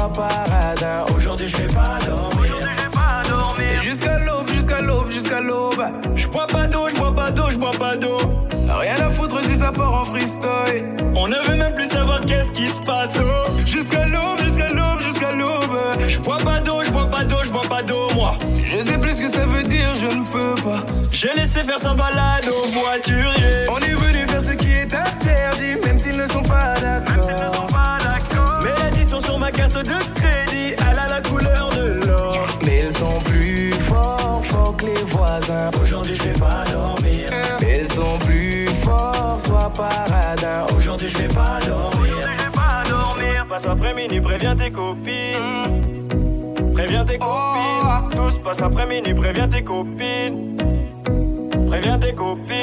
sois paradin. Aujourd'hui je vais pas dormir. Et jusqu'à l'aube, jusqu'à l'aube, jusqu'à l'aube. Je bois pas d'eau, je bois pas d'eau, je bois pas d'eau. Rien à foutre si ça part en freestyle. On ne veut même plus savoir qu'est-ce qui se passe. Oh. Jusqu'à l'aube, jusqu'à l'aube, jusqu'à l'aube. Je bois pas d'eau, je bois pas d'eau, je bois pas d'eau, moi. Je sais plus ce que ça veut dire, je ne peux pas. J'ai laissé faire sa balade aux voituriers. On est venu faire ce qui est interdit, même s'ils ne sont pas d'accord. Mais l'addition sur ma carte de crédit, elle a la couleur de l'or. Mais ils sont plus forts, forts que les voisins. Aujourd'hui je vais pas dormir. Mais ils sont plus forts, sois paradin. Aujourd'hui je vais pas dormir. Passe après minuit, préviens tes copines. Préviens tes copines. Tous passent après minuit, préviens tes copines. Préviens tes copines.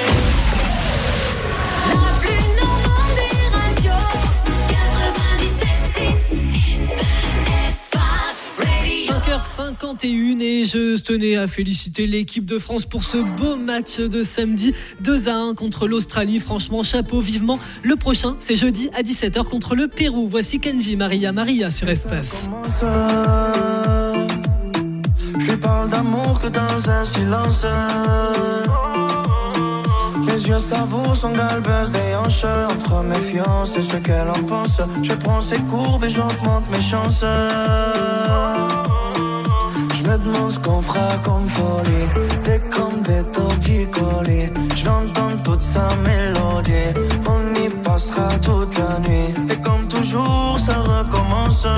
5h51 et je tenais à féliciter l'équipe de France pour ce beau match de samedi 2-1 contre l'Australie. Franchement, chapeau, vivement. Le prochain, c'est jeudi à 17h contre le Pérou. Voici Kenji, Maria sur Espace. Je lui parle d'amour que dans un silence. Mes yeux savourent son galbeuse des hanches. Entre méfiance et ce qu'elle en pense, je prends ses courbes et j'augmente mes chances. Je me demande ce qu'on fera comme folie. Des comme des torticolis. Je vais entendre toute sa mélodie. On y passera toute la nuit. Et comme toujours ça recommence.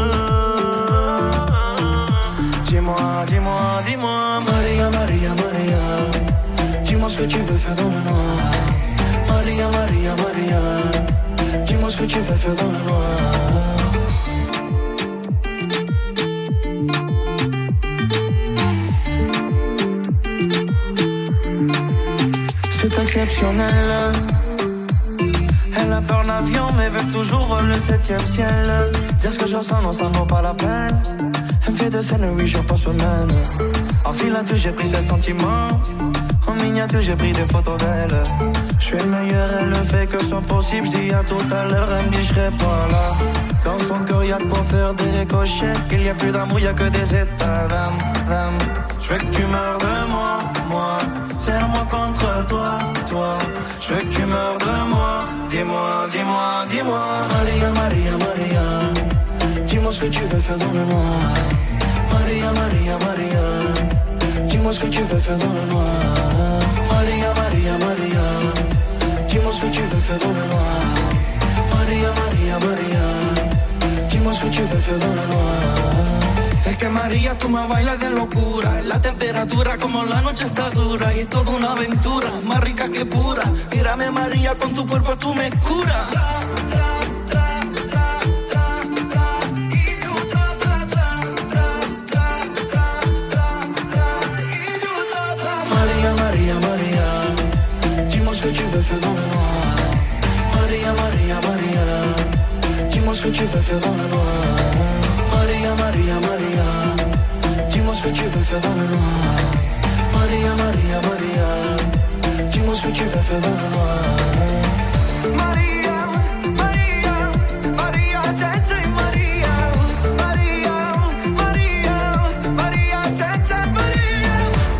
Dis-moi, dis-moi, dis-moi, Maria, Maria, Maria. Dis-moi ce que tu veux faire dans le noir. Maria, Maria, Maria. Dis-moi ce que tu veux faire dans le noir. C'est exceptionnel. Elle a peur d'avion mais veut toujours voler le 7e ciel. Dire ce que je ressens, non ça ne vaut pas la peine. Elle me fait des scènes 8 jours par semaine. En filature j'ai pris ses sentiments. En miniature j'ai pris des photos d'elle. Je suis le meilleur, elle ne fait que son possible. Je dis à tout à l'heure, elle me dit je serai pas là. Dans son cœur y'a de quoi faire des ricochets. Il y a plus d'amour, y'a que des états d'âme. Je veux que tu meurs de moi, moi. Serre-moi contre toi, toi. Je veux que tu meurs de moi. Dis-moi, dis-moi, dis-moi. Maria, Maria, Maria. Dis-moi ce que tu veux faire dans le noir. Maria, Maria, Maria. Dis-moi ce que tu veux faire dans le noir. Maria, Maria, Maria. Dis-moi ce que tu veux faire dans le noir. Maria, Maria, Maria. Dis-moi ce que tu veux faire dans le noir. Es que María, tú me bailas de locura. La temperatura como la noche está dura. Y es toda una aventura, más rica que pura. Mírame María, con tu cuerpo tú me curas. María, María, María. Dis-moi ce que tu veux faire dans le noir. María, María, María. Dis-moi ce que tu veux faire dans le noir. Maria, Maria, Maria. Dis-moi ce que tu veux faire dans le noir. Maria, Maria, Maria. Dis-moi ce que tu veux faire dans le noir. Maria, Maria, Maria, Tchétché, Maria. Maria, Maria, Maria, Tchétché, Maria.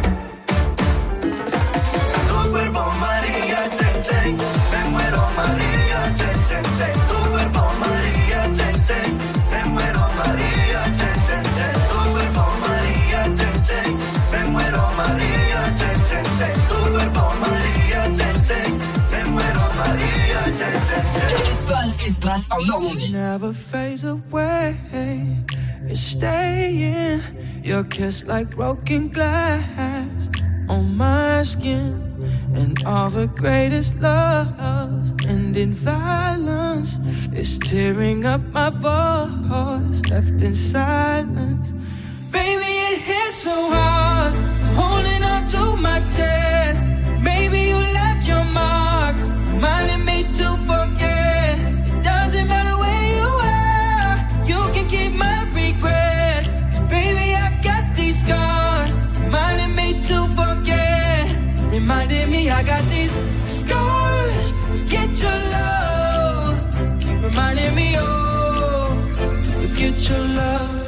Tu cuerpo, Maria, Tchétché. Me muero, Maria, Tchétché. Tu cuerpo, Maria, Tchétché. Me muero, Maria, Tchétché. Tu cuerpo, Maria, Tchétché. Me muero, Maria, Tchétché. Tu cuerpo, Maria, Tchétché. Me muero, Maria, Tchétché. Espace en Normandie. Never fades away. It's staying. Your kiss like broken glass on my skin. And all the greatest loves end in violence. It's tearing up my voice, left in silence. Baby, it hits so hard, I'm holding on to my chest. Maybe you left your mark, reminding me to forget. It doesn't matter where you are, you can keep my regret. 'Cause baby, I got these scars, reminding me to forget. Reminding me I got these scars to forget your love. Keep reminding me, oh, to forget your love.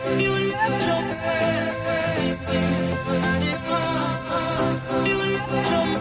You left your baby, you left your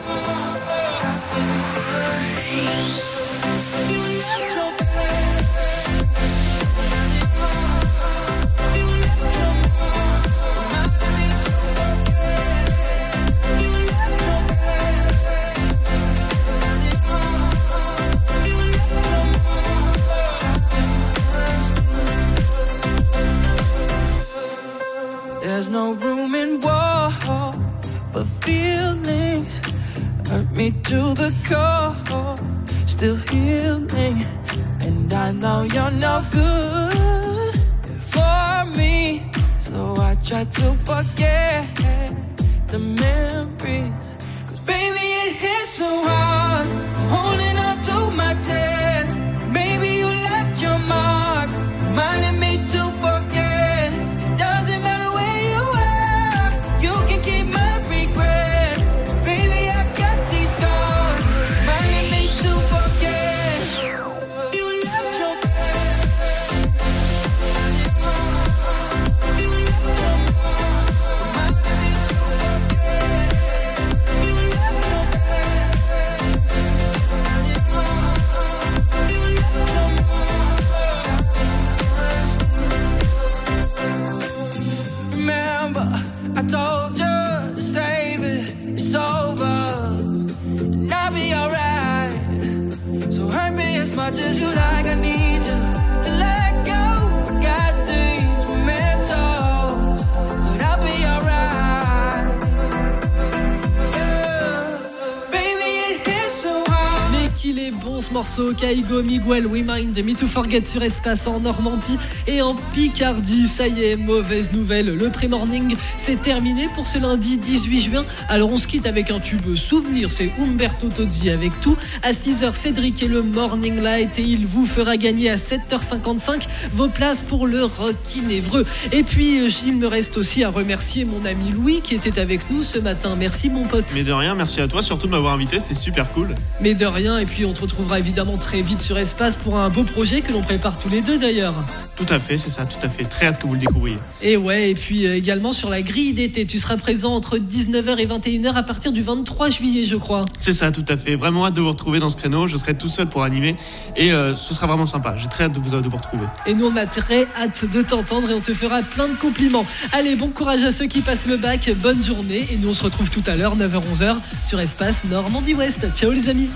There's no room in war for feelings. Hurt me to the core, still healing. And I know you're no good for me, so I try to forget the memories. Cause baby it hits so hard, I'm holding on to my chest. Maybe you left your mark, reminding me to forget. It doesn't matter where you are, you can keep my regret. Baby I got these scars, reminding me to forget. You left your Remember, I told you to save it, it's over, and I'll be alright. So hurt me as much as you like, I need you to let go. I got things we're meant to, but I'll be alright. Yeah. Baby, it hits so hard. Mais qu'il est bon ce morceau, Kaigo Miguel, Remind Me to Forget sur Espace en Normandie et en Picardie. Ça y est, mauvaise nouvelle, le pré-morning c'est terminé pour ce lundi 18 juin. Alors on se quitte avec un tube souvenir, c'est Umberto Tozzi avec Tout. À 6h, Cédric et le Morning Light et il vous fera gagner à 7h55 vos places pour le Rock in Évreux. Et puis il me reste aussi à remercier mon ami Louis qui était avec nous ce matin. Merci mon pote. Mais de rien, merci à toi, surtout de m'avoir invité, c'était super cool. Mais de rien, et puis on te retrouvera évidemment très vite sur Espace pour un beau projet que l'on prépare tous les deux d'ailleurs. Tout à fait, c'est ça, tout à fait. Très hâte que vous le découvriez. Et ouais, et puis également sur la grille d'été, tu seras présent entre 19h et 21h à partir du 23 juillet, je crois. C'est ça, tout à fait. Vraiment hâte de vous retrouver dans ce créneau. Je serai tout seul pour animer et ce sera vraiment sympa. J'ai très hâte de vous retrouver. Et nous, on a très hâte de t'entendre et on te fera plein de compliments. Allez, bon courage à ceux qui passent le bac, bonne journée. Et nous, on se retrouve tout à l'heure, 9h-11h, sur Espace Normandie-Ouest. Ciao les amis.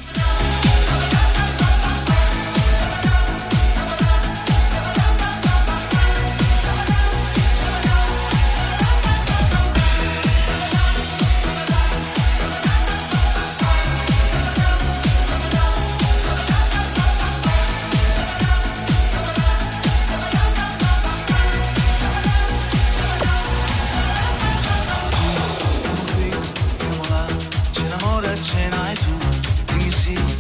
Stiamo qui, stiamo là, c'è la moda, cena e tu. Dimmi sì,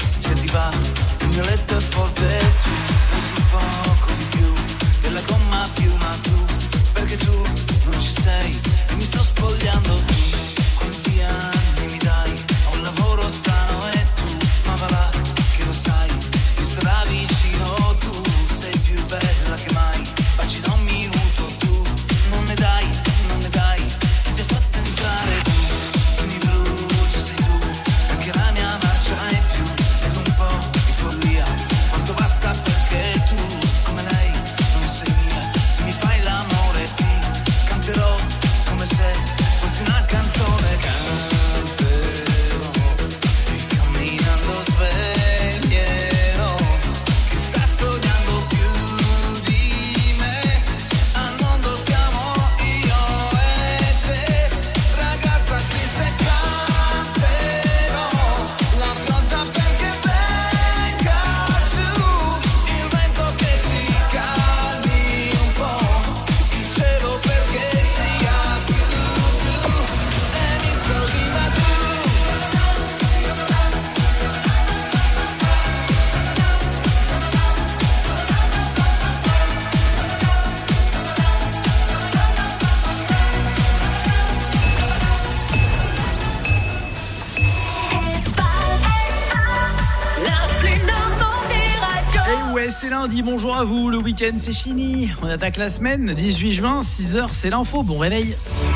ouais, c'est lundi, bonjour à vous, le week-end c'est fini. On attaque la semaine, 18 juin, 6h, c'est l'info, bon réveil.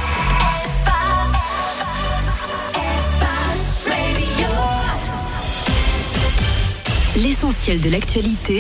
L'essentiel de l'actualité,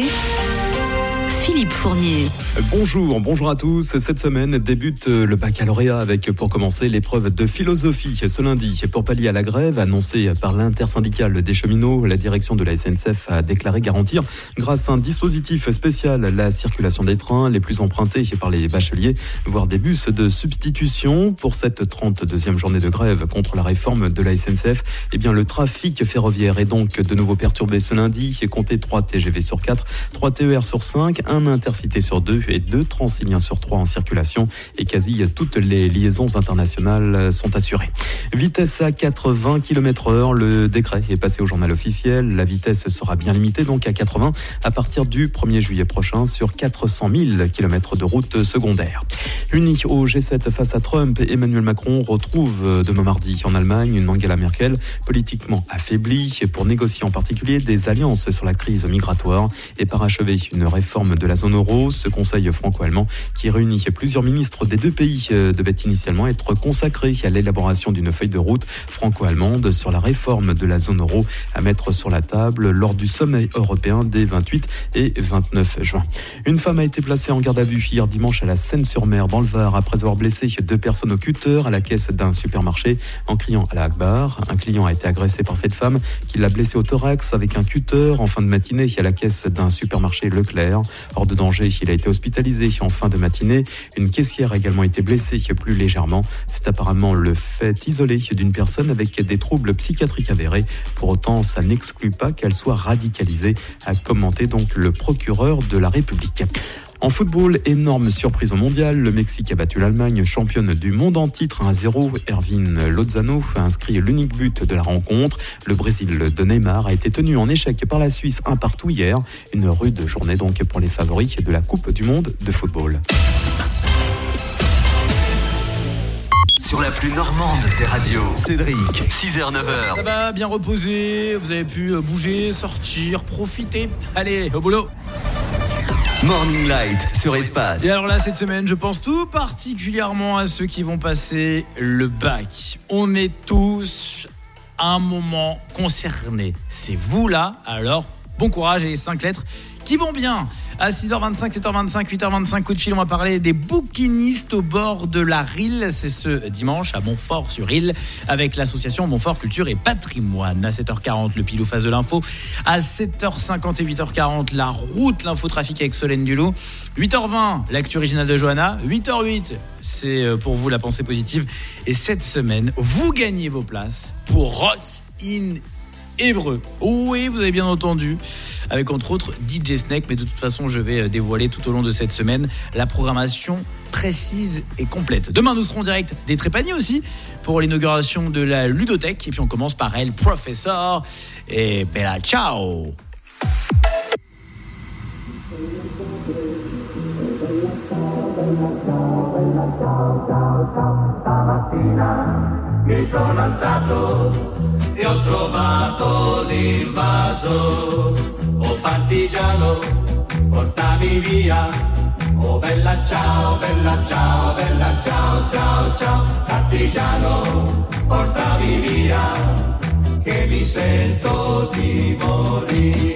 Philippe Fournier. Bonjour à tous. Cette semaine débute le baccalauréat avec pour commencer l'épreuve de philosophie ce lundi. Pour pallier à la grève annoncée par l'intersyndicale des cheminots, la direction de la SNCF a déclaré garantir grâce à un dispositif spécial la circulation des trains les plus empruntés par les bacheliers, voire des bus de substitution. Pour cette 32e journée de grève contre la réforme de la SNCF, le trafic ferroviaire est donc de nouveau perturbé ce lundi. Comptez 3 TGV sur 4, 3 TER sur 5, un Intercité sur 2 et 2 Transiliens sur 3 en circulation, et quasi toutes les liaisons internationales sont assurées. Vitesse à 80 km/h, le décret est passé au journal officiel. La vitesse sera bien limitée donc à 80 à partir du 1er juillet prochain sur 400 000 km de route secondaire. Unis au G7 face à Trump, Emmanuel Macron retrouve demain mardi en Allemagne une Angela Merkel politiquement affaiblie pour négocier en particulier des alliances sur la crise migratoire et parachever une réforme de la zone euro. Ce conseil franco-allemand qui réunit plusieurs ministres des deux pays devait initialement être consacré à l'élaboration d'une feuille de route franco-allemande sur la réforme de la zone euro à mettre sur la table lors du sommet européen des 28 et 29 juin. Une femme a été placée en garde à vue hier dimanche à la Seine-sur-Mer dans le Var après avoir blessé 2 personnes au cutter à la caisse d'un supermarché en criant à la Akbar. Un client a été agressé par cette femme qui l'a blessé au thorax avec un cutter en fin de matinée à la caisse d'un supermarché Leclerc. Hors de danger, il a été hospitalisé en fin de matinée. Une caissière a également été blessée plus légèrement. C'est apparemment le fait isolé d'une personne avec des troubles psychiatriques avérés. Pour autant, ça n'exclut pas qu'elle soit radicalisée, a commenté donc le procureur de la République. En football, énorme surprise au mondial. Le Mexique a battu l'Allemagne, championne du monde en titre 1-0. Ervin Lozano a inscrit l'unique but de la rencontre. Le Brésil de Neymar a été tenu en échec par la Suisse 1-1 hier. Une rude journée donc pour les favoris de la Coupe du monde de football. Sur la plus normande des radios, Cédric, 6h-9h. Ça va, bien reposer, vous avez pu bouger, sortir, profiter. Allez, au boulot. Morning Light sur Espace. Et alors là, cette semaine, je pense tout particulièrement à ceux qui vont passer le bac. On est tous à un moment concernés. C'est vous là, alors bon courage et les 5 lettres qui vont bien. À 6h25, 7h25, 8h25, coup de fil, on va parler des bouquinistes au bord de la Rille. C'est ce dimanche à Montfort-sur-Rille avec l'association Montfort Culture et Patrimoine. À 7h40, le pile ou face de l'info. À 7h50 et 8h40, la route, l'infotrafic avec Solène Dulot. 8h20, l'actu originale de Johanna. 8h08, c'est pour vous la pensée positive. Et cette semaine, vous gagnez vos places pour Rock in Évreux. Oui, vous avez bien entendu, avec entre autres DJ Snake, mais de toute façon je vais dévoiler tout au long de cette semaine la programmation précise et complète. Demain nous serons en direct des Trépaniers aussi pour l'inauguration de la ludothèque, et puis on commence par El Professor et Bella Ciao. Mi sono alzato e ho trovato l'invaso. Oh partigiano, portami via. Oh bella ciao, bella ciao, bella ciao, ciao, ciao. Partigiano, portami via, che mi sento di morire.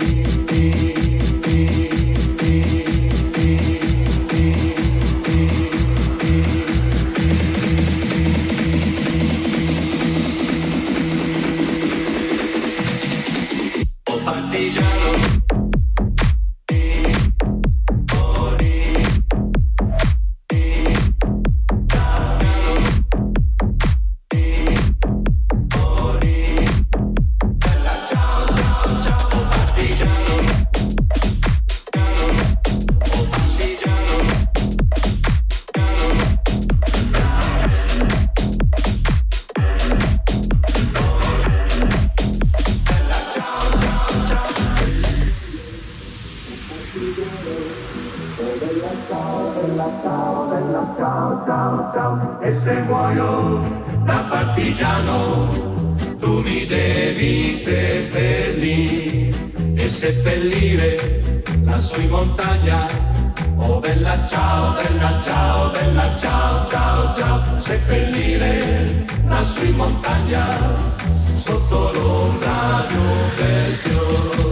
E se muoio da partigiano, tu mi devi seppellire e seppellire nasso in montagna. Oh bella ciao, bella ciao, bella ciao, ciao, ciao. Seppellire nasso in montagna, sotto l'ombra di un bel fiore.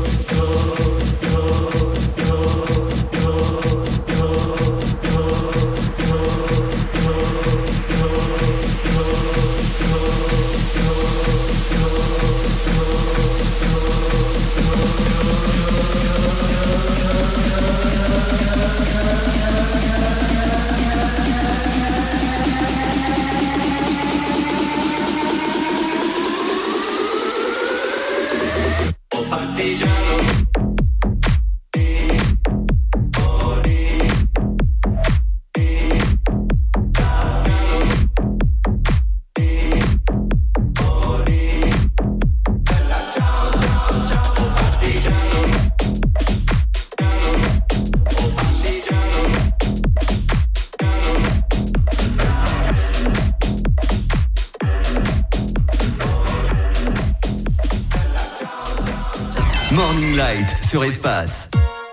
Morning Light sur Espace.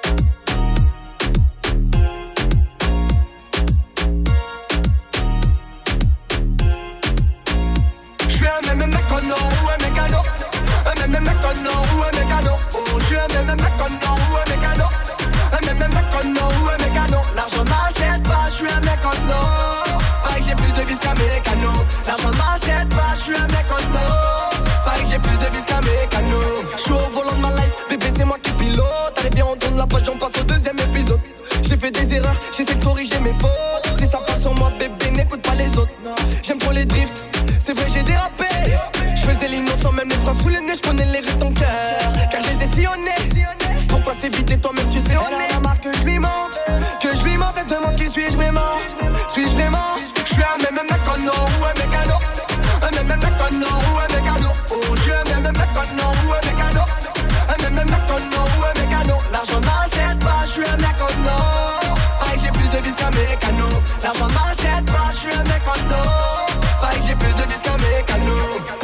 Je suis un même mec en or ou un mécano. Un même mec en or ou un mécano. Oh, je suis un même mec en or ou un mécano. Un même mec en or ou un mécano. L'argent m'achète pas, je suis un mec en or. Pareil que j'ai plus de vis qu'un mécano. L'argent m'achète pas, je suis un mec en or. Pareil que j'ai plus de vis qu'un mécano. Je suis au volant de ma life, bébé c'est moi qui pilote. Allez bien on tourne la page, on passe au deuxième épisode. J'ai fait des erreurs, j'essaie de corriger mes fautes. Si ça passe sur moi bébé, n'écoute pas les autres. J'aime trop les drifts, c'est vrai j'ai dérapé. Je faisais l'innocent, même les preuves sous le nez. Je connais les rythmes de ton cœur, car je les ai sillonnés. Pourquoi s'éviter toi-même tu sais on est. Elle remarque que je lui mente, elle se demande qui suis-je vraiment. Suis-je vraiment? Je suis un même mec en or ou un mécano. Un même mec en or ou un mécano. Oh, je suis un même mec en or ou un mécano. Un même mec en or ou un mécano. L'argent m'achète pas, je suis un mec en or. Pareil que j'ai plus de vis qu'un mécano. L'argent m'achète pas, je suis un mec en or. Pareil que j'ai plus de vis qu'un mécano.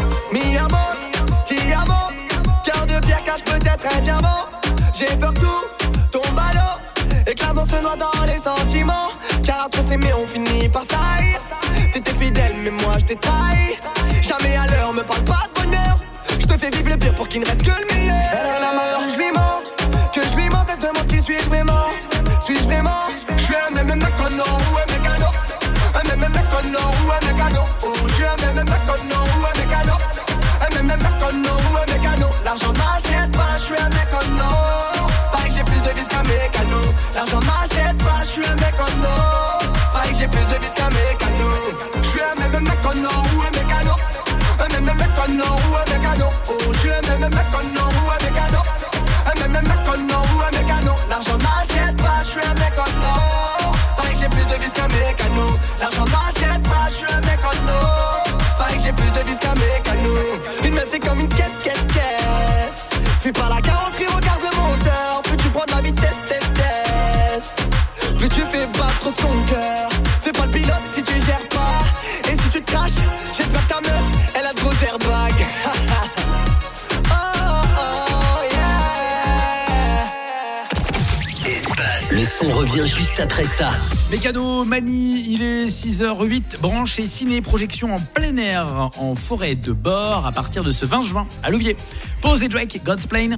Mi amor, ti amo. Cœur de pierre cache peut-être un diamant. J'ai peur tout tombe à l'eau et que l'amour se noie dans les sentiments. Car après s'aimer on finit par s'haïr. T'étais fidèle mais moi je t'ai trahi. Jamais à l'heure, me parle pas de bonheur. Je te fais vivre le pire pour qu'il ne reste que le meilleur. Elle a marre que je lui mente, elle se demande qui suis-je vraiment. Suis-je vraiment? Je suis un même mec en or ou un mécano. Un même mec en or ou un mécano. Oh, je suis un même mec en or ou un mécano. Un même mec en or ou un mécano. L'argent m'achète pas, je suis un mec en or. Pareil que j'ai plus de vis qu'un mécano. L'argent m'achète pas, je suis un mec en or. Pareil que j'ai plus de vis qu'un mécano. Je suis un même mec en or ou un mécano. Un même mec en or ou un mécano. Oh, je suis un même mec en or ou un mécano. Un même mec en or ou un mécano. L'argent m'achète pas, je suis un mec en or. Pareil que j'ai plus de vis qu'un mécano. L'argent m'achète pas, je suis un mec en or. Pareil que j'ai plus de vis qu'un mécano. Une meuf c'est comme une caisse. Fais pas la carrosserie, regarde le moteur. Plus tu prends de la vitesse. Plus tu fais battre son cœur. Fais pas le pilote si tu gères pas. Et si tu te craches, j'espère que ta meuf, elle a de gros airbags. Le son revient juste après ça. Mécano, Mani, il est 6h08. Branche et ciné-projection en plein air en forêt de bord à partir de ce 20 juin à Louviers. Pause et Drake, God's Plane.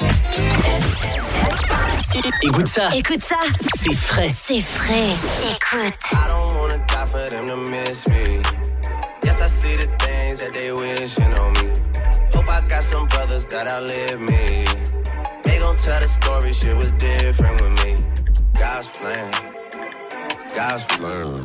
Écoute ça. Écoute ça. C'est frais. C'est frais. Écoute. I don't wanna die for them to miss me. Yes, I see the things that they wishing on me. Hope I got some brothers that outlive me. They gon' tell the story, shit was different with me. God's plan. God's plan.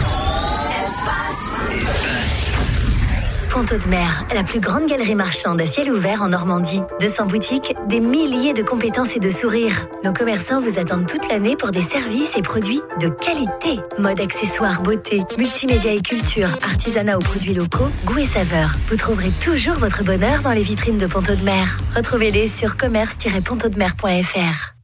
Ponto de Mer, la plus grande galerie marchande à ciel ouvert en Normandie. 200 boutiques, des milliers de compétences et de sourires. Nos commerçants vous attendent toute l'année pour des services et produits de qualité. Mode, accessoires, beauté, multimédia et culture, artisanat aux produits locaux, goût et saveur. Vous trouverez toujours votre bonheur dans les vitrines de Ponto de Mer. Retrouvez-les sur commerce-pontodemer.fr.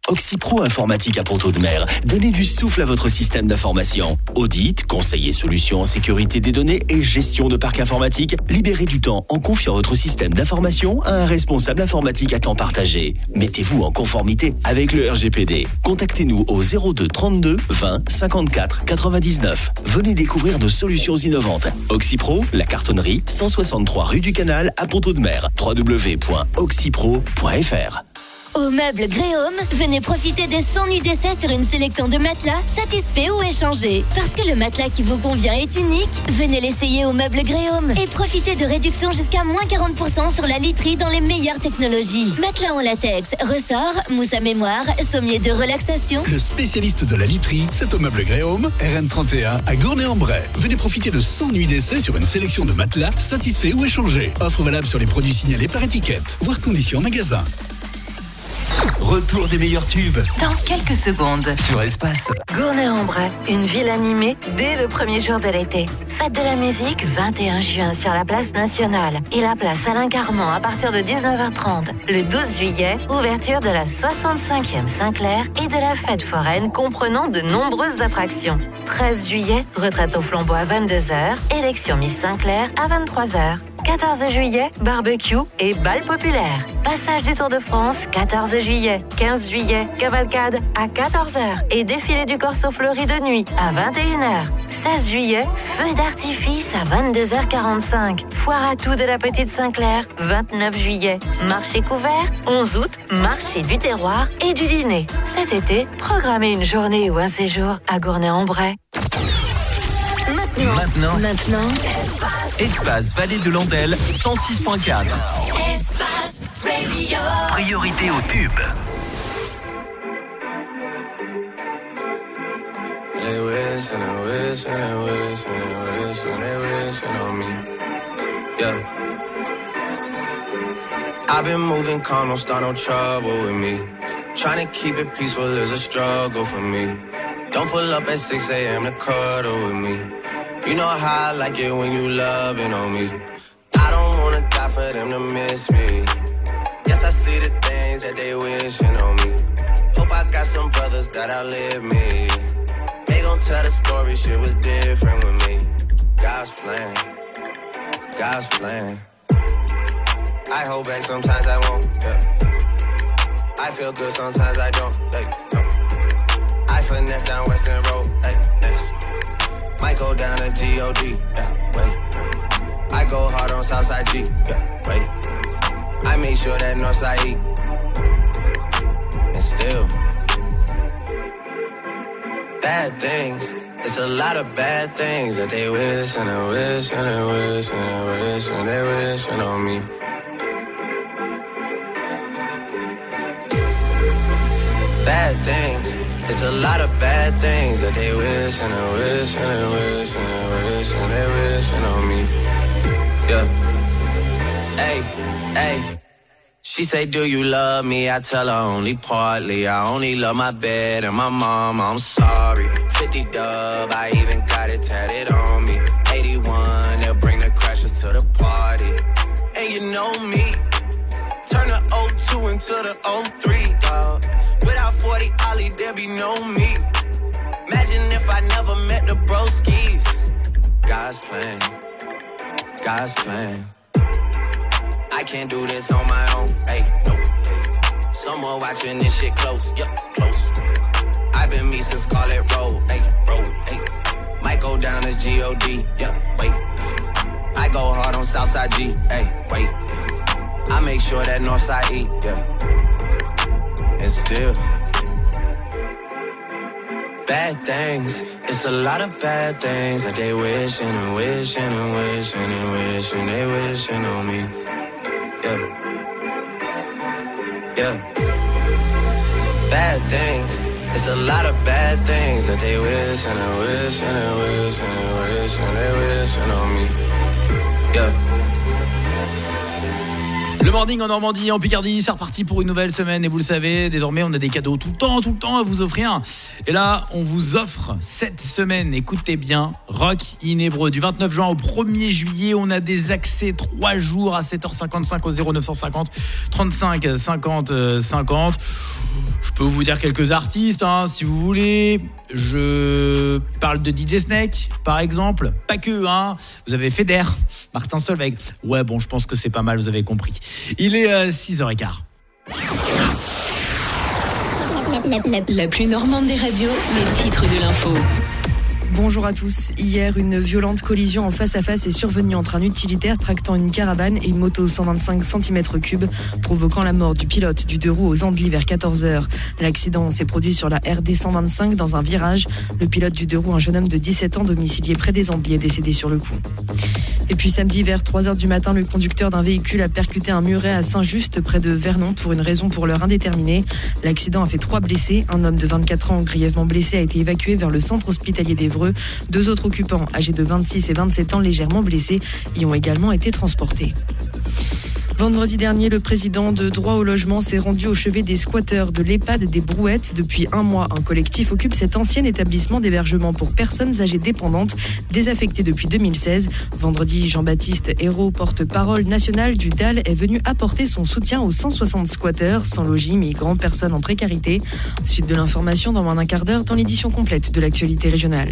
Oxypro Informatique à Pont-Audemer. Donnez du souffle à votre système d'information. Audit, conseil et solutions en sécurité des données et gestion de parc informatique. Libérez du temps en confiant votre système d'information à un responsable informatique à temps partagé. Mettez-vous en conformité avec le RGPD. Contactez-nous au 02 32 20 54 99. Venez découvrir nos solutions innovantes. Oxypro, la cartonnerie, 163 rue du Canal à Pont-Audemer. www.oxypro.fr. Au meuble Gréaume, venez profiter des 100 nuits d'essai sur une sélection de matelas satisfaits ou échangés. Parce que le matelas qui vous convient est unique, venez l'essayer au meuble Gréaume et profitez de réductions jusqu'à moins 40% sur la literie dans les meilleures technologies. Matelas en latex, ressort, mousse à mémoire, sommier de relaxation. Le spécialiste de la literie, c'est au meuble Gréaume, RN31 à Gournay-en-Bray. Venez profiter de 100 nuits d'essai sur une sélection de matelas satisfaits ou échangés. Offre valable sur les produits signalés par étiquette. Voir conditions en magasin. Retour des meilleurs tubes dans quelques secondes sur Espace. Gournay-en-Bray, une ville animée dès le premier jour de l'été. Fête de la musique, 21 juin sur la place nationale et la place Alain Carmont à partir de 19h30. Le 12 juillet, ouverture de la 65e Saint-Clair et de la fête foraine comprenant de nombreuses attractions. 13 juillet, retraite au flambeau à 22h, élection Miss Saint-Clair à 23h. 14 juillet, barbecue et bal populaire. Passage du Tour de France, 14 juillet. 15 juillet, cavalcade à 14h et défilé du Corso Fleuri de nuit à 21h. 16 juillet, feu d'artifice à 22h45. Foire à tout de la Petite Saint-Clair, 29 juillet. Marché couvert, 11 août, marché du terroir et du dîner. Cet été, programmez une journée ou un séjour à Gournay-en-Bray. Maintenant. Espace Vallée de Landelle 106.4. Espace Radio. Priorité au tube. They wish and they wish and they wish and they wish and they wishing on me. Yeah. I've been moving calm, don't start no trouble with me. Trying to keep it peaceful is a struggle for me. Don't pull up at 6 a.m. to cuddle with me. You know how I like it when you loving on me. I don't wanna die for them to miss me. Yes, I see the things that they wishing on me. Hope I got some brothers that outlive me. They gon' tell the story, shit was different with me. God's plan, God's plan. I hold back, sometimes I won't, yeah. I feel good, sometimes I don't, hey, no. I finesse down Western Road, hey, next. Might go down to G.O.D., yeah, wait. I go hard on Southside G, yeah, wait. I make sure that Northside E. And still, bad things. It's a lot of bad things that they wish and they wish and they wish and they wish and they wishing on me. Bad things. It's a lot of bad things that they wish and they wish and they wish and they wish and they wishing on me. Yeah. Hey, hey. She say, do you love me? I tell her only partly. I only love my bed and my mama, I'm sorry. 50 dub, I even got it tatted on me. 81, they'll bring the crashers to the party. And you know me, turn the 02 into the 03, dawg. Without 40 Ollie, there be no me. Imagine if I never met the broskies. God's plan, God's plan. I can't do this on my own, hey, no, hey. Someone watching this shit close, yup, close. I've been me since Scarlet Road, hey, road, hey. Might go down as G.O.D., yeah, wait. I go hard on Southside G, hey, wait. I make sure that Northside E, yeah. And still, bad things. It's a lot of bad things that they wishing and wishing and wishing and wishing they wishing on me. Yeah, yeah. Bad things. It's a lot of bad things that they wish and they wish and they wish and they wish and they wishing on me. Yeah. Le Morning en Normandie, en Picardie, c'est reparti pour une nouvelle semaine et vous le savez, désormais on a des cadeaux tout le temps à vous offrir. Et là, on vous offre cette semaine, écoutez bien, Rock in Évreux. Du 29 juin au 1er juillet, on a des accès 3 jours à 7h55 au 0950 35 50 50. Je peux vous dire quelques artistes si vous voulez. Je parle de DJ Snake par exemple, pas que vous avez Feder, Martin Solveig. Ouais bon, je pense que c'est pas mal, vous avez compris. Il est 6h15. La plus normande des radios, les titres de l'info. Bonjour à tous. Hier, une violente collision en face à face est survenue entre un utilitaire tractant une caravane et une moto 125 cm3, provoquant la mort du pilote du 2 roues aux Andelys vers 14h. L'accident s'est produit sur la RD 125 dans un virage. Le pilote du 2 roues, un jeune homme de 17 ans domicilié près des Andelys, est décédé sur le coup. Et puis samedi vers 3h du matin, le conducteur d'un véhicule a percuté un muret à Saint-Just près de Vernon pour une raison pour l'heure indéterminée. L'accident a fait 3 blessés. Un homme de 24 ans grièvement blessé a été évacué vers le centre hospitalier d'Évreux. 2 autres occupants âgés de 26 et 27 ans légèrement blessés y ont également été transportés. Vendredi dernier, le président de Droit au logement s'est rendu au chevet des squatteurs de l'EHPAD des Brouettes. Depuis un mois, un collectif occupe cet ancien établissement d'hébergement pour personnes âgées dépendantes, désaffecté depuis 2016. Vendredi, Jean-Baptiste Hérault, porte-parole national du DAL, est venu apporter son soutien aux 160 squatteurs, sans logis, migrants, personnes en précarité. Suite de l'information dans moins d'un quart d'heure dans l'édition complète de l'actualité régionale.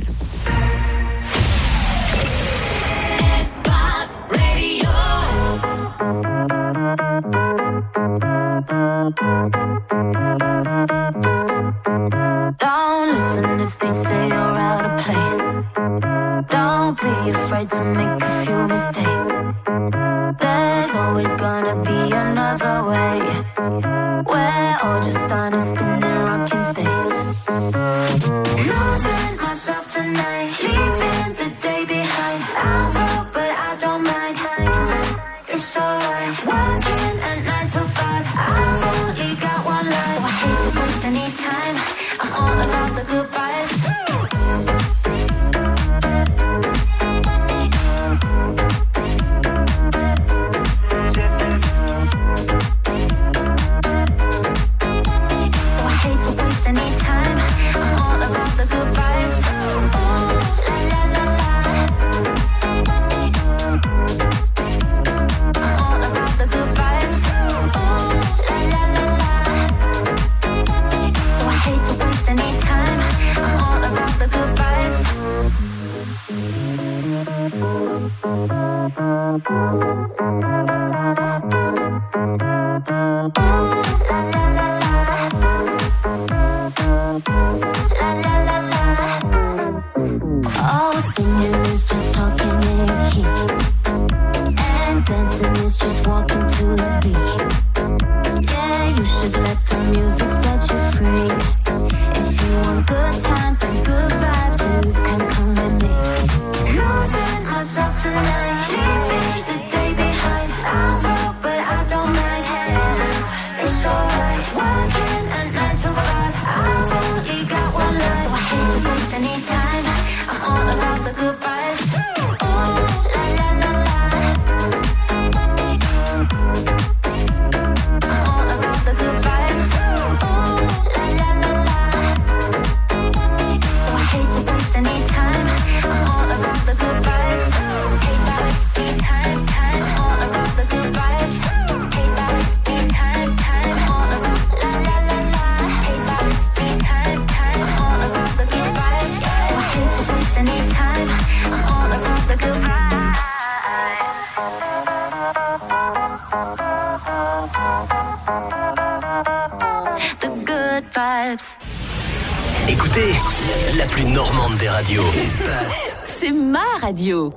Don't listen if they say you're out of place. Don't be afraid to make a few mistakes. There's always gonna be another way. We're all just on a spinning rock in space. Losing myself tonight, leaving the day behind. I'm broke but I don't mind. It's alright, working at 9 to 5. I've only got one life, so I hate to waste any time. I'm all about the good vibes. So I hate to waste any time. I'm all about the good vibes. Ooh, la la la la. I'm all about the good vibes. Ooh, la la la la. So I hate to waste any time. I'm all about the good vibes. Oh, singing is just talking in a key, and dancing is just walking to the beat. Yeah, you should let the music set you free. If you want good times and good vibes, then you can come with me. Losing myself tonight, leaving the day behind. I'm broke, but I don't mind. It's alright, working at 9 to 5. I've only got one life, so I hate to waste any time. I'm all about the good vibes. Ooh, la la la la. I'm all about the good vibes. Ooh, la la la la. So I hate to waste any time. I'm all about the good vibes. Hey, baby, time, time. I'm all about the good vibes. Hey, baby, time, time. I'm all about la la la la. Hey, baby, time, time. I'm all about the good vibes. So I hate to waste any time. I'm all about the good vibes. The good vibes. Écoutez, la plus normande des radios. Espace. C'est ma radio.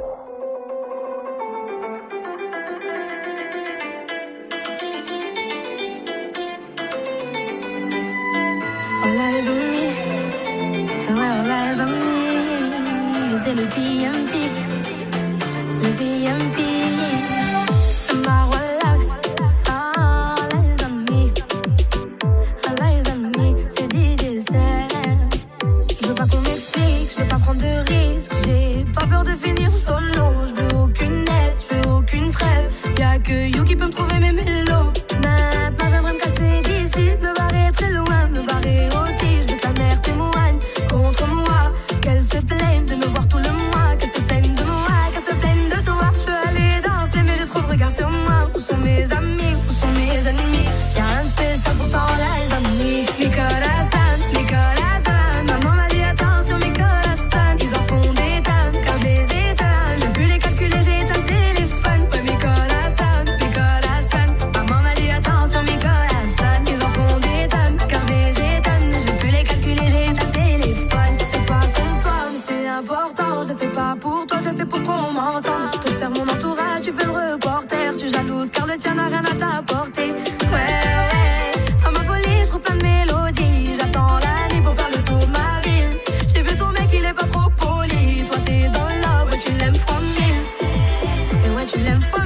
All eyes on me, all eyes on me. C'est le BMP, le BMP. My all eyes on me, all eyes on me. C'est DJ Sam. Je veux pas qu'on m'explique, je veux pas prendre de risques. J'ai pas peur de finir solo. Je veux aucune aide, je veux aucune trêve. Y'a que you qui peut me trouver mes mélos. Maintenant j'aimerais me casser d'ici, me barrer très loin, me barrer aussi. Je veux que la mer témoigne contre moi, qu'elle se plaigne de me voir tout le mois, qu'elle se plaigne de moi, qu'elle se plaigne de toi. Je peux aller danser mais j'ai trop de regards sur moi. Où sont mes amis, où sont mes ennemis? J'ai rien de spécial pourtant les amis. Mi corazón, mi corazón. Maman m'a dit attention mi corazón. Ils en font des tonnes quand je les étonne. J'ai pu les calculer, j'ai éteint le téléphone. Ouais mi corazón, mi corazón. Maman m'a dit attention mi corazón. Ils en font des tonnes quand je les étonne. J'ai pu les calculer, j'ai éteint le téléphone. C'est pas comme toi mais c'est important. Je le fais pas pour toi, je le fais pour qu'on m'entende. T'observes mon entourage, tu fais le reporter. Tu jalouse car le tien n'a rien à t'apporter. Ouais, dans ma folie, je trouve plein de mélodies. J'attends la nuit pour faire le tour de ma ville. J'ai vu ton mec, il est pas trop poli. Toi t'es dans love, ouais tu l'aimes fois 1000. Et ouais tu l'aimes fois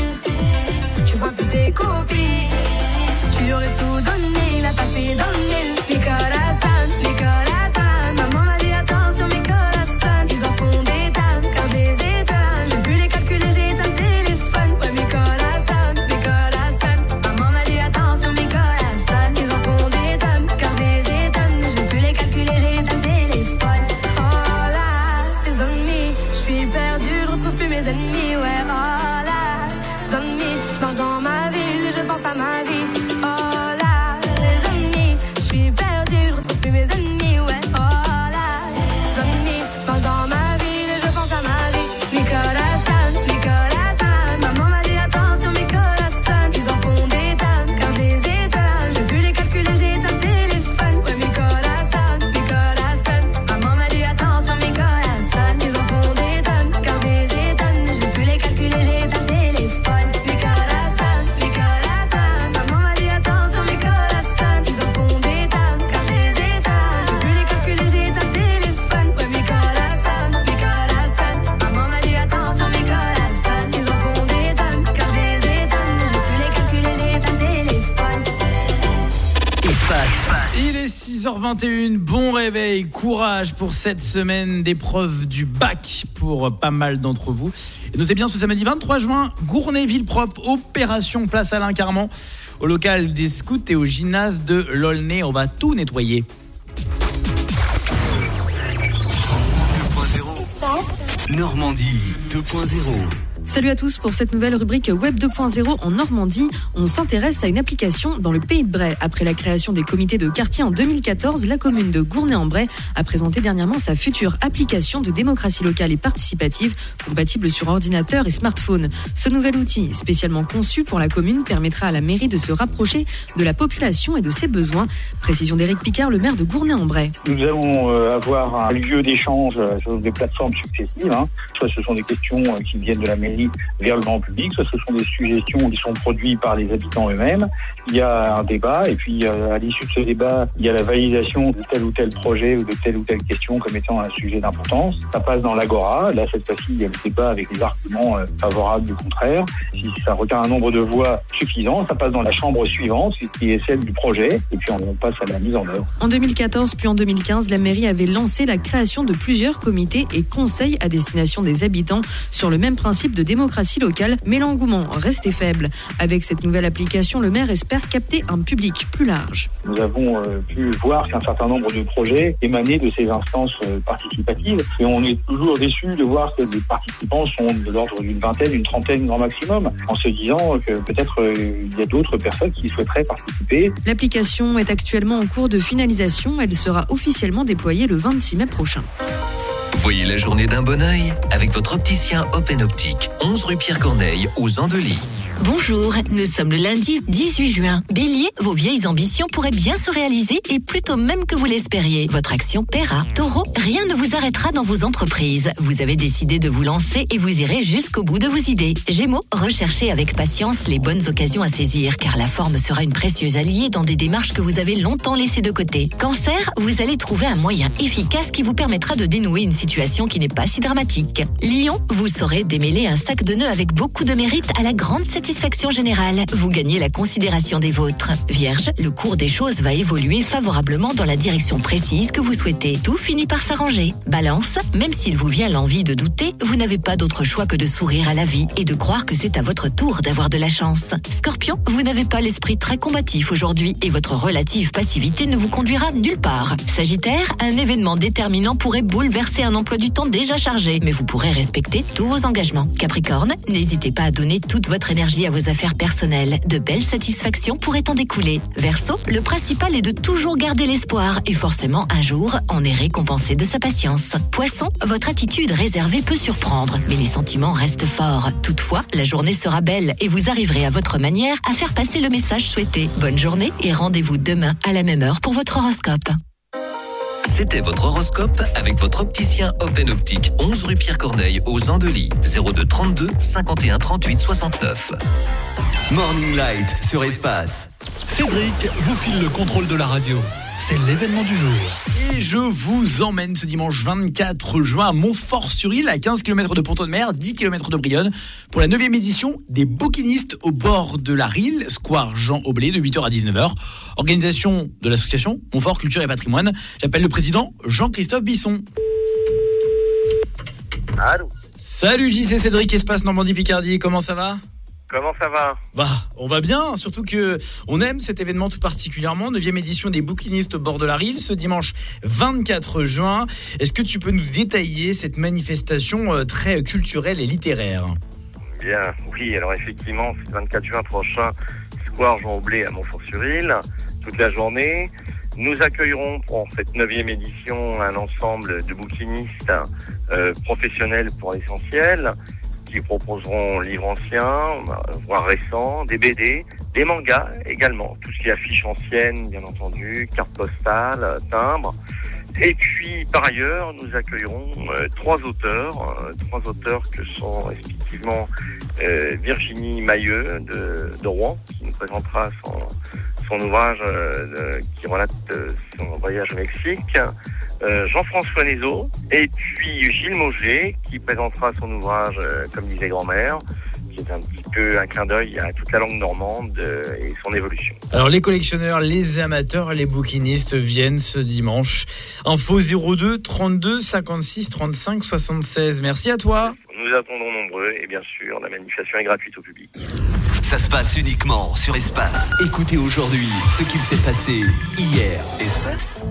1000. Tu vois plus tes copies. Tu lui aurais tout donné, il a tapé dans le mille. Mi corazón, mi corazón. Maman m'a dit attention mi corazón. Ils en font des tonnes quand je les étonne. J'ai pu les calculer, j'ai éteint le téléphone. Ouais mi corazón, mi corazón. Maman m'a dit attention mi corazón. Ils en font des tonnes quand je les étonne. Je veux plus les calculer, j'ai éteint le téléphone. Oh là, les ennemis, je suis perdu, je retrouve plus mes ennemis. Ouais, oh là, les ennemis, je marche dans ma ville et je pense à ma vie. Oh là, les ennemis, je suis perdu, je retrouve plus mes ennemis. Ouais, oh là, les ennemis, je marche dans ma ville et je pense à ma vie. Mi corazón, mi corazón. Maman m'a dit attention mi corazón. Ils en font des tonnes quand je les étonne. J'ai pu les calculer, j'ai éteint le téléphone. Ouais mi corazón, mi corazón. Maman m'a dit attention mi corazón. Ils en font des tonnes quand je les étonne. Je veux plus les calculer, j'ai éteint le téléphone. Mi corazón, mi corazón. Maman m'a dit attention mi corazón. Ils en font des tonnes quand je les étonne. J'ai pu les calculer, j'ai éteint le téléphone. Ouais mi corazón, mi corazón. Maman m'a dit attention mi corazón. Ils en font des tonnes quand je les étonne. Je veux plus les calculer, j'ai éteint le téléphone. Espace. Il est 6h21, bon réveil, courage pour cette semaine d'épreuve du bac pour pas mal d'entre vous. Et notez bien ce samedi 23 juin, Gournay Ville Propre, opération Place Alain Carman, au local des scouts et au gymnase de l'Aulnay. On va tout nettoyer. Normandie 2.0. Salut à tous, pour cette nouvelle rubrique Web 2.0 en Normandie, on s'intéresse à une application dans le Pays de Bray. Après la création des comités de quartier en 2014, la commune de Gournay-en-Bray a présenté dernièrement sa future application de démocratie locale et participative compatible sur ordinateur et smartphone. Ce nouvel outil, spécialement conçu pour la commune, permettra à la mairie de se rapprocher de la population et de ses besoins. Précision d'Éric Picard, le maire de Gournay-en-Bray. Nous allons avoir un lieu d'échange sur des plateformes successives. Soit ce sont des questions qui viennent de la mairie vers le grand public, soit ce sont des suggestions qui sont produites par les habitants eux-mêmes. Il y a un débat et puis à l'issue de ce débat, il y a la validation de tel ou tel projet ou de telle ou telle question comme étant un sujet d'importance. Ça passe dans l'agora. Là, cette fois-ci, il y a le débat avec les arguments favorables du contraire. Si ça retient un nombre de voix suffisant, ça passe dans la chambre suivante, qui est celle du projet, et puis on passe à la mise en œuvre. En 2014 puis en 2015, la mairie avait lancé la création de plusieurs comités et conseils à destination des habitants sur le même principe de démocratie locale, mais l'engouement restait faible. Avec cette nouvelle application, le maire espère capter un public plus large. Nous avons pu voir qu'un certain nombre de projets émanaient de ces instances participatives et on est toujours déçu de voir que les participants sont de l'ordre d'une vingtaine, une trentaine grand maximum, en se disant que peut-être il y a d'autres personnes qui souhaiteraient participer. L'application est actuellement en cours de finalisation. Elle sera officiellement déployée le 26 mai prochain. Voyez la journée d'un bon œil avec votre opticien Open Optique, 11 rue Pierre Corneille, aux Andelies. Bonjour, nous sommes le lundi 18 juin. Bélier, vos vieilles ambitions pourraient bien se réaliser et plutôt même que vous l'espériez. Votre action paiera. Taureau, rien ne vous arrêtera dans vos entreprises. Vous avez décidé de vous lancer et vous irez jusqu'au bout de vos idées. Gémeaux, recherchez avec patience les bonnes occasions à saisir car la forme sera une précieuse alliée dans des démarches que vous avez longtemps laissées de côté. Cancer, vous allez trouver un moyen efficace qui vous permettra de dénouer une situation qui n'est pas si dramatique. Lion, vous saurez démêler un sac de nœuds avec beaucoup de mérite à la grande sécurité satisfaction générale. Vous gagnez la considération des vôtres. Vierge, le cours des choses va évoluer favorablement dans la direction précise que vous souhaitez. Tout finit par s'arranger. Balance, même s'il vous vient l'envie de douter, vous n'avez pas d'autre choix que de sourire à la vie et de croire que c'est à votre tour d'avoir de la chance. Scorpion, vous n'avez pas l'esprit très combatif aujourd'hui et votre relative passivité ne vous conduira nulle part. Sagittaire, un événement déterminant pourrait bouleverser un emploi du temps déjà chargé, mais vous pourrez respecter tous vos engagements. Capricorne, n'hésitez pas à donner toute votre énergie à vos affaires personnelles. De belles satisfactions pourraient en découler. Verseau, le principal est de toujours garder l'espoir et forcément un jour, on est récompensé de sa patience. Poisson, votre attitude réservée peut surprendre, mais les sentiments restent forts. Toutefois, la journée sera belle et vous arriverez à votre manière à faire passer le message souhaité. Bonne journée et rendez-vous demain à la même heure pour votre horoscope. C'était votre horoscope avec votre opticien Open Optique, 11 rue Pierre Corneille aux Andelys, 02 32 51 38 69. Morning Light sur Espace. Cédric vous file le contrôle de la radio. C'est l'événement du jour. Et je vous emmène ce dimanche 24 juin à Montfort-sur-Île, à 15 km de Pont-de-Mer, 10 km de Brionne, pour la 9e édition des bouquinistes au bord de la Rille, square Jean Aublé, de 8h à 19h. Organisation de l'association Montfort Culture et Patrimoine. J'appelle le président Jean-Christophe Bisson. Allô. Salut JC, Cédric, Espace Normandie-Picardie, comment ça va ? Comment ça va ? On va bien, surtout que on aime cet événement tout particulièrement, 9e édition des bouquinistes au bord de la Rille, ce dimanche 24 juin. Est-ce que tu peux nous détailler cette manifestation très culturelle et littéraire ? Bien, oui, alors effectivement, c'est le 24 juin prochain, square Jean Aublé à Montfort-sur-Île, toute la journée. Nous accueillerons pour cette 9e édition un ensemble de bouquinistes professionnels pour l'essentiel, qui proposeront livres anciens, voire récents, des BD, des mangas également, tout ce qui est affiches anciennes, bien entendu, cartes postales, timbres. Et puis, par ailleurs, nous accueillerons trois auteurs que sont respectivement Virginie Mailleux de Rouen, qui nous présentera son ouvrage qui relate son voyage au Mexique, Jean-François Nézot, et puis Gilles Mauger, qui présentera son ouvrage Comme disait grand-mère, qui est un petit peu un clin d'œil à toute la langue normande et son évolution. Alors les collectionneurs, les amateurs, les bouquinistes viennent ce dimanche. Info 02 32 56 35 76. Merci à toi. Nous attendons nombreux et bien sûr la manifestation est gratuite au public. Ça se passe uniquement sur Espace. Écoutez aujourd'hui ce qu'il s'est passé hier. Espace.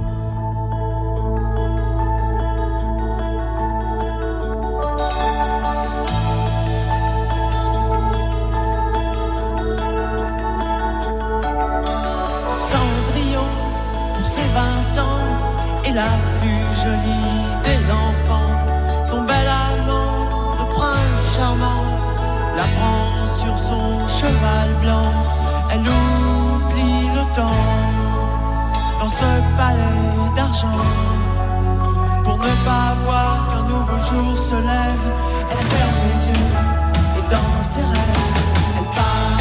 Cendrillon, pour ses 20 ans, est la plus jolie des enfants. Son bel amant de prince charmant la prend sur son cheval blanc. Elle oublie le temps dans ce palais d'argent. Pour ne pas voir qu'un nouveau jour se lève, elle ferme les yeux et dans ses rêves elle part.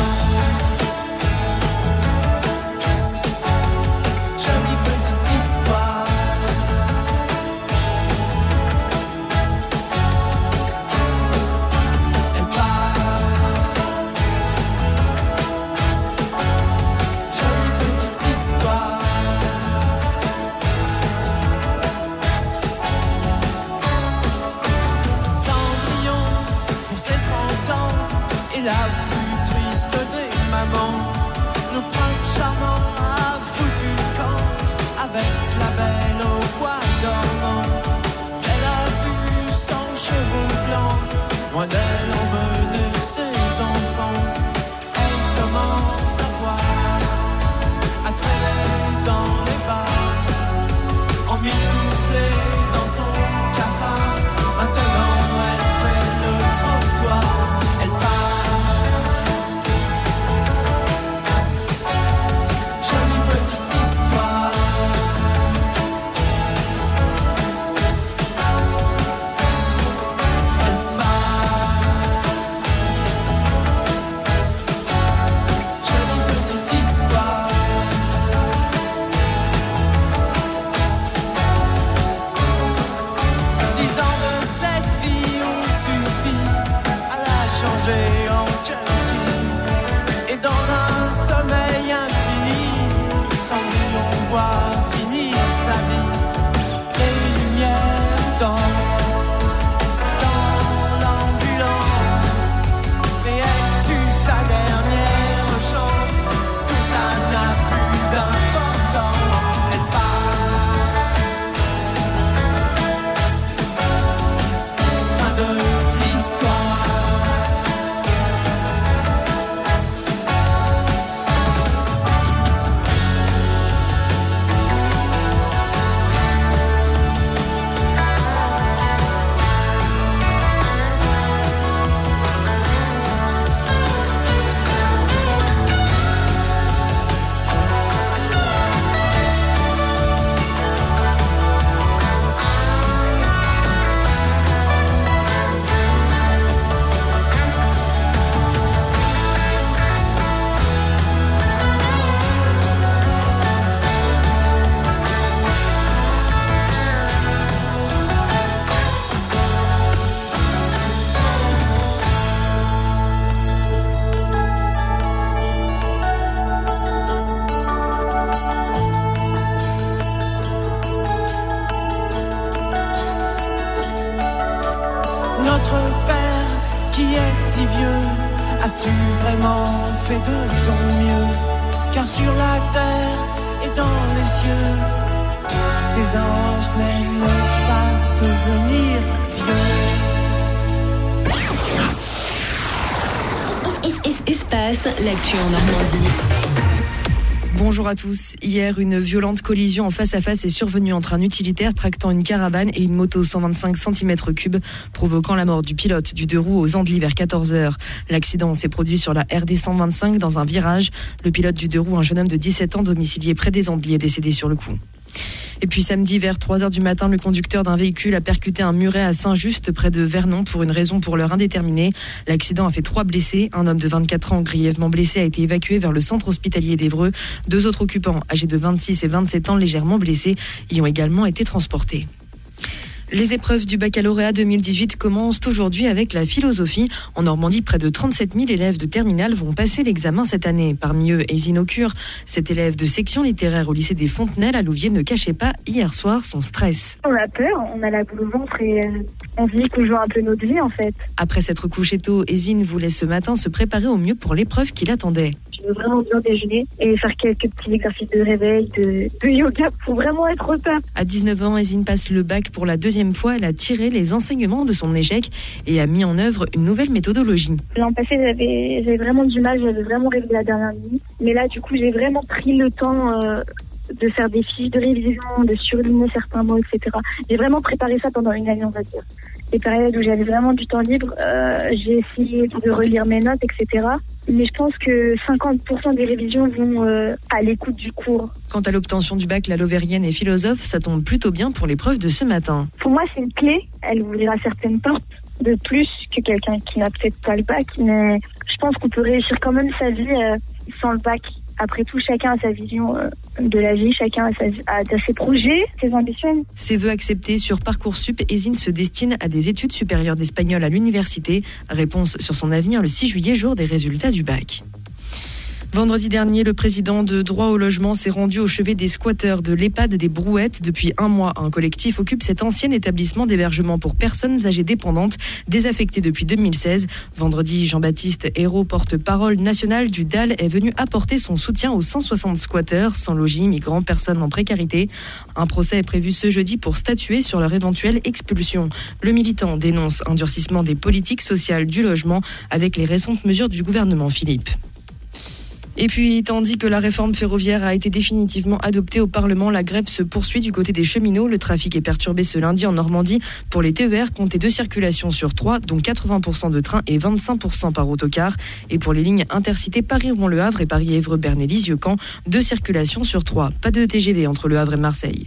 Jolie petite histoire. Elle part. Jolie petite histoire. Cendrillon, de ton mieux, car sur la terre et dans les cieux, tes anges n'aiment pas devenir vieux. Espace, l'actu en Normandie. Bonjour à tous. Hier, une violente collision en face-à-face est survenue entre un utilitaire tractant une caravane et une moto 125 cm3, provoquant la mort du pilote du 2 roues aux Andelys vers 14h. L'accident s'est produit sur la RD 125 dans un virage. Le pilote du 2 roues, un jeune homme de 17 ans domicilié près des Andelys, est décédé sur le coup. Et puis samedi, vers 3h du matin, le conducteur d'un véhicule a percuté un muret à Saint-Just, près de Vernon, pour une raison pour l'heure indéterminée. L'accident a fait 3 blessés. Un homme de 24 ans grièvement blessé a été évacué vers le centre hospitalier d'Évreux. 2 autres occupants, âgés de 26 et 27 ans, légèrement blessés, y ont également été transportés. Les épreuves du baccalauréat 2018 commencent aujourd'hui avec la philosophie. En Normandie, près de 37 000 élèves de terminale vont passer l'examen cette année. Parmi eux, Aisine Aucure, cet élève de section littéraire au lycée des Fontenelles à Louviers, ne cachait pas hier soir son stress. On a peur, on a la boule au ventre et on se dit qu'on joue un peu notre vie en fait. Après s'être couché tôt, Aisine voulait ce matin se préparer au mieux pour l'épreuve qui l'attendait. Je veux vraiment bien déjeuner et faire quelques petits exercices de réveil, de yoga pour vraiment être au top. À 19 ans, Aisine passe le bac pour la 2e fois. Elle a tiré les enseignements de son échec et a mis en œuvre une nouvelle méthodologie. L'an passé, j'avais vraiment du mal, j'avais vraiment rêvé la dernière minute. Mais là, du coup, j'ai vraiment pris le temps de faire des fiches de révision, de surligner certains mots, etc. J'ai vraiment préparé ça pendant une année, on va dire. Les périodes où j'avais vraiment du temps libre, j'ai essayé de relire mes notes, etc. Mais je pense que 50% des révisions vont à l'écoute du cours. Quant à l'obtention du bac, la Lovérienne est philosophe, ça tombe plutôt bien pour l'épreuve de ce matin. Pour moi, c'est une clé. Elle ouvrira certaines portes de plus que quelqu'un qui n'a peut-être pas le bac. Mais je pense qu'on peut réussir quand même sa vie sans le bac. Après tout, chacun a sa vision de la vie, chacun a ses projets, ses ambitions. Ses vœux acceptés sur Parcoursup, Aisine se destine à des études supérieures d'espagnol à l'université. Réponse sur son avenir le 6 juillet, jour des résultats du bac. Vendredi dernier, le président de Droit au logement s'est rendu au chevet des squatteurs de l'EHPAD des Brouettes. Depuis un mois, un collectif occupe cet ancien établissement d'hébergement pour personnes âgées dépendantes, désaffecté depuis 2016. Vendredi, Jean-Baptiste Hérault, porte-parole national du DAL, est venu apporter son soutien aux 160 squatteurs, sans logis, migrants, personnes en précarité. Un procès est prévu ce jeudi pour statuer sur leur éventuelle expulsion. Le militant dénonce un durcissement des politiques sociales du logement avec les récentes mesures du gouvernement Philippe. Et puis, tandis que la réforme ferroviaire a été définitivement adoptée au Parlement, la grève se poursuit du côté des cheminots. Le trafic est perturbé ce lundi en Normandie. Pour les TER, comptez 2 circulations sur 3, dont 80% de trains et 25% par autocar. Et pour les lignes intercités Paris-Rouen-Le Havre et Paris-Évreux-Berne et Lisieux-Caen, 2 circulations sur 3. Pas de TGV entre Le Havre et Marseille.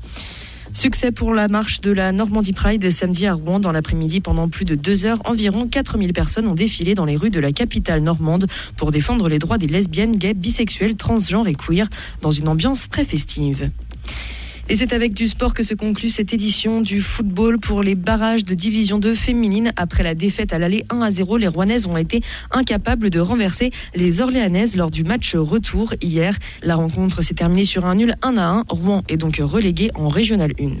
Succès pour la marche de la Normandie Pride samedi à Rouen. Dans l'après-midi, pendant plus de 2 heures, environ 4000 personnes ont défilé dans les rues de la capitale normande pour défendre les droits des lesbiennes, gays, bisexuels, transgenres et queer dans une ambiance très festive. Et c'est avec du sport que se conclut cette édition du football pour les barrages de Division 2 féminine. Après la défaite à l'aller 1-0, les Rouennaises ont été incapables de renverser les Orléanaises lors du match retour hier. La rencontre s'est terminée sur un nul 1-1. Rouen est donc relégué en Régional 1.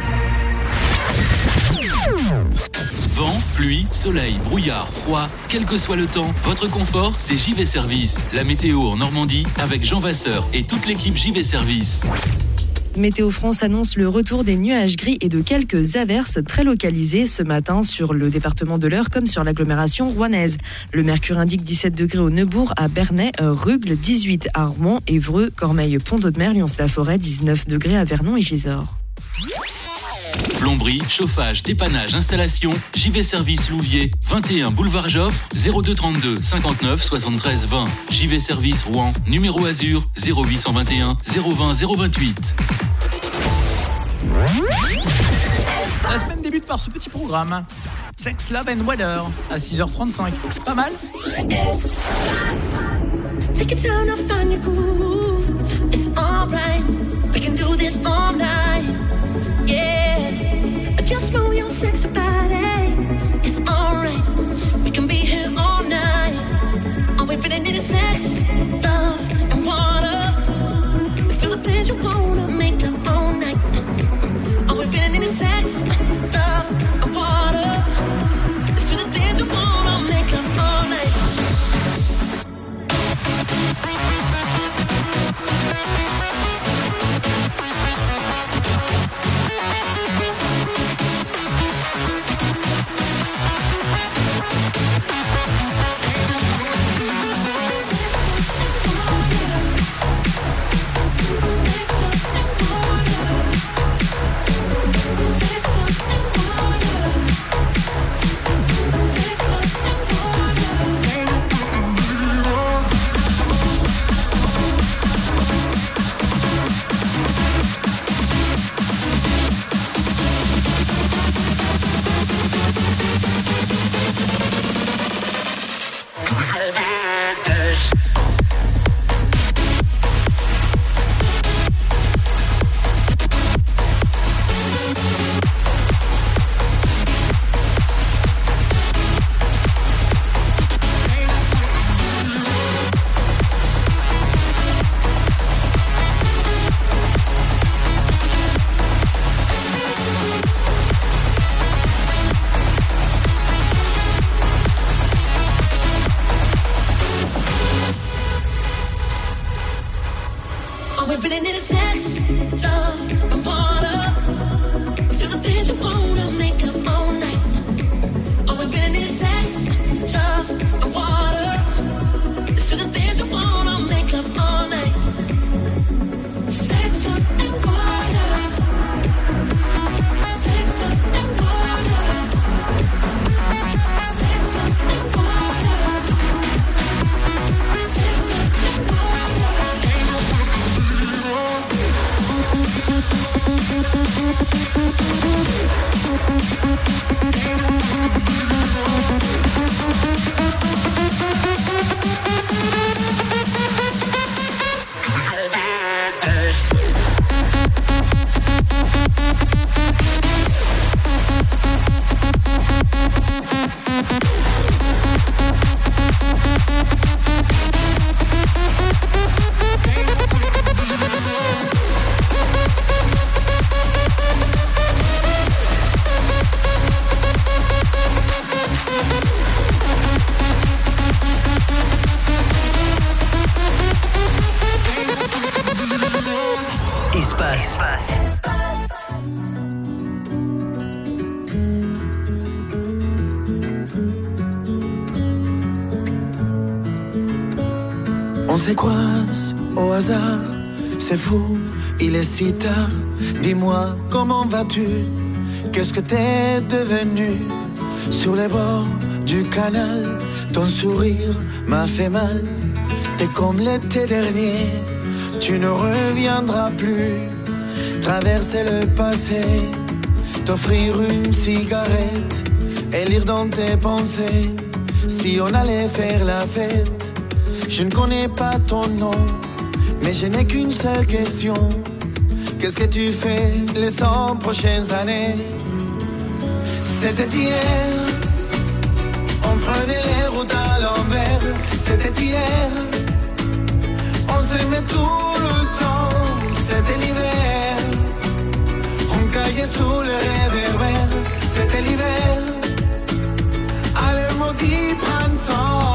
Vent, pluie, soleil, brouillard, froid, quel que soit le temps, votre confort, c'est JV Service. La météo en Normandie avec Jean Vasseur et toute l'équipe JV Service. Météo France annonce le retour des nuages gris et de quelques averses très localisées ce matin sur le département de l'Eure comme sur l'agglomération rouennaise. Le mercure indique 17 degrés au Neubourg, à Bernay, Rugles, 18 à Rouen, Évreux, Cormeilles, Pont-d'Audemer, Lyons-la-Forêt, 19 degrés à Vernon et Gisors. Plomberie, chauffage, dépannage, installation, JV Service Louviers, 21 boulevard Joffre, 02 32 59 73 20. JV Service Rouen, numéro Azur, 0821 020 028. La semaine débute par ce petit programme. Sex, Love and Weather à 6h35. Pas mal? Take your time to find your groove. It's alright. We can do this all night. Yeah. Just move your sexy body. It's alright. We can be here all night. Are we feeling any sex, love, and water? Still the things you wanna make love all night. Are we feeling any sex, love, and water? Still the things you wanna make love all night. I really need is sex, love, and water. Still the things you wanna make up all night. All I really need is sex, love, and water. Still the things you wanna make up all night. Sex, love, and water. Sex, love, and water. Sex, love, and water. Sex, love, and water. Espace. On se croise au hasard, c'est fou, il est si tard. Dis-moi, comment vas-tu? Qu'est-ce que t'es devenu? Sur les bords du canal, ton sourire m'a fait mal. T'es comme l'été dernier, tu ne reviendras plus. Traverser le passé, t'offrir une cigarette et lire dans tes pensées si on allait faire la fête. Je ne connais pas ton nom, mais je n'ai qu'une seule question. Qu'est-ce que tu fais les 100 prochaines années? C'était hier, on prenait les routes à l'envers. C'était hier, on s'aimait tout le temps. C'était l'hiver, on caillait sous le réverbère. C'était l'hiver, à le maudit printemps.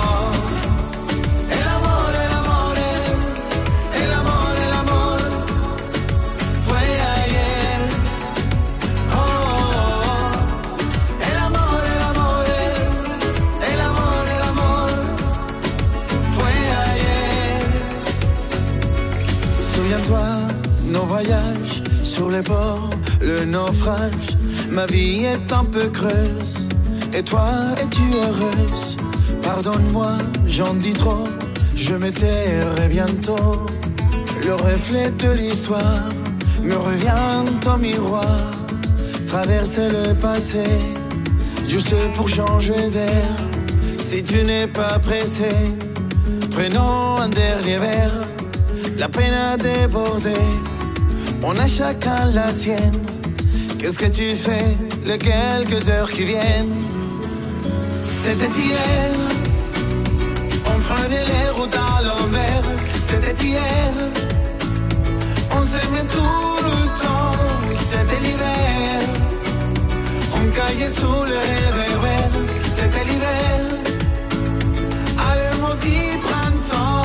Nos voyages sur les bords, le naufrage. Ma vie est un peu creuse. Et toi, es-tu heureuse? Pardonne-moi, j'en dis trop. Je me tairai bientôt. Le reflet de l'histoire me revient en miroir. Traverser le passé, juste pour changer d'air. Si tu n'es pas pressé, prenons un dernier verre. La peine a débordé, on a chacun la sienne. Qu'est-ce que tu fais les quelques heures qui viennent? C'était hier, on prenait les routes à l'envers. C'était hier, on s'aimait tout le temps. C'était l'hiver, on caillait sous le réverbère. C'était l'hiver, à le maudit printemps.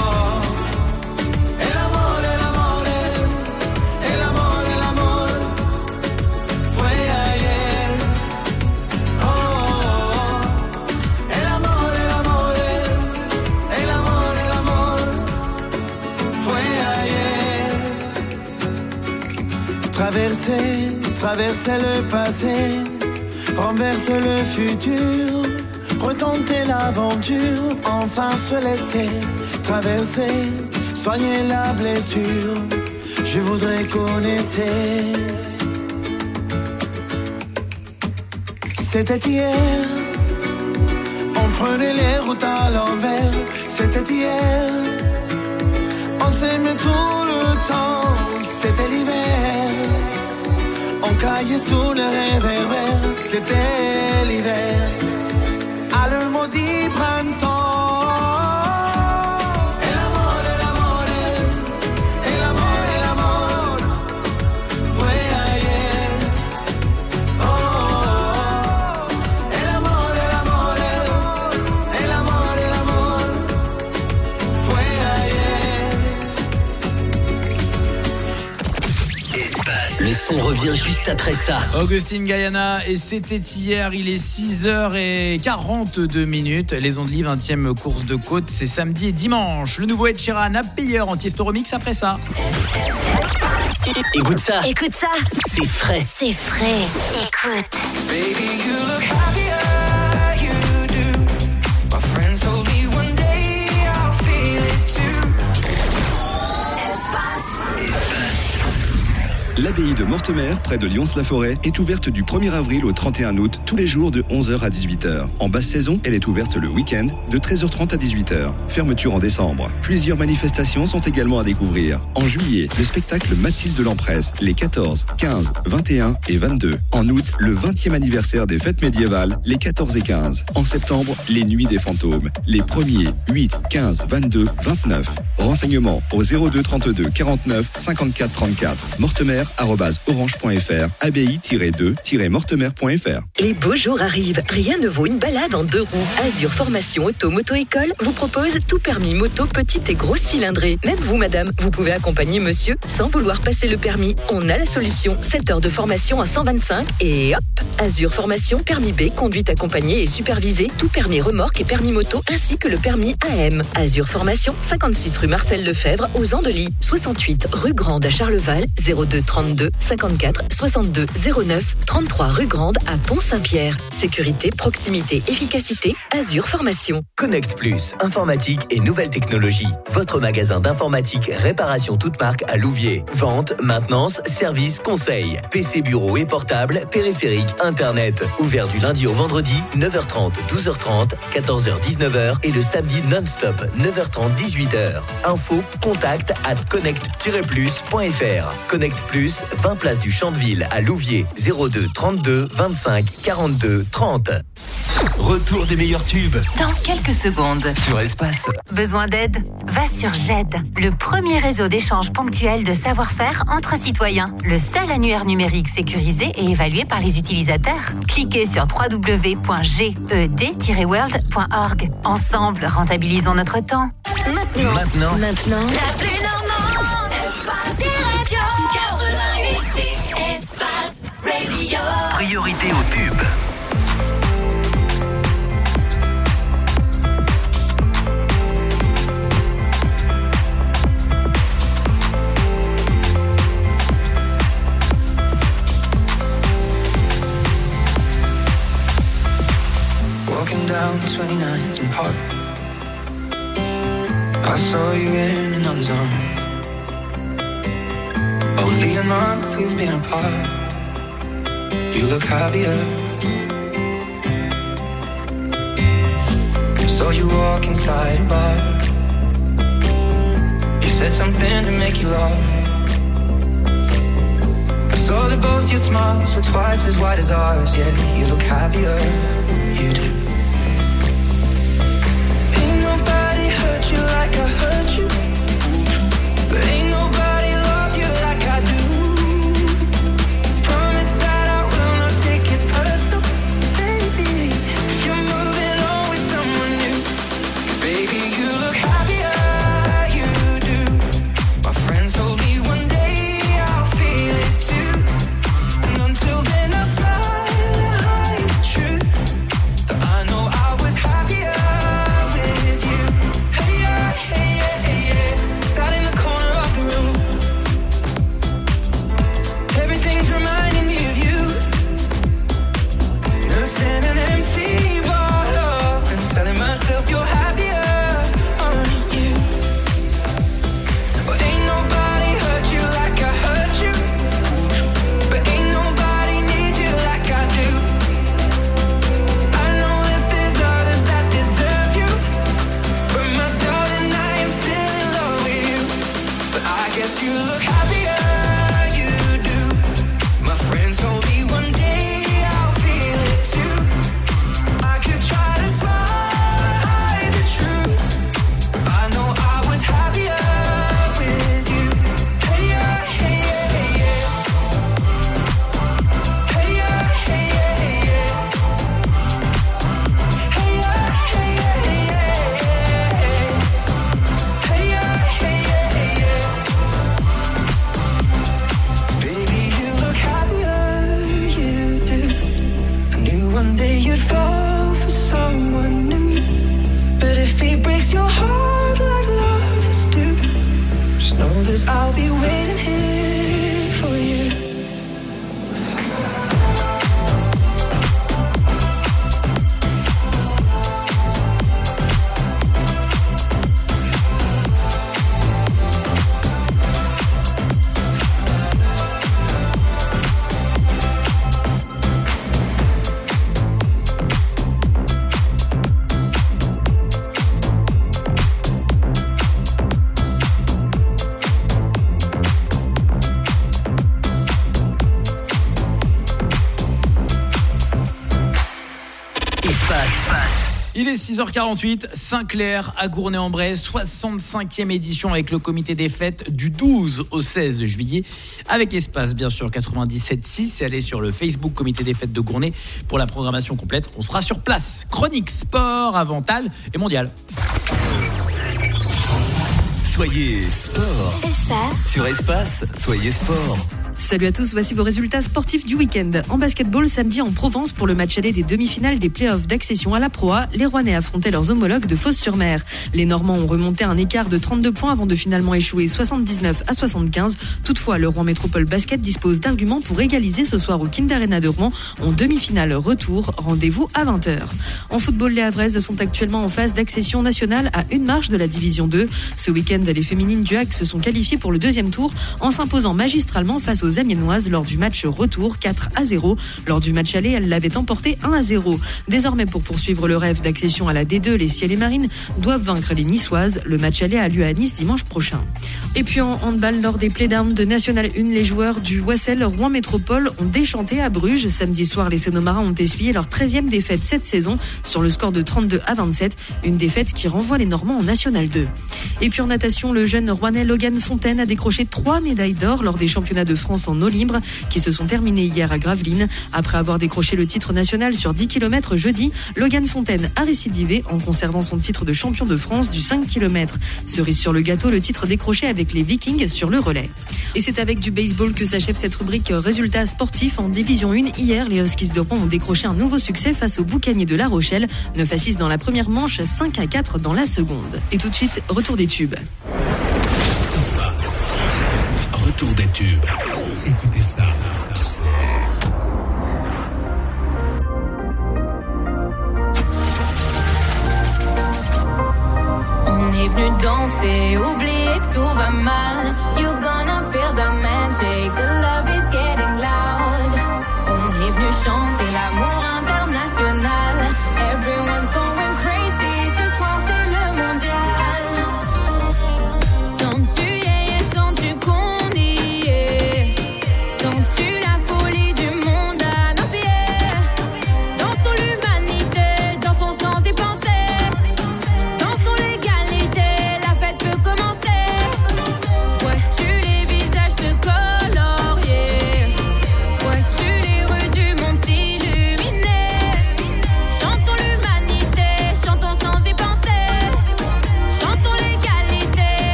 Traverser le passé, renverser le futur, retenter l'aventure, enfin se laisser traverser, soigner la blessure. Je voudrais connaître. C'était hier, on prenait les routes à l'envers. C'était hier, on s'aimait tout le temps. C'était l'hiver, on caillait sous le réverbère. C'était l'hiver, à le maudit printemps. On revient juste après ça. Augustine Gayana, et c'était hier, il est 6h42. Les Ondes Livres, 20e course de côte, c'est samedi et dimanche. Le nouveau Ed Sheeran, Happier en Tiesto Remix après ça. Écoute ça. Écoute ça. C'est frais. C'est frais. Écoute. Baby, you look happier, you do. My friends told me one day I'll feel it too. L'abbaye de Mortemer, près de Lyons-la-Forêt, est ouverte du 1er avril au 31 août, tous les jours de 11h à 18h. En basse saison, elle est ouverte le week-end de 13h30 à 18h. Fermeture en décembre. Plusieurs manifestations sont également à découvrir. En juillet, le spectacle Mathilde Lampresse, les 14, 15, 21 et 22. En août, le 20e anniversaire des fêtes médiévales, les 14 et 15. En septembre, les Nuits des fantômes, les 1er, 8, 15, 22, 29. Renseignements au 02 32 49 54 34. mortemer@orange.fr, abbaye-2-mortemer.fr. Les beaux jours arrivent. Rien ne vaut une balade en 2 roues. Azur Formation Auto Moto École vous propose tout permis moto petite et grosse cylindrée. Même vous, madame, vous pouvez accompagner monsieur sans vouloir passer le permis. On a la solution. 7 heures de formation à 125 et hop. Azur Formation, permis B, conduite accompagnée et supervisée, tout permis remorque et permis moto ainsi que le permis AM. Azur Formation, 56 rue Marcel Lefebvre aux Andelys, 68 rue Grande à Charleval, 02 32 54 62 09, 33 rue Grande à Pont-Saint-Pierre. Sécurité, proximité, efficacité, Azur Formation. Connect Plus, informatique et nouvelles technologies. Votre magasin d'informatique, réparation toute marque à Louviers. Vente, maintenance, service, conseil. PC bureau et portable, périphérique, internet. Ouvert du lundi au vendredi, 9h30, 12h30, 14h, 19h et le samedi non-stop, 9h30, 18h. Info, contact @connect-plus.fr. Connect Plus, 20 place du Champ de Ville à Louviers, 02 32 25 42 30. Retour des meilleurs tubes dans quelques secondes sur Espace. Besoin d'aide? Va sur GED, le premier réseau d'échange ponctuel de savoir-faire entre citoyens. Le seul annuaire numérique sécurisé et évalué par les utilisateurs. Cliquez sur www.ged-world.org. Ensemble, rentabilisons notre temps. Maintenant. Maintenant. La plus normande, Espace Radio 88.6, Espace Radio. Priorité au tube. Walking down 29th and Park, I saw you in another zone. Only a month we've been apart. You look happier. Saw you walk inside a bar. You said something to make you laugh. I saw that both your smiles were twice as wide as ours. Yeah, you look happier. You do. Ain't nobody hurt you like I hurt you. But ain't nobody love you like I do. Promise that I will not take it personal, baby. If you're moving on with someone new, 'cause baby, you look happier, you do. My friends told me one day I'll feel it too. And until then I smile and hide the truth, that I know I was happier with you. Hey yeah, hey yeah, hey yeah. Sat in the corner of the room. Everything's reminding me of you. Nursing an empty bottle and telling myself you're happier, aren't you? Well, ain't nobody hurt you like I hurt you. But ain't nobody need you like I do. I know that there's others that deserve you. But my darling, I am still in love with you. But I guess you look happier, you do. My friends told me one day I'll feel it too. I could try to smile and hide the truth. I know I was happier with you. Hey yeah, hey yeah, hey yeah. Hey yeah, hey yeah, hey yeah. Hey yeah, hey yeah, hey yeah. Hey yeah, hey yeah, hey yeah. Il est 6h48, Saint-Clair à Gournay-en-Bresse, 65e édition avec le comité des fêtes du 12 au 16 juillet. Avec espace, bien sûr, 97.6. Allez sur le Facebook comité des fêtes de Gournay pour la programmation complète. On sera sur place. Chronique sport, Avental et mondial. Soyez sport. Espace. Sur Espace, soyez sport. Salut à tous, voici vos résultats sportifs du week-end. En basketball, samedi en Provence, pour le match aller des demi-finales des playoffs d'accession à la Pro A, les Rouennais affrontaient leurs homologues de Fos-sur-Mer. Les Normands ont remonté un écart de 32 points avant de finalement échouer 79-75. Toutefois, le Rouen Métropole Basket dispose d'arguments pour égaliser ce soir au Kind Arena de Rouen en demi-finale retour. Rendez-vous à 20h. En football, les Havraises sont actuellement en phase d'accession nationale à une marche de la Division 2. Ce week-end, les féminines du HAC se sont qualifiées pour le deuxième tour en s'imposant magistralement face aux Amiénoises lors du match retour 4-0. Lors du match aller, elles l'avaient emporté 1-0. Désormais, pour poursuivre le rêve d'accession à la D2, les Ciels et Marines doivent vaincre les Niçoises. Le match aller a lieu à Nice dimanche prochain. Et puis en handball, lors des playdowns de National 1, les joueurs du Wassel Rouen Métropole ont déchanté à Bruges. Samedi soir, les Sénomarins ont essuyé leur 13e défaite cette saison sur le score de 32-27. Une défaite qui renvoie les Normands en National 2. Et puis en natation, le jeune Rouennais Logan Fontaine a décroché 3 médailles d'or lors des championnats de France en eau libre qui se sont terminés hier à Gravelines. Après avoir décroché le titre national sur 10 km jeudi, Logan Fontaine a récidivé en conservant son titre de champion de France du 5 km. Cerise sur le gâteau, le titre décroché avec les Vikings sur le relais. Et c'est avec du baseball que s'achève cette rubrique résultats sportifs. En Division 1, hier, les Huskies de Rouen ont décroché un nouveau succès face aux Boucaniers de La Rochelle. 9-6 dans la première manche, 5-4 dans la seconde. Et tout de suite, retour des tubes. Espace. Retour des tubes. Écoutez ça. On est venu danser, oublier que tout va mal. You gonna feel the magic, the love is getting loud. On est venu chanter l'amour international. Everyone's going crazy, ce soir c'est le mondial. Sens-tu sens-tu qu'on y est? Sens-tu la folie du monde à nos pieds? Dansons l'humanité, dans son sens et pensée. Dansons l'égalité, la fête peut commencer. Vois-tu les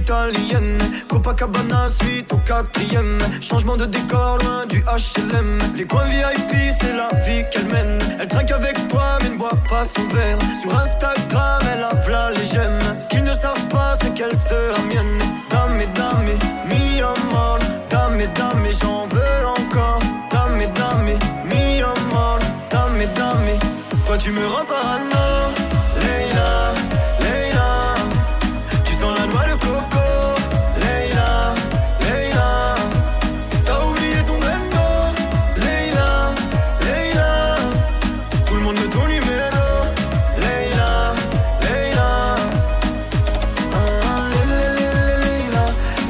italienne. Copacabana suite au 4e. Changement de décor loin du HLM. Les coins VIP c'est la vie qu'elle mène. Elle trinque avec toi mais ne boit pas son verre. Sur Instagram elle a v'là les j'aime. Ce qu'ils ne savent pas c'est qu'elle sera mienne. Dame, mi amor. Dame, j'en veux encore. Dame, mi amor. Dame, toi tu me rends parano. Leila, Leila, tu sens la noix de coco. Leila, Leila, t'as oublié ton bendo. Leila, Leila, tout le monde veut ton numéro. Leila, Leila, Leila,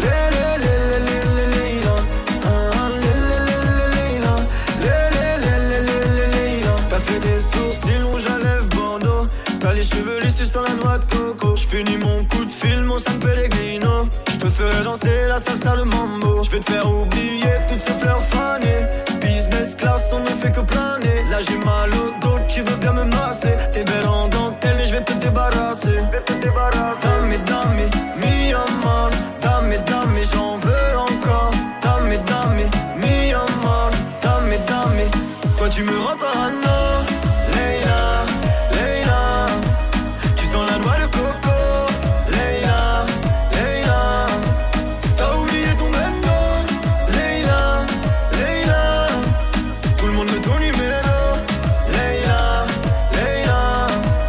Leila, t'as fait des sourcils, rouge à lèvres, Bordeaux. T'as les cheveux lisses, tu sens la noix de coco. J'finis mon coup de fil, mon San Pellegrino. J'te ferai danser la salsa, le mambo. J'vais te faire oublier toutes ces fleurs fanées. Business class, on ne fait que planer. Là j'ai mal au dos, tu veux bien me masser. T'es belle en dentelle et j'vais te débarrasser. Dame, mi amor. Dame, j'en veux encore. Dame, mi amor. Dame, toi tu me rends parano. Leila, Leila, tu sens la noix de coco. Leila, Leila, t'as oublié ton bendo. Leila, Leila, tout le monde veut ton numéro. Leila, Leila,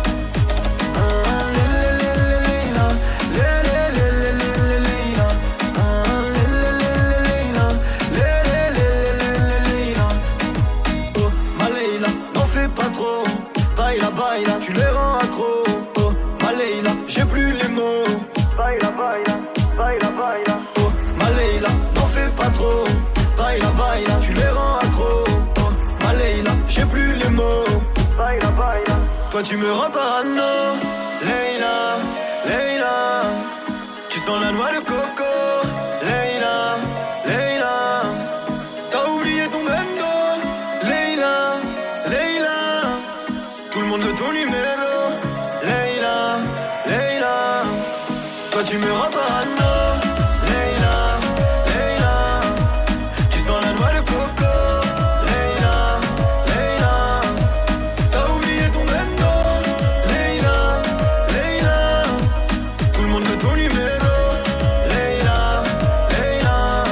oh, ma Leila, n'en fais pas trop. Baila, tu les rends accro. Oh, ma Leila, j'ai plus les mots. Baila, oh, ma Leila, n'en fais pas trop. Baila, tu les rends accro. Oh, ma Leila, j'ai plus les mots. Baila, toi tu me rends parano. Leila, Leila, tu sens la noix de coco. Leila, Leila, t'as oublié ton bendo. Leila, Leila, tout le monde veut ton numéro. Leila, Leila, toi tu me rends parano. Leila, Leila, tu sens la noix de coco. Leila, Leila, t'as oublié ton bendo. Leila, Leila, tout le monde veut ton numéro. Leila, Leila,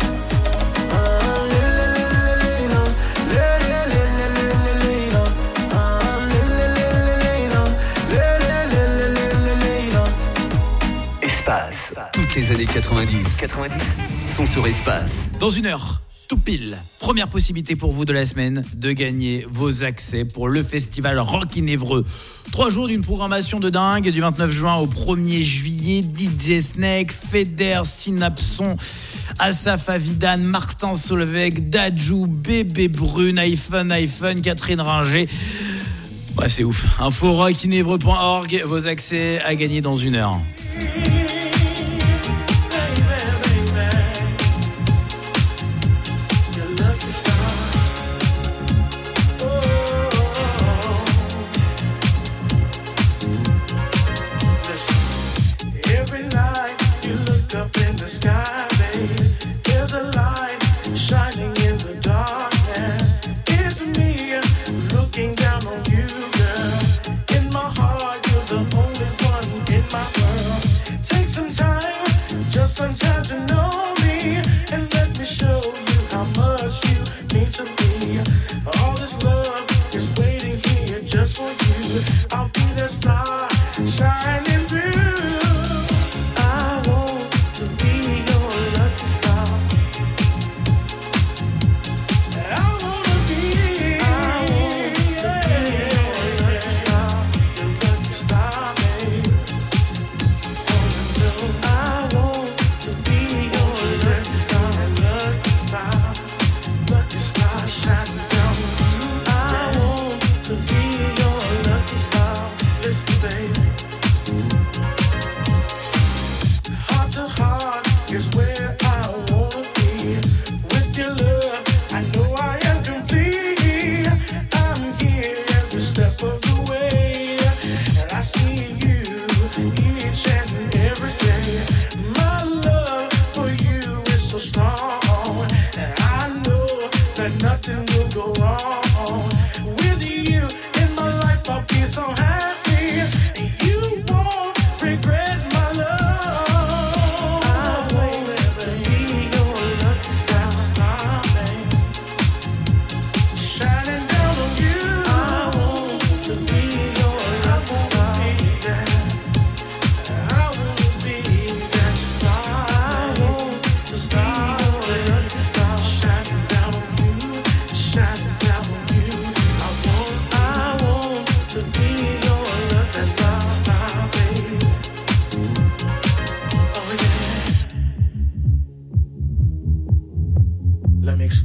Espace. Toutes les années 90 sont sur Espace. Dans une heure, tout pile, première possibilité pour vous de la semaine de gagner vos accès pour le festival Rock in Évreux. 3 jours d'une programmation de dingue, du 29 juin au 1er juillet. DJ Snake, Feder, Synapson, Asaf Avidan, Martin Solveig, Dadju, Bébé Brune, iPhone, Catherine Ringer. Ouais, c'est ouf. Info rockinévreux.org, vos accès à gagner dans une heure. Sometimes to know me and let me show you how much you mean to me. All this love is waiting here just for you. I'll be the star shining through. I want to be your lucky star. I want to be your lucky star, babe. I want to be your lucky star.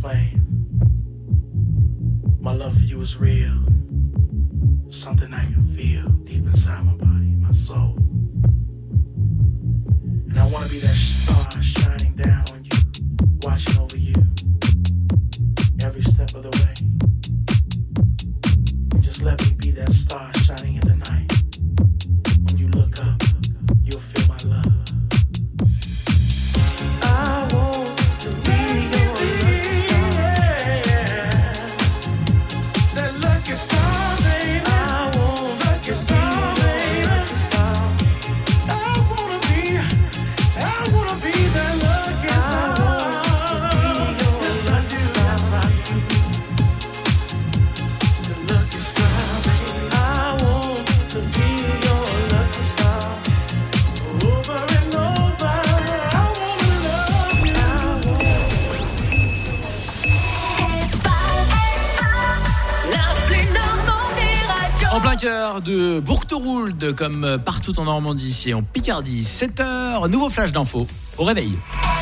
explain. My love for you is real. Something I can feel deep inside my body, my soul. And I wanna be that star shining down on you, watching over you every step of the way. And just let me be that star shining in the night. When you look up, you'll feel my love. I want to be your lucky star. That lucky star, baby. I want lucky star, baby. Lucky star. I wanna be that lucky star. Yes, I do. The lucky star, baby. I want to be your lucky star. Over and over, I wanna love you. En plein cœur de Bourgtheroulde, comme partout en Normandie et en Picardie, 7h, nouveau flash d'infos au réveil.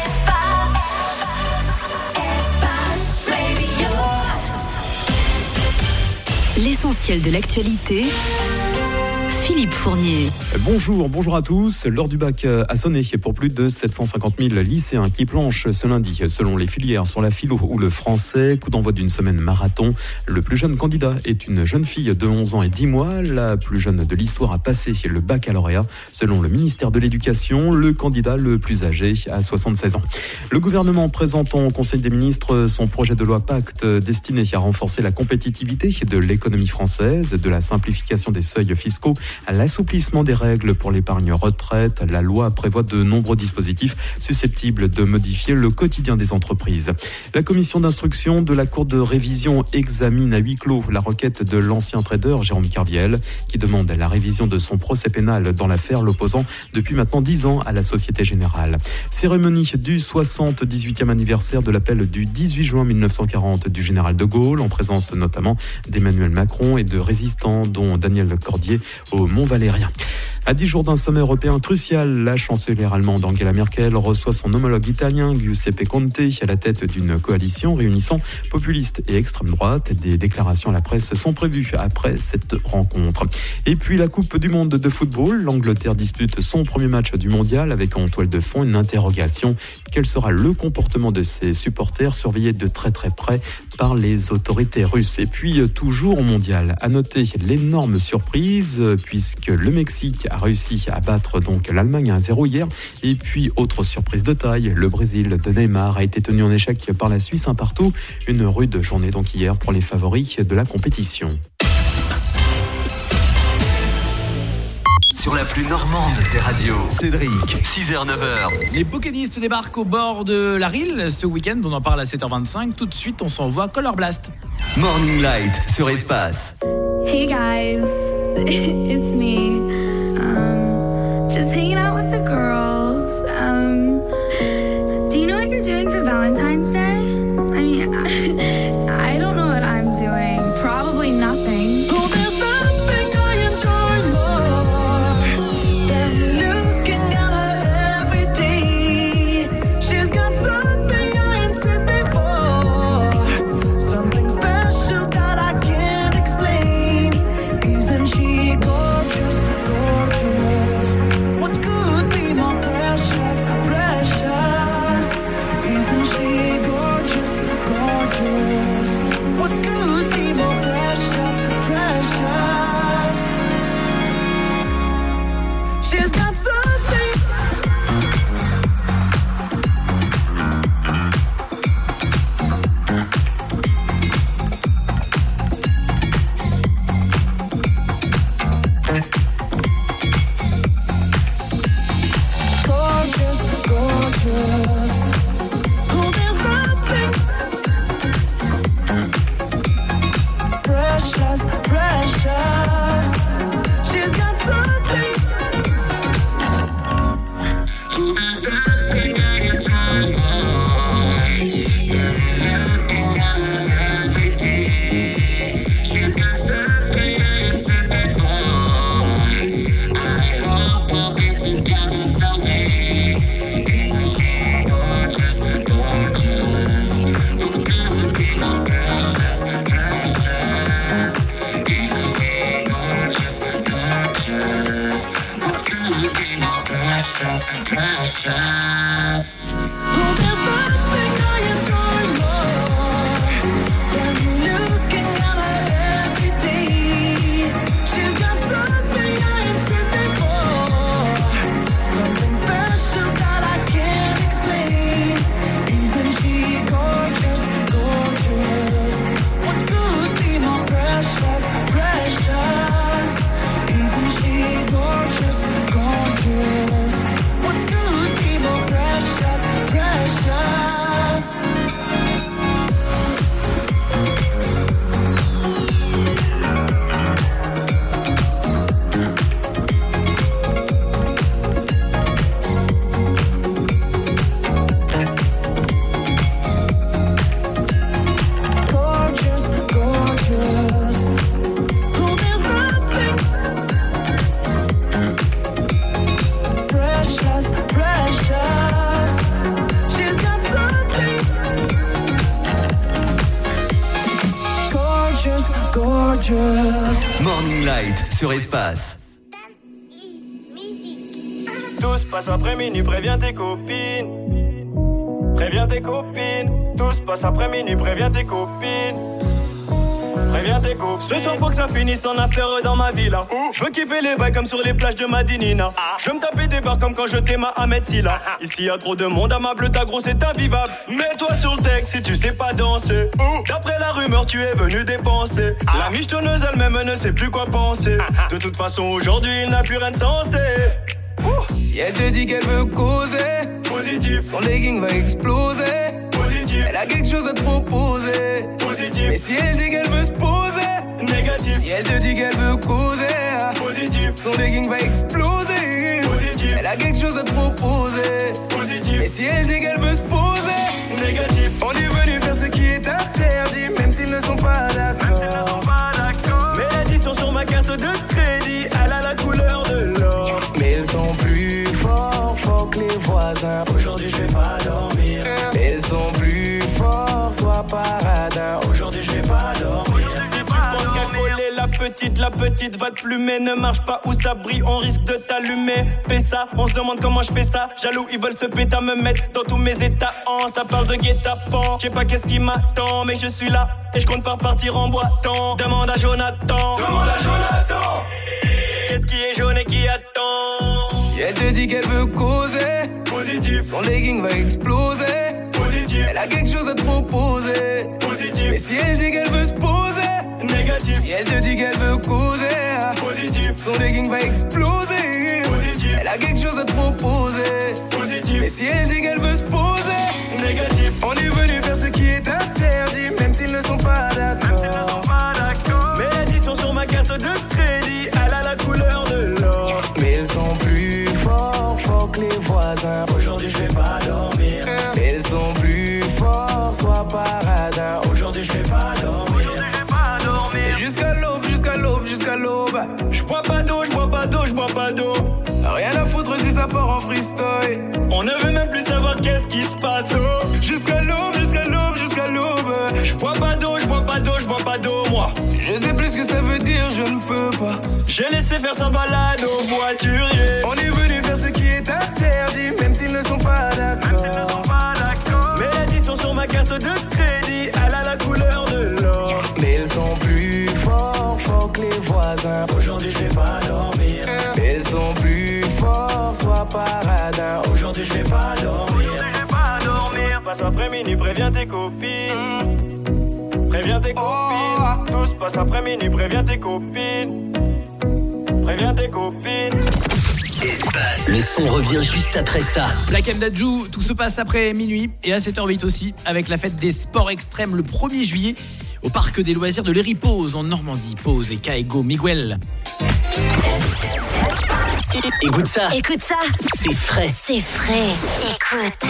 L'essentiel de l'actualité, Philippe Fournier. Bonjour à tous. L'heure du bac a sonné pour plus de 750 000 lycéens qui planchent ce lundi selon les filières sur la philo ou le français. Coup d'envoi d'une semaine marathon. Le plus jeune candidat est une jeune fille de 11 ans et 10 mois. La plus jeune de l'histoire a passé le baccalauréat. Selon le ministère de l'Éducation, le candidat le plus âgé a 76 ans. Le gouvernement présente au Conseil des ministres son projet de loi Pacte destiné à renforcer la compétitivité de l'économie française, de la simplification des seuils fiscaux à l'assouplissement des règles pour l'épargne retraite. La loi prévoit de nombreux dispositifs susceptibles de modifier le quotidien des entreprises. La commission d'instruction de la Cour de révision examine à huis clos la requête de l'ancien trader Jérôme Kerviel qui demande la révision de son procès pénal dans l'affaire l'opposant depuis maintenant 10 ans à la Société Générale. Cérémonie du 78e anniversaire de l'appel du 18 juin 1940 du général de Gaulle, en présence notamment d'Emmanuel Macron et de résistants dont Daniel Cordier au Mont-Valérien. À 10 jours d'un sommet européen crucial, la chancelière allemande Angela Merkel reçoit son homologue italien Giuseppe Conte à la tête d'une coalition réunissant populistes et extrême droite. Des déclarations à la presse sont prévues après cette rencontre. Et puis la Coupe du monde de football, l'Angleterre dispute son premier match du mondial avec en toile de fond une interrogation. Quel sera le comportement de ses supporters surveillés de très très près par les autorités russes? Et puis toujours au mondial, à noter l'énorme surprise puisque le Mexique a réussi à battre donc l'Allemagne 1-0 hier. Et puis autre surprise de taille, le Brésil de Neymar a été tenu en échec par la Suisse un partout. Une rude journée donc hier pour les favoris de la compétition. Sur la plus normande des radios, Cédric, 6h-9h. Les bouquinistes débarquent au bord de la Rille ce week-end, on en parle à 7h25. Tout de suite, on s'envoie Color Blast. Morning Light sur Espace. Hey guys, it's me. Just hanging out with the girls. Do you know what you're doing for Valentine's Day? I mean, I don't know what I'm doing. Probably nothing. Oh, there's nothing I enjoy more than looking at her every day. She's got something I ain't seen before, something special that I can't explain. Isn't she gorgeous, gorgeous? What good Night sur Espace. Tout se passe après minuit, préviens tes copines. Préviens tes copines. Tout se passe après minuit, préviens tes copines. Préviens tes copines. Ce soir faut que ça finisse en after dans ma villa. Je veux kiffer les bails comme sur les plages de Madinina. Je veux me taper des bars comme quand je t'aimais à Ahmed Silla. Ici y'a trop de monde, amable, ta grosse est invivable. Mets-toi sur le texte si tu sais pas danser. D'après la rumeur tu es venu dépenser. La michetonneuse elle-même ne sait plus quoi penser. De toute façon aujourd'hui il n'a plus rien de sensé. Si elle te dit qu'elle veut causer, positif. Son legging va exploser, positif. Elle a quelque chose à te proposer, positif. Mais si elle dit qu'elle veut se poser, négatif. Si elle te dit qu'elle veut causer, positif. Son legging va exploser, positif. Elle a quelque chose à te proposer, positif. Mais si elle dit qu'elle veut se poser, négatif. On est venu faire ce qui est interdit, même s'ils ne sont pas d'accord. Mais l'addition sur ma carte de crédit, elle a la couleur de l'or. Mais ils sont plus forts que les voisins. Aujourd'hui je vais pas dormir. Ils sont plus forts, sois paradin. Aujourd'hui je vais pas dormir. Si tu penses qu'à coller la petite va te plumer. Ne marche pas où ça brille, on risque de t'allumer. Pessa, on se demande comment je fais ça. Jaloux, ils veulent se péter à me mettre dans tous mes états. Ça parle de guet-apens. Je sais pas qu'est-ce qui m'attend, mais je suis là et je compte pas repartir en boitant. Demande à Jonathan. Qu'est-ce qui est jaune et qui attend? Si elle te dit qu'elle veut causer, positif. Son legging va exploser, positif. Elle a quelque chose à te proposer, positif. Mais si elle dit qu'elle veut se poser, négatif. Si elle te dit qu'elle veut causer, positif. Son legging va exploser, positif. Elle a quelque chose à te proposer, positif. Mais si elle dit qu'elle veut se poser, négatif. On est venu faire ce qui est interdit, même s'ils ne sont pas d'accord. Mais l'addition sur ma carte de crédit, elle a la couleur de l'or. Mais ils sont plus forts que les voisins. Aujourd'hui je vais pas dormir. Mais ils sont plus forts, sois paradin. Aujourd'hui je vais pas dormir. Et jusqu'à l'aube. Je bois pas d'eau. Rien à foutre si ça part en freestyle. On ne veut même plus savoir qu'est-ce qui se passe. Jusqu'à l'aube. Je bois pas d'eau, moi. Je sais plus ce que ça veut dire, je ne peux pas. J'ai laissé faire sa balade au voiturier. On est venu faire ce qui est interdit, même s'ils ne sont pas d'accord. Mais l'addition sur ma carte de crédit, elle a la couleur de l'or. Mais ils sont plus forts que les voisins. Aujourd'hui je vais pas dormir. Mais ils sont plus forts, sois paradin. Aujourd'hui je vais pas dormir. Passe après minuit, préviens tes copines. Préviens tes copines. Tout se passe après minuit, préviens tes copines. Préviens tes copines. Le son revient juste après ça. Black M Dadju, tout se passe après minuit et à 7h08 aussi avec la fête des sports extrêmes le 1er juillet au parc des loisirs de l'Héripose en Normandie. Pose et Kaego Miguel. Écoute ça. C'est frais. Écoute.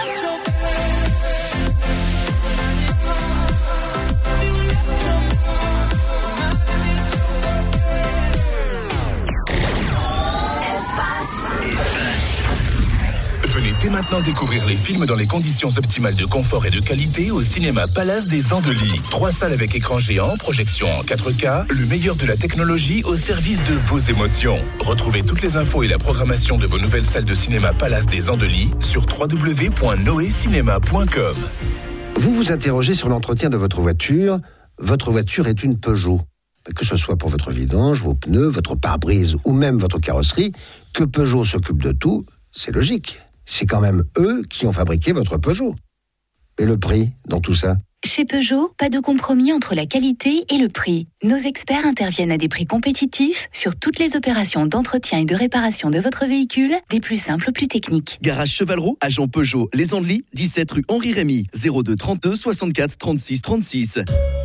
Venez dès maintenant découvrir les films dans les conditions optimales de confort et de qualité au cinéma Palace des Andelys. 3 salles avec écran géant, projection en 4K, le meilleur de la technologie au service de vos émotions. Retrouvez toutes les infos et la programmation de vos nouvelles salles de cinéma Palace des Andelys sur www.noecinema.com. Vous vous interrogez sur l'entretien de votre voiture. Votre voiture est une Peugeot. Que ce soit pour votre vidange, vos pneus, votre pare-brise ou même votre carrosserie, que Peugeot s'occupe de tout, c'est logique. C'est quand même eux qui ont fabriqué votre Peugeot. Et le prix dans tout ça ? Chez Peugeot, pas de compromis entre la qualité et le prix. Nos experts interviennent à des prix compétitifs sur toutes les opérations d'entretien et de réparation de votre véhicule, des plus simples aux plus techniques. Garage Chevalreau, agent Peugeot, Les Andelys, 17 rue Henri Rémy, 02 32 64 36 36.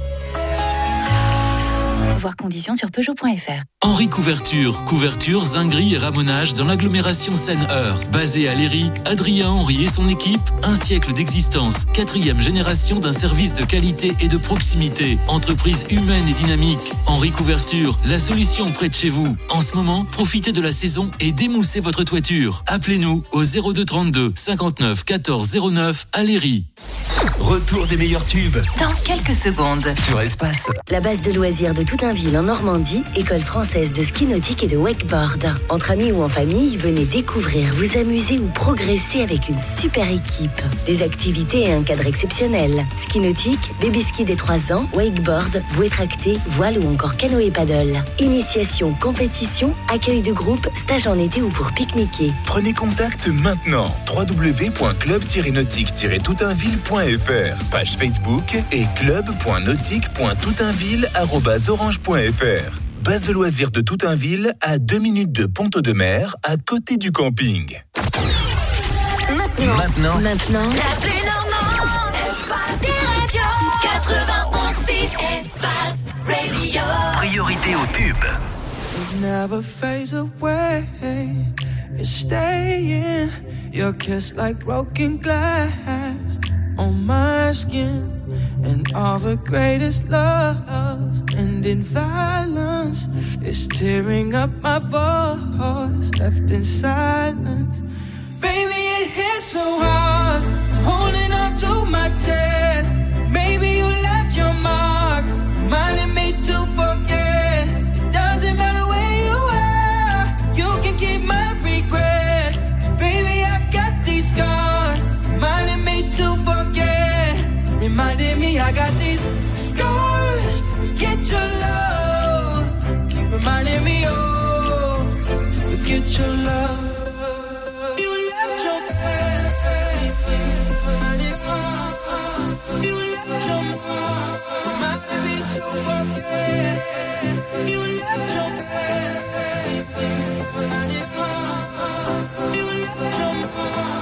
Voir conditions sur Peugeot.fr. Henri Couverture, zinguerie et ramonage dans l'agglomération Seine-Eure. Basé à Léry, Adrien Henri et son équipe, un siècle d'existence, 4e génération d'un service de qualité et de proximité. Entreprise humaine et dynamique. Henri Couverture, la solution près de chez vous. En ce moment, profitez de la saison et démoussez votre toiture. Appelez-nous au 02 32 59 14 09 à Léry. Retour des meilleurs tubes Dans quelques secondes. sur Espace. La base de loisirs de Toutainville en Normandie, école française de ski nautique et de wakeboard. Entre amis ou en famille, venez découvrir, vous amuser ou progresser avec une super équipe. Des activités et un cadre exceptionnel. Ski nautique, baby ski des 3 ans, wakeboard, bouée tractée, voile ou encore canoë paddle. Initiation, compétition, accueil de groupe, stage en été ou pour pique-niquer. Prenez contact maintenant. www.club-nautique-toutainville.fr. Page Facebook et club.nautique.toutainville@orange.fr. Base de loisirs de Toutainville à 2 minutes de Pont-Audemer, à côté du camping. Maintenant. La plus normande, Espace Radio 91.6, Espace Radio. Priorité au tube. It never fades away. It's staying. Your kiss like broken glass on my skin. And all the greatest loves end in violence. It's tearing up my voice, left in silence. Baby, it hits so hard. I'm holding on to my chest. Maybe you left your mark, reminding me to forget. It doesn't matter where you are, you can keep my regret. 'Cause baby, I got these scars, reminding me to forget. Reminding me I got these scars to forget your love. Keep reminding me, oh, to forget your love. You left your faith, you left your mark, reminding me to forget. You left your faith, you left your mark.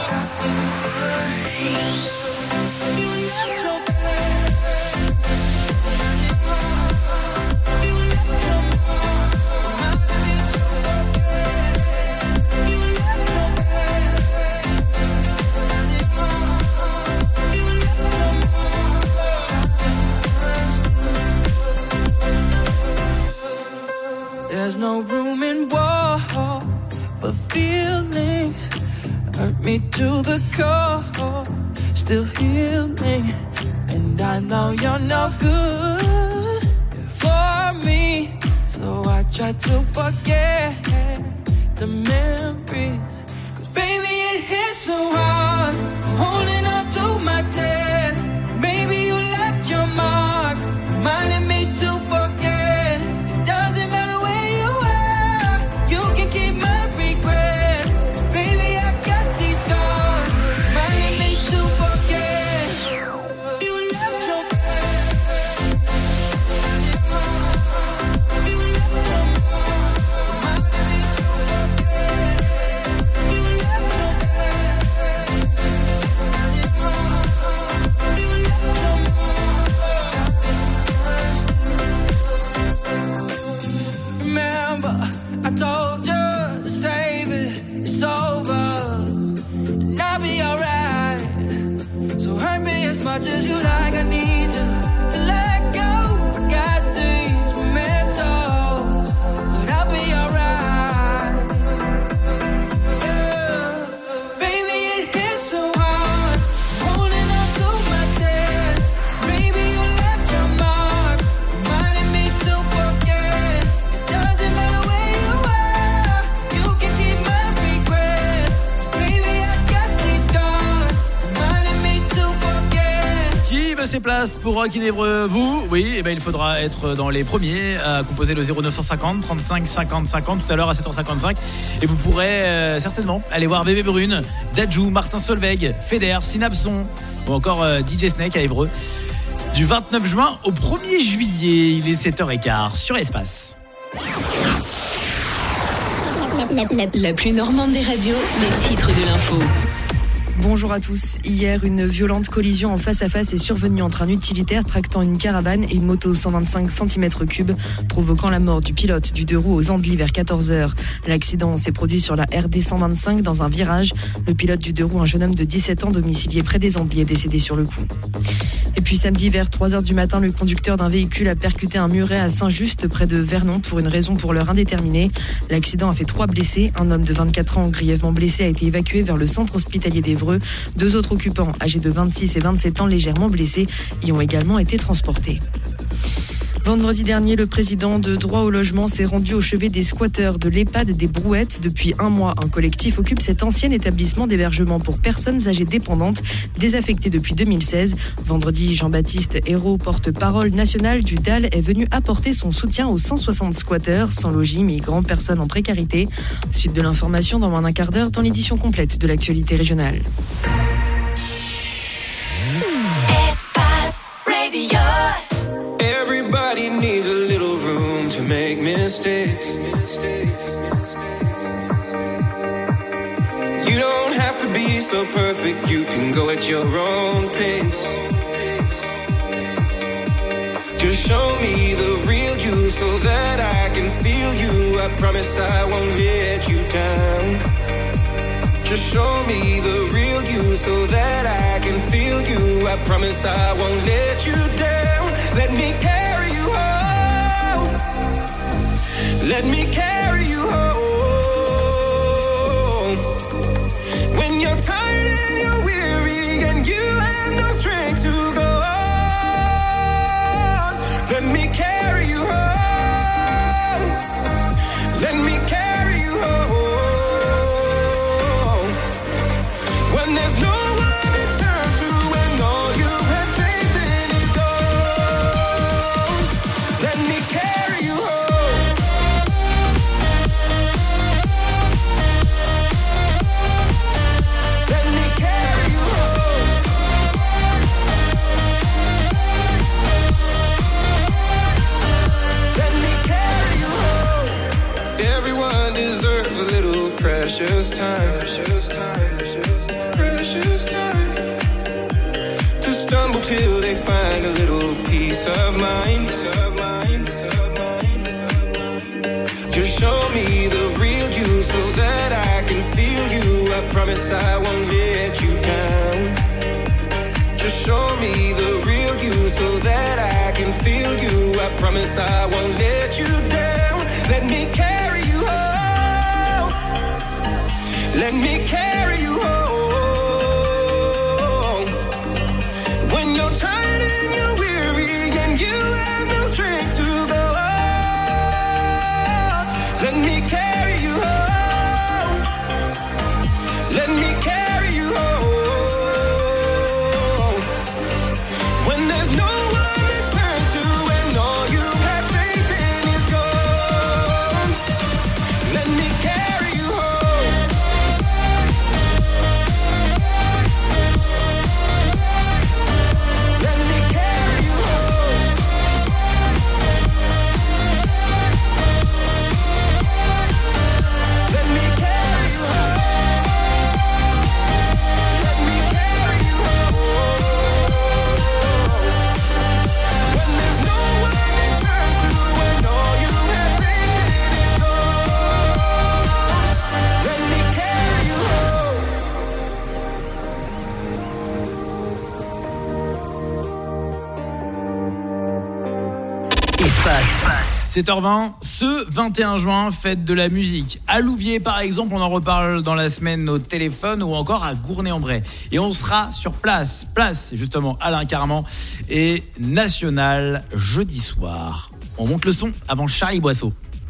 There's no room in war for feelings. Hurt me to the core, still healing. And I know you're no good for me, so I try to forget the memories. 'Cause baby, it hits so hard. I'm holding on to my chest. Maybe you left your mark, reminding me to forget. It doesn't matter where you are, you can keep my regret. Baby, I got these scars, reminding me to forget. You left your Remember, I told you to save it, it's over, and I'll be alright. So hurt me as much as you like, I need you to let go. I got things we meant to, but I'll be alright. Yeah. Baby, it hits so hard, holding on to my chest. Maybe you left your mark, reminding me to forget. It doesn't matter where you are, you can keep my regret. Baby, I got these scars, reminding me to forget. Qui veut ses places pour Rock in Évreux? Vous? Oui, et ben il faudra être dans les premiers à composer le 0950 35 50 50 tout à l'heure à 7h55. Et vous pourrez certainement aller voir Bébé Brune, Dadju, Martin Solveig, Feder, Synapson ou encore DJ Snake à Évreux. Du 29 juin au 1er juillet, il est 7h15 sur Espace. La plus normande des radios, les titres de l'info. Bonjour à tous. Hier, une violente collision en face-à-face est survenue entre un utilitaire tractant une caravane et une moto 125 cm3, provoquant la mort du pilote du 2 roues aux Andelys vers 14h. L'accident s'est produit sur la RD 125 dans un virage. Le pilote du 2 roues, un jeune homme de 17 ans domicilié près des Andelys, est décédé sur le coup. Et puis samedi vers 3h du matin, le conducteur d'un véhicule a percuté un muret à Saint-Just près de Vernon pour une raison pour l'heure indéterminée. L'accident a fait 3 blessés. Un homme de 24 ans grièvement blessé a été évacué vers le centre hospitalier d'Évreux. 2 autres occupants âgés de 26 et 27 ans légèrement blessés y ont également été transportés. Vendredi dernier, le président de Droit au logement s'est rendu au chevet des squatteurs de l'EHPAD des Brouettes. Depuis un mois, un collectif occupe cet ancien établissement d'hébergement pour personnes âgées dépendantes, désaffecté depuis 2016. Vendredi, Jean-Baptiste Hérault, porte-parole national du DAL, est venu apporter son soutien aux 160 squatteurs, sans logis, migrants, personnes en précarité. Suite de l'information dans moins d'un quart d'heure dans l'édition complète de l'actualité régionale. Espace Radio. Everybody needs a little room to make mistakes. You don't have to be so perfect, you can go at your own pace. Just show me the real you so that I can feel you. I promise I won't let you down. Just show me the real you so that I can feel you. I promise I won't let you down. Let me carry you home. Let me carry you home. When you're tired and you're weary and you have no strength to go on, let me carry you home. Let me carry you home. When there's no one to turn to and all you have faith in is gone, let me carry you home. Let me carry you home. Let me carry you home. Everyone deserves a little precious time. Precious time to stumble till they find a little peace of mind. Just show me the real you so that I can feel you. I promise I won't let you down. Just show me the real you so that I can feel you. I promise I won't let you down. Let me carry you home. Let me carry you home. When you're tired and you're weary and you have no strength to go on, let me carry you home. Let me carry you home. When there's no one to turn to and all you have faith in is gone, let me carry you home. Let me carry you home. Let me carry you home. Let me carry you home. When there's no one to turn to and all you have faith in is gone, let me carry you home. Espace. 7h20, ce 21 juin, fête de la musique. À Louviers, par exemple, on en reparle dans la semaine au téléphone ou encore à Gournay-en-Bray. Et on sera sur place justement Alain Carman et National jeudi soir. On monte le son avant Charlie Boisseau.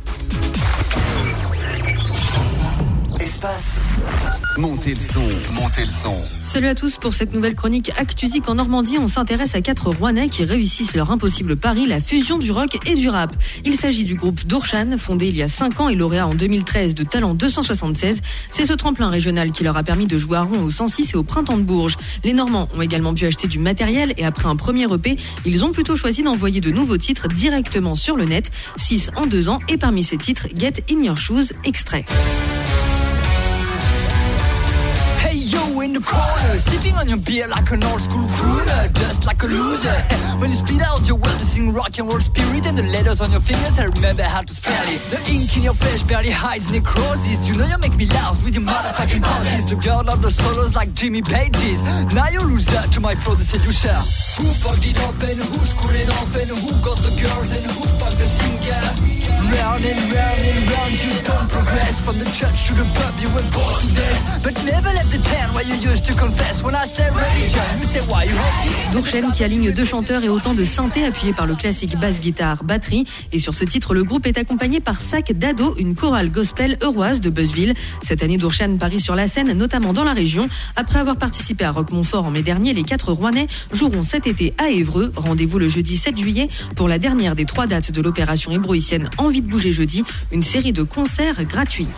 Espace. Montez le son, montez le son. Salut à tous, pour cette nouvelle chronique Actusique en Normandie, on s'intéresse à 4 Rouennais qui réussissent leur impossible pari, la fusion du rock et du rap. Il s'agit du groupe Dourchan, fondé il y a 5 ans et lauréat en 2013 de Talent 276. C'est ce tremplin régional qui leur a permis de jouer à Rouen au 106 et au Printemps de Bourges. Les Normands ont également pu acheter du matériel et après un premier EP, ils ont plutôt choisi d'envoyer de nouveaux titres directement sur le net, 6 en 2 ans, et parmi ces titres, Get In Your Shoes, extrait. Hey yo, in the corner, Sipping on your beer like an old school crooner, just like a loser. When you spit out your words, sing rock and roll spirit, and the letters on your fingers, I remember how to spell it. The ink in your flesh barely hides necrosis. You know you make me laugh with your motherfucking pauses. The girl of the solos like Jimmy Page's. Now you lose that to my flow, the seducer. Who fucked it up and who's cooling off and who got the girls and who fucked the singer? Round and round and round you don't progress. From the church to the pub you were bored to death. But never left the town where you used to confess. When I say religion, you say why you hate it. Dourchen qui aligne 2 chanteurs et autant de synthés appuyés par le classique basse-guitare, batterie. Et sur ce titre, le groupe est accompagné par Sac Dado, une chorale gospel euroise de Buzzville. Cette année, Dourchen parie sur la scène, notamment dans la région. Après avoir participé à Roquemontfort en mai dernier, les 4 Rouennais joueront cet été à Évreux. Rendez-vous le jeudi 7 juillet pour la dernière des 3 dates de l'opération hébroïcienne Envie de bouger jeudi, une série de concerts gratuits.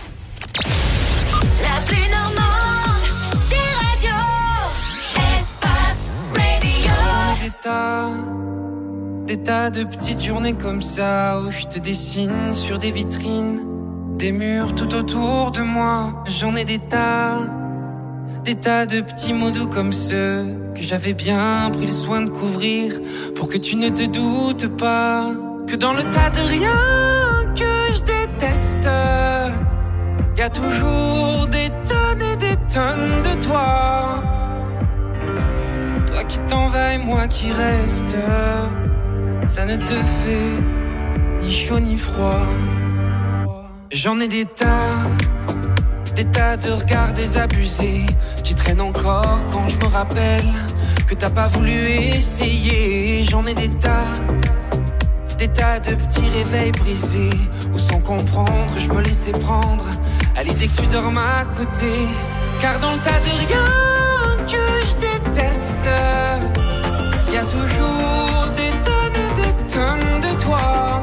La plus normande des radios, Espace Radio. Des tas de petites journées comme ça où je te dessine sur des vitrines, des murs tout autour de moi. J'en ai des tas de petits mots doux comme ceux que j'avais bien pris le soin de couvrir pour que tu ne te doutes pas que dans le tas de rien que je déteste, y a toujours des tonnes et des tonnes de toi. Toi qui t'en vas et moi qui reste, ça ne te fait ni chaud ni froid. J'en ai des tas de regards désabusés qui traînent encore quand je me rappelle que t'as pas voulu essayer. J'en ai des tas de petits réveils brisés où sans comprendre je me laissais prendre à l'idée que tu dormes à côté. Car dans le tas de rien que je déteste, y a toujours des tonnes et des tonnes de toi.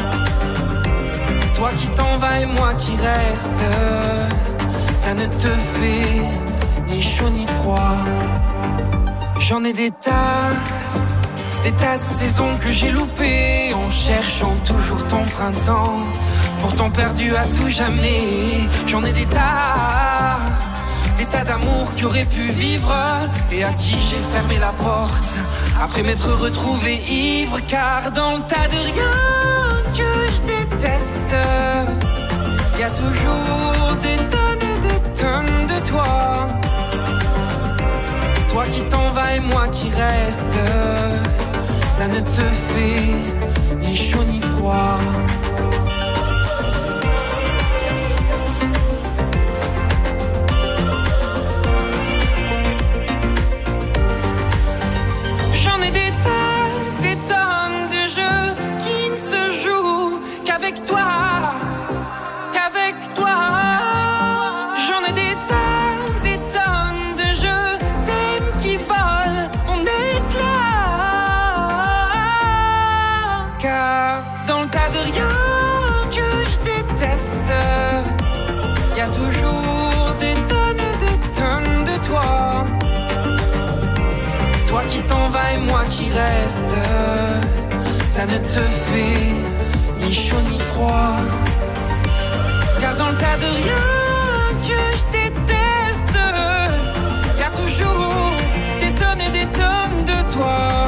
Toi qui t'en vas et moi qui reste, ça ne te fait ni chaud ni froid. J'en ai des tas de saisons que j'ai loupées en cherchant toujours ton printemps, pourtant perdu à tout jamais. J'en ai des tas d'amour qui auraient pu vivre et à qui j'ai fermé la porte après m'être retrouvé ivre. Car dans le tas de rien que je déteste, y a toujours des tonnes et des tonnes de toi. Toi qui t'en vas et moi qui reste, ça ne te fait ni chaud ni froid. J'en ai des tonnes de jeux qui ne se jouent qu'avec toi. J'en ai des tonnes de jeux thèmes qui volent en éclats. Car dans le tas de rien que je déteste, y a toujours des tonnes et des tonnes de toi. Toi qui t'en vas et moi qui reste, ça ne te fait ni chaud ni froid. Car dans le tas de rien que je déteste, y a toujours des tonnes et des tonnes de toi.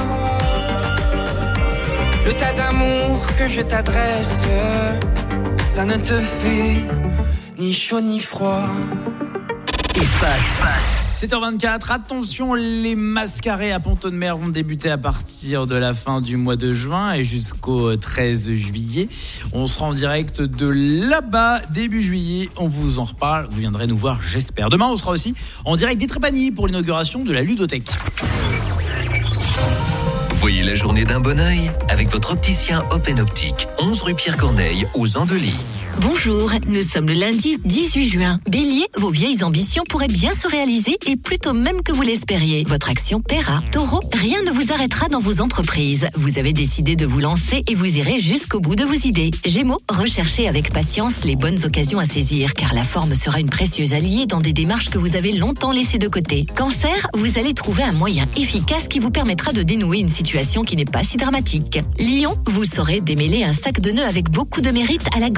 Le tas d'amour que je t'adresse, ça ne te fait ni chaud ni froid. Espace. 7h24, attention, les mascarés à Pont-de-Mer vont débuter à partir de la fin du mois de juin et jusqu'au 13 juillet. On sera en direct de là-bas début juillet, on vous en reparle, vous viendrez nous voir j'espère. Demain on sera aussi en direct des Trépanies pour l'inauguration de la ludothèque. Voyez la journée d'un bon œil avec votre opticien Open Optique, 11 rue Pierre Corneille aux Andelies. Bonjour, nous sommes le lundi 18 juin. Bélier, vos vieilles ambitions pourraient bien se réaliser et plutôt même que vous l'espériez. Votre action paiera. Taureau, rien ne vous arrêtera dans vos entreprises. Vous avez décidé de vous lancer et vous irez jusqu'au bout de vos idées. Gémeaux, recherchez avec patience les bonnes occasions à saisir car la forme sera une précieuse alliée dans des démarches que vous avez longtemps laissées de côté. Cancer, vous allez trouver un moyen efficace qui vous permettra de dénouer une situation qui n'est pas si dramatique. Lion, vous saurez démêler un sac de nœuds avec beaucoup de mérite à la grande satisfaction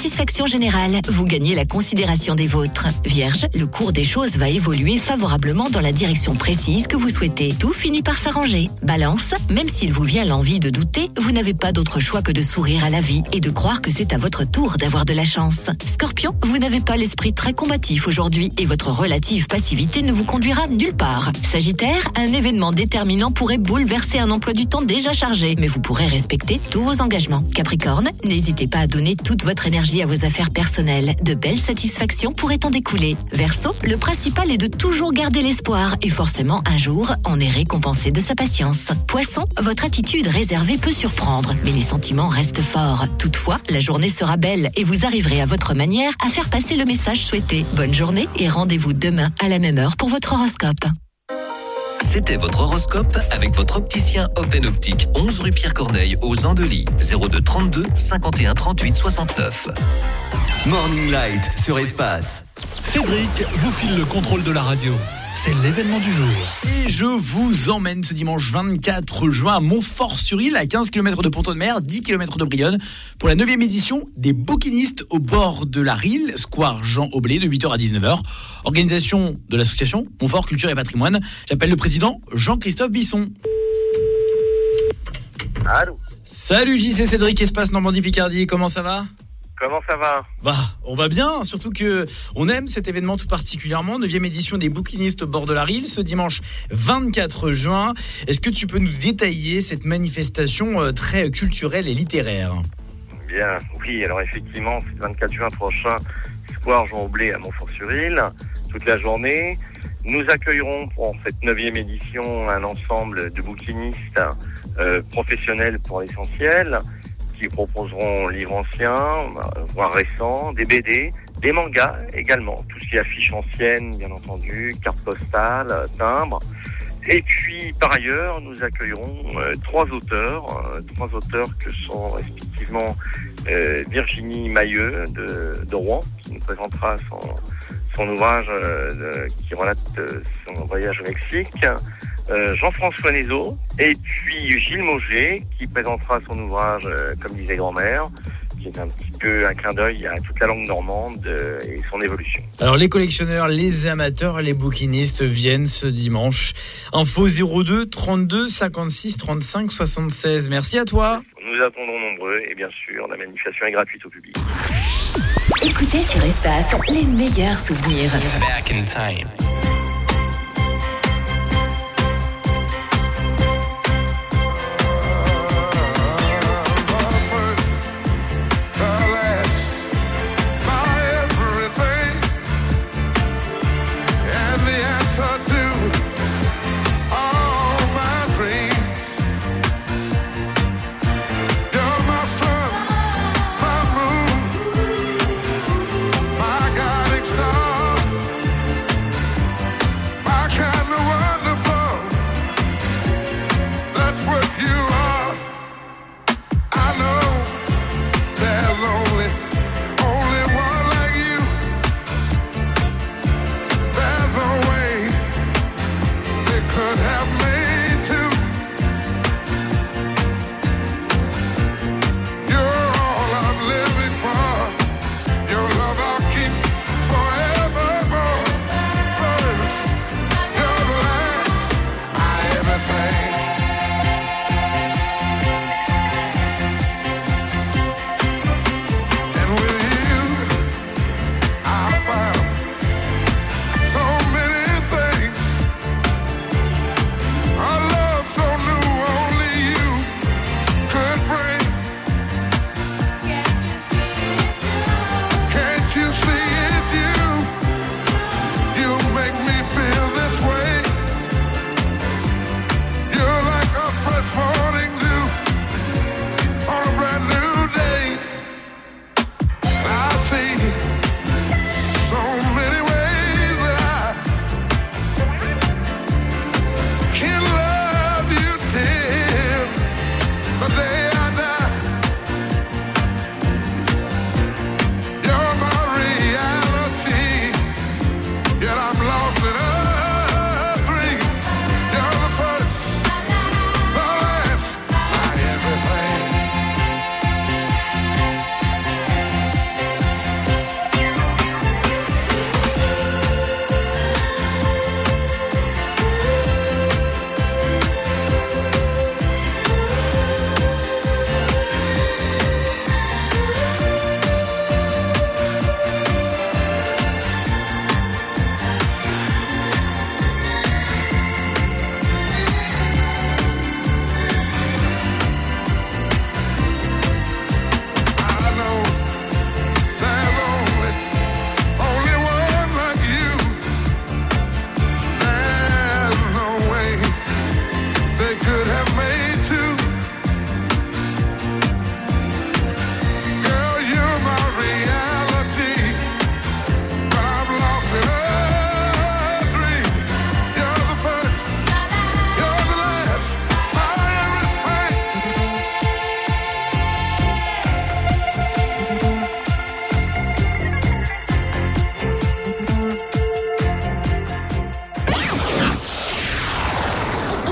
satisfaction générale. Vous gagnez la considération des vôtres. Vierge, le cours des choses va évoluer favorablement dans la direction précise que vous souhaitez. Tout finit par s'arranger. Balance, même s'il vous vient l'envie de douter, vous n'avez pas d'autre choix que de sourire à la vie et de croire que c'est à votre tour d'avoir de la chance. Scorpion, vous n'avez pas l'esprit très combatif aujourd'hui et votre relative passivité ne vous conduira nulle part. Sagittaire, un événement déterminant pourrait bouleverser un emploi du temps déjà chargé, mais vous pourrez respecter tous vos engagements. Capricorne, n'hésitez pas à donner toute votre énergie à vos affaires personnelles. De belles satisfactions pourraient en découler. Verseau, le principal est de toujours garder l'espoir et forcément un jour, on est récompensé de sa patience. Poisson, votre attitude réservée peut surprendre, mais les sentiments restent forts. Toutefois, la journée sera belle et vous arriverez à votre manière à faire passer le message souhaité. Bonne journée et rendez-vous demain à la même heure pour votre horoscope. C'était votre horoscope avec votre opticien Open Optique, 11 rue Pierre Corneille aux Andelys, 02 32 51 38 69. Morning Light sur Espace. Cédric vous file le contrôle de la radio. C'est l'événement du jour. Et je vous emmène ce dimanche 24 juin à Montfort-sur-Île, à 15 km de Pont-de-Mer, 10 km de Brionne, pour la 9e édition des bouquinistes au bord de la Rille, square Jean Aublé, de 8h à 19h. Organisation de l'association Montfort Culture et Patrimoine. J'appelle le président Jean-Christophe Bisson. Allô. Salut JC, Cédric, Espace Normandie-Picardie, comment ça va ? Comment ça va ? On va bien, surtout que on aime cet événement tout particulièrement, 9e édition des bouquinistes au bord de la Rille, ce dimanche 24 juin. Est-ce que tu peux nous détailler cette manifestation très culturelle et littéraire ? Bien, oui, alors effectivement, c'est le 24 juin prochain, square Jean Aublé à Montfort-sur-Île, toute la journée. Nous accueillerons pour cette 9e édition un ensemble de bouquinistes professionnels pour l'essentiel, qui proposeront livres anciens, voire récents, des BD, des mangas également, tout ce qui est affiches anciennes, bien entendu, cartes postales, timbres. Et puis, par ailleurs, nous accueillerons trois auteurs que sont respectivement Virginie Mailleux de Rouen, qui nous présentera son ouvrage qui relate son voyage au Mexique, Jean-François Nézot, et puis Gilles Mauger, qui présentera son ouvrage Comme disait grand-mère, qui est un petit peu un clin d'œil à toute la langue normande et son évolution. Alors les collectionneurs, les amateurs, les bouquinistes viennent ce dimanche. Info 02 32 56 35 76. Merci à toi. Nous attendons nombreux et bien sûr la manifestation est gratuite au public. Écoutez sur Espace les meilleurs souvenirs. Back in time.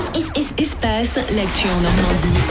Espace, l'actu en Normandie.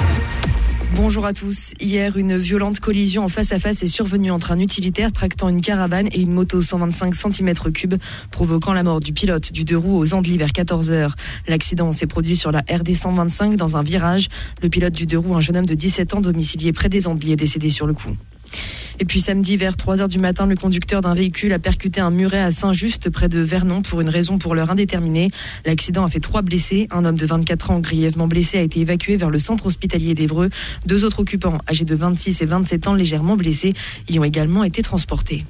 Bonjour à tous. Hier, une violente collision en face-à-face est survenue entre un utilitaire tractant une caravane et une moto 125 cm3, provoquant la mort du pilote du 2 roues aux Andelys vers 14h. L'accident s'est produit sur la RD 125 dans un virage. Le pilote du 2 roues, un jeune homme de 17 ans domicilié près des Andelys, est décédé sur le coup. Et puis samedi, vers 3h du matin, le conducteur d'un véhicule a percuté un muret à Saint-Just, près de Vernon, pour une raison pour l'heure indéterminée. L'accident a fait 3 blessés. Un homme de 24 ans grièvement blessé a été évacué vers le centre hospitalier d'Évreux. 2 autres occupants, âgés de 26 et 27 ans, légèrement blessés, y ont également été transportés.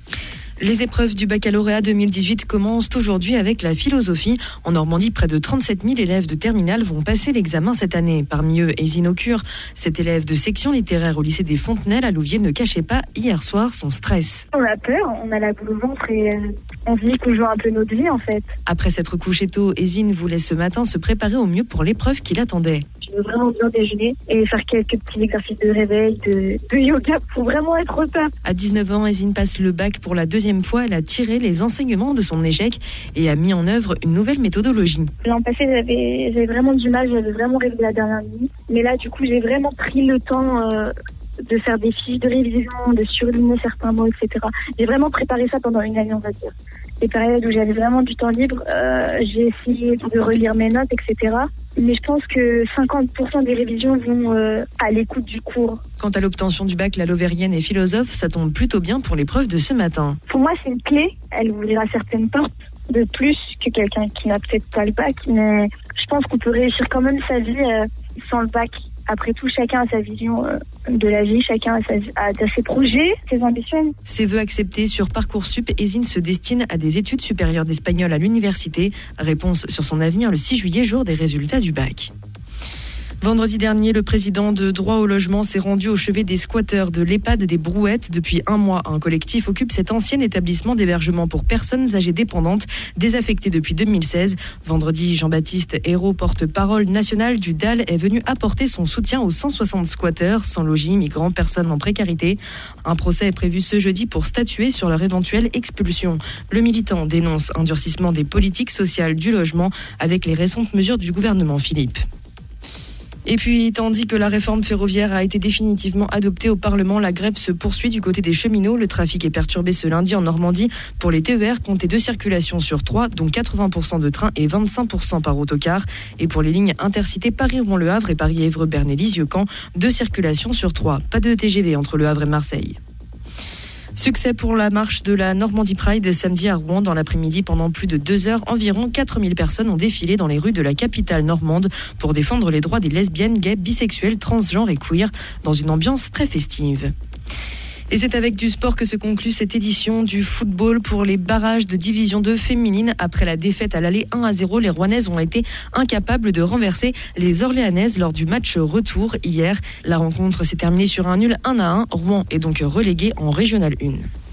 Les épreuves du baccalauréat 2018 commencent aujourd'hui avec la philosophie. En Normandie, près de 37 000 élèves de terminale vont passer l'examen cette année. Parmi eux, Ezine Aucure, cet élève de section littéraire au lycée des Fontenelles à Louviers, ne cachait pas hier soir son stress. On a peur, on a la boule au ventre et on se dit qu'on joue un peu notre vie en fait. Après s'être couché tôt, Ezine voulait ce matin se préparer au mieux pour l'épreuve qui l'attendait. Je veux vraiment bien déjeuner et faire quelques petits exercices de réveil, de yoga pour vraiment être au top. À 19 ans, Ezine passe le bac pour la deuxième fois. Elle a tiré les enseignements de son échec et a mis en œuvre une nouvelle méthodologie. L'an passé, j'avais vraiment du mal, j'avais vraiment rêvé la dernière minute. Mais là, du coup, j'ai vraiment pris le temps de faire des fiches de révision, de surligner certains mots, etc. J'ai vraiment préparé ça pendant une année, on va dire. Les périodes où j'avais vraiment du temps libre, j'ai essayé de relire mes notes, etc. Mais je pense que 50% des révisions vont à l'écoute du cours. Quant à l'obtention du bac, la Lovérienne est philosophe. Ça tombe plutôt bien pour l'épreuve de ce matin. Pour moi, c'est une clé. Elle ouvrira certaines portes de plus que quelqu'un qui n'a peut-être pas le bac. Mais je pense qu'on peut réussir quand même sa vie sans le bac. Après tout, chacun a sa vision de la vie, chacun a ses projets, ses ambitions. Ses vœux acceptés sur Parcoursup, Ezine se destine à des études supérieures d'espagnol à l'université. Réponse sur son avenir le 6 juillet, jour des résultats du bac. Vendredi dernier, le président de Droit au logement s'est rendu au chevet des squatteurs de l'EHPAD des Brouettes. Depuis un mois, un collectif occupe cet ancien établissement d'hébergement pour personnes âgées dépendantes, désaffecté depuis 2016. Vendredi, Jean-Baptiste Hérault, porte-parole national du DAL, est venu apporter son soutien aux 160 squatteurs, sans logis, migrants, personnes en précarité. Un procès est prévu ce jeudi pour statuer sur leur éventuelle expulsion. Le militant dénonce un durcissement des politiques sociales du logement avec les récentes mesures du gouvernement Philippe. Et puis, tandis que la réforme ferroviaire a été définitivement adoptée au Parlement, la grève se poursuit du côté des cheminots. Le trafic est perturbé ce lundi en Normandie. Pour les TER, comptez 2 circulations sur 3, dont 80% de trains et 25% par autocar. Et pour les lignes intercités Paris-Rouen-Le Havre et Paris-Évreux-Berne et Lisieux-Caen, 2 circulations sur 3. Pas de TGV entre Le Havre et Marseille. Succès pour la marche de la Normandie Pride samedi à Rouen. Dans l'après-midi, pendant plus de 2 heures, environ 4000 personnes ont défilé dans les rues de la capitale normande pour défendre les droits des lesbiennes, gays, bisexuels, transgenres et queer dans une ambiance très festive. Et c'est avec du sport que se conclut cette édition du football pour les barrages de Division 2 féminine. Après la défaite à l'aller 1-0, les Rouennaises ont été incapables de renverser les Orléanaises lors du match retour hier. La rencontre s'est terminée sur un nul 1-1. Rouen est donc relégué en Régional 1.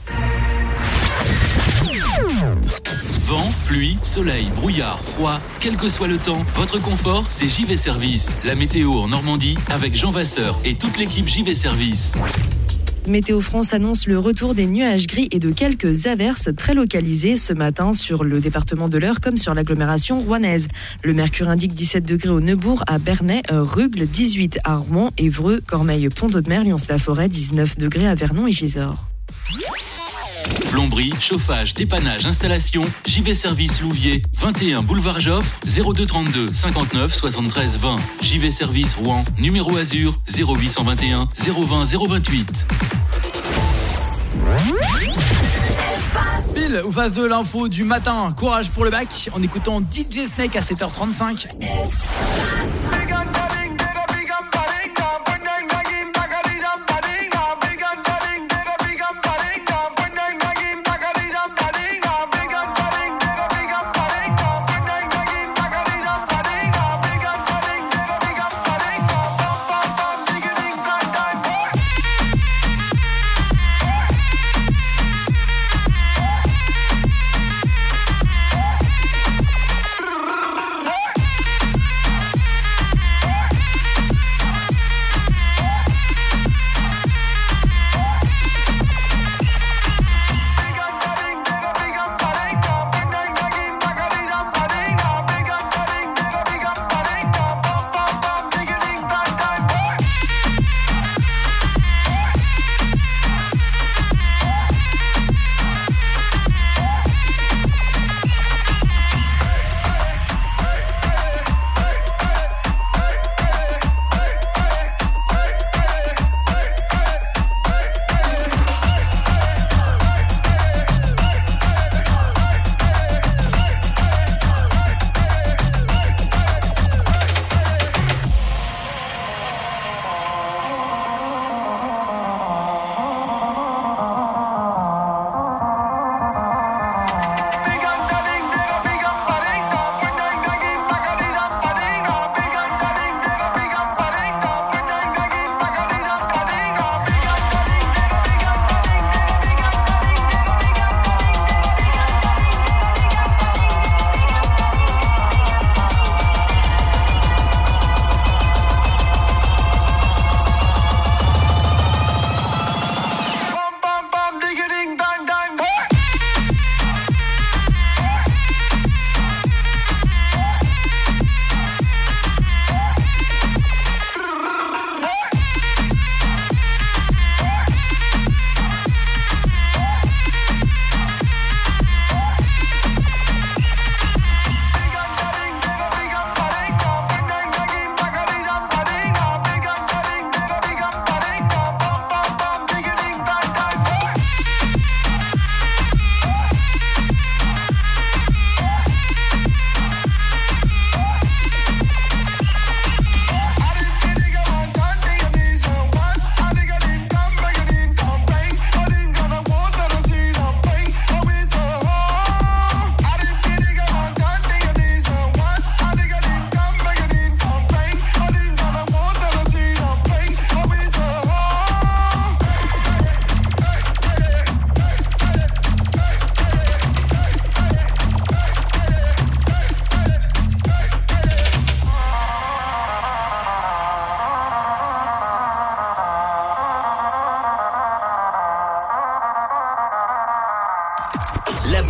Vent, pluie, soleil, brouillard, froid, quel que soit le temps, votre confort, c'est JV Service. La météo en Normandie avec Jean Vasseur et toute l'équipe JV Service. Météo France annonce le retour des nuages gris et de quelques averses très localisées ce matin sur le département de l'Eure comme sur l'agglomération rouennaise. Le mercure indique 17 degrés au Neubourg, à Bernay, Rugles, 18 à Rouen, Évreux, Cormeilles, Pont-d'Audemer, Lyons-la-Forêt, 19 degrés à Vernon et Gisors. Plomberie, chauffage, dépannage, installation, JV Service Louviers, 21 boulevard Joffre, 02 32 59 73 20. JV Service Rouen, numéro Azur, 0821 020 028. Pile ou face de l'info du matin, courage pour le bac en écoutant DJ Snake à 7h35.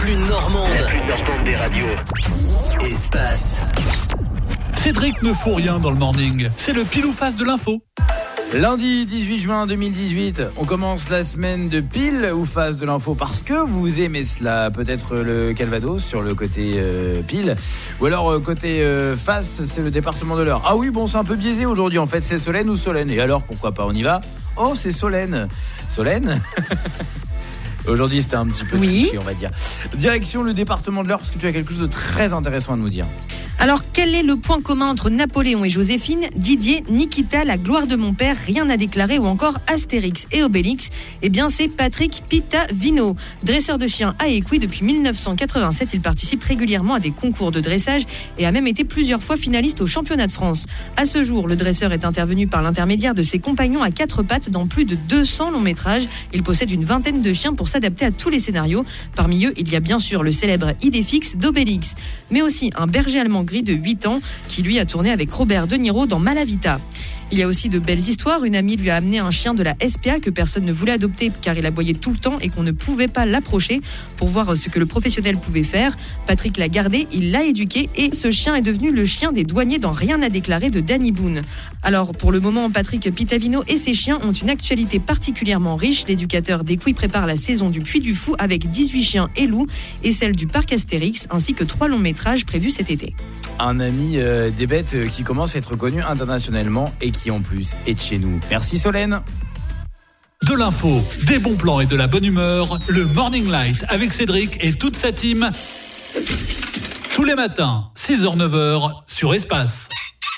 plus normande. La plus normande des radios. Espace. Cédric ne fout rien dans le morning. C'est le pile ou face de l'info. Lundi 18 juin 2018, on commence la semaine de pile ou face de l'info parce que vous aimez cela. Peut-être le Calvados sur le côté pile, ou alors côté face, c'est le département de l'Eure. Ah oui, bon, c'est un peu biaisé aujourd'hui en fait, c'est Solène ou Solène. Et alors, pourquoi pas, on y va. Oh, c'est Solène. Solène. Aujourd'hui, c'était un petit peu triché, on va dire. Direction le département de l'Eure, parce que tu as quelque chose de très intéressant à nous dire. Alors, quel est le point commun entre Napoléon et Joséphine, Didier, Nikita, la gloire de mon père, rien à déclarer ou encore Astérix et Obélix? Eh bien, c'est Patrick Pitavino. Dresseur de chiens à Écouis depuis 1987, il participe régulièrement à des concours de dressage et a même été plusieurs fois finaliste au championnat de France. À ce jour, le dresseur est intervenu par l'intermédiaire de ses compagnons à quatre pattes dans plus de 200 longs métrages. Il possède une vingtaine de chiens pour s'adapter à tous les scénarios. Parmi eux, il y a bien sûr le célèbre Idéfix d'Obélix, mais aussi un berger allemand gris de 8 ans qui lui a tourné avec Robert De Niro dans Malavita. Il y a aussi de belles histoires. Une amie lui a amené un chien de la SPA que personne ne voulait adopter car il aboyait tout le temps et qu'on ne pouvait pas l'approcher pour voir ce que le professionnel pouvait faire. Patrick l'a gardé, il l'a éduqué et ce chien est devenu le chien des douaniers dans Rien à déclarer de Danny Boone. Alors pour le moment, Patrick Pitavino et ses chiens ont une actualité particulièrement riche. L'éducateur d'Écouis prépare la saison du Puy du Fou avec 18 chiens et loups et celle du parc Astérix ainsi que 3 longs métrages prévus cet été. Un ami des bêtes qui commence à être connu internationalement et qui en plus est de chez nous. Merci Solène. De l'info, des bons plans et de la bonne humeur, le Morning Light avec Cédric et toute sa team. Tous les matins, 6h-9h sur Espace.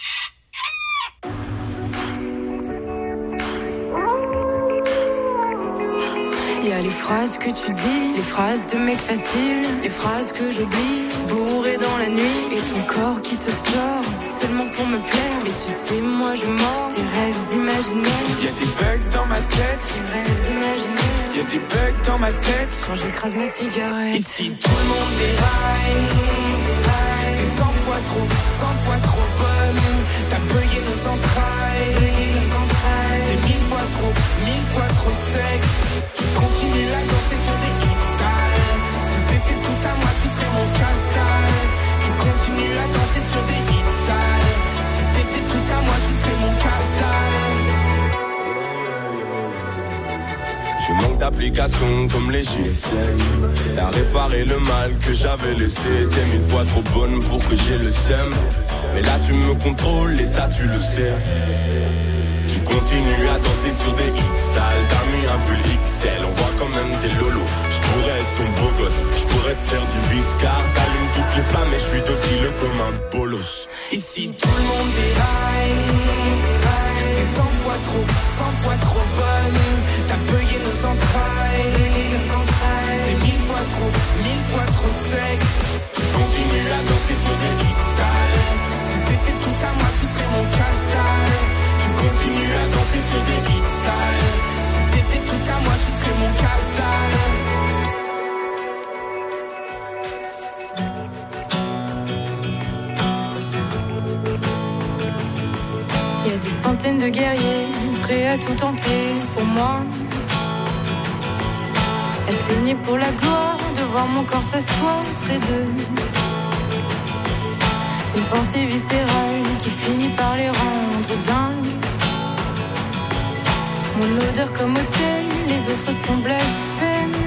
Y a les phrases que tu dis, les phrases de mec facile, les phrases que j'oublie, bourré dans la nuit, et ton corps qui se tord, seulement pour me plaire. Mais tu sais, moi je mords tes rêves imaginaires. Y'a des bugs dans ma tête, tes rêves imaginaires. Y'a des bugs dans ma tête, quand j'écrase ma cigarette. Ici tout le monde déraille, t'es 100 fois trop bonne. T'as bugué nos entrailles, t'es 1000 fois trop sexe. Continue à danser sur des hits sales. Si t'étais tout à moi, tu serais mon casse-dalle. Je continue à danser sur des hits sales. Si t'étais tout à moi, tu serais mon casse-dalle. Je manque d'applications comme les GSM. T'as réparé le mal que j'avais laissé. T'es 1000 fois trop bonne pour que j'ai le seum. Mais là tu me contrôles et ça tu le sais. Tu continues à danser sur des hits sales. T'as mis un peu l'XL, on voit quand même tes lolos. Je pourrais être ton beau gosse, je pourrais te faire du viscard. T'allumes toutes les flammes et je suis docile comme un bolos. Ici tout le monde déraille, t'es 100 fois trop bonne. T'as bugué nos entrailles, t'es 1000 fois trop sexe. Tu continues à danser sur des hits sales. Si t'étais tout à moi, tu serais mon casse-dalle. Continue à danser sur des hits sales. Si t'étais tout à moi, tu serais mon casse-dalle. Y a des centaines de guerriers prêts à tout tenter pour moi. À saigner pour la gloire, de voir mon corps s'asseoir près d'eux. Une pensée viscérale qui finit par les rendre dingues. Mon odeur comme autel, les autres sont blasphèmes.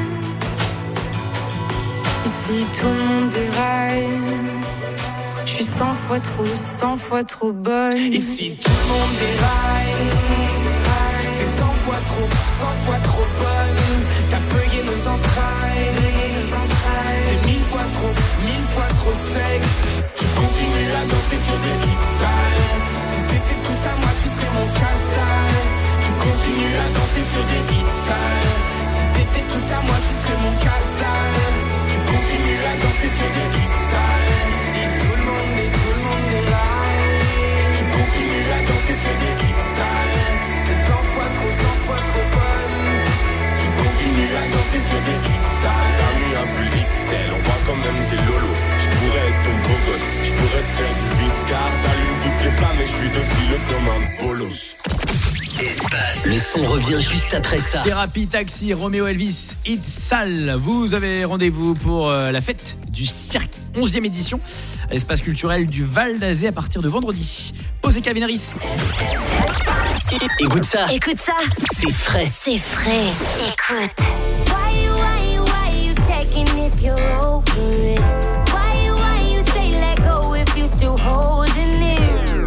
Ici tout le monde déraille. Je suis 100 fois trop bonne. Ici tout le monde déraille. T'es 100 fois trop bonne. T'as bugué nos entrailles. T'es 1000 fois trop sexe. Tu continues à danser sur des hits sales. Si t'étais tout à moi, tu serais mon casse-dalle. Tu continues à danser sur des hits sales. Si t'étais tout à moi, tu serais mon casse-dalle. Tu continues à danser sur des hits sales. Si tout le monde est là. Tu continues à danser sur des hits sales. T'es 100 fois trop bonne. Tu continues à danser sur des hits sales. T'as mis un peu l'XL, on voit quand même tes lolos. Je pourrais être ton beau gosse, je pourrais te faire du viscard. T'allumes toutes les flammes et je suis docile comme un bolos. Espace. Le son revient juste après ça. Thérapie Taxi, Roméo Elvis, It's Sale. Vous avez rendez-vous pour la fête du cirque, 11e édition, à l'espace culturel du Val d'Azé à partir de vendredi. Posez Calvin Harris. Écoute ça. Écoute ça. C'est frais. C'est frais. Écoute. Why you checking if you're over it? Why you say let go if you still holding it?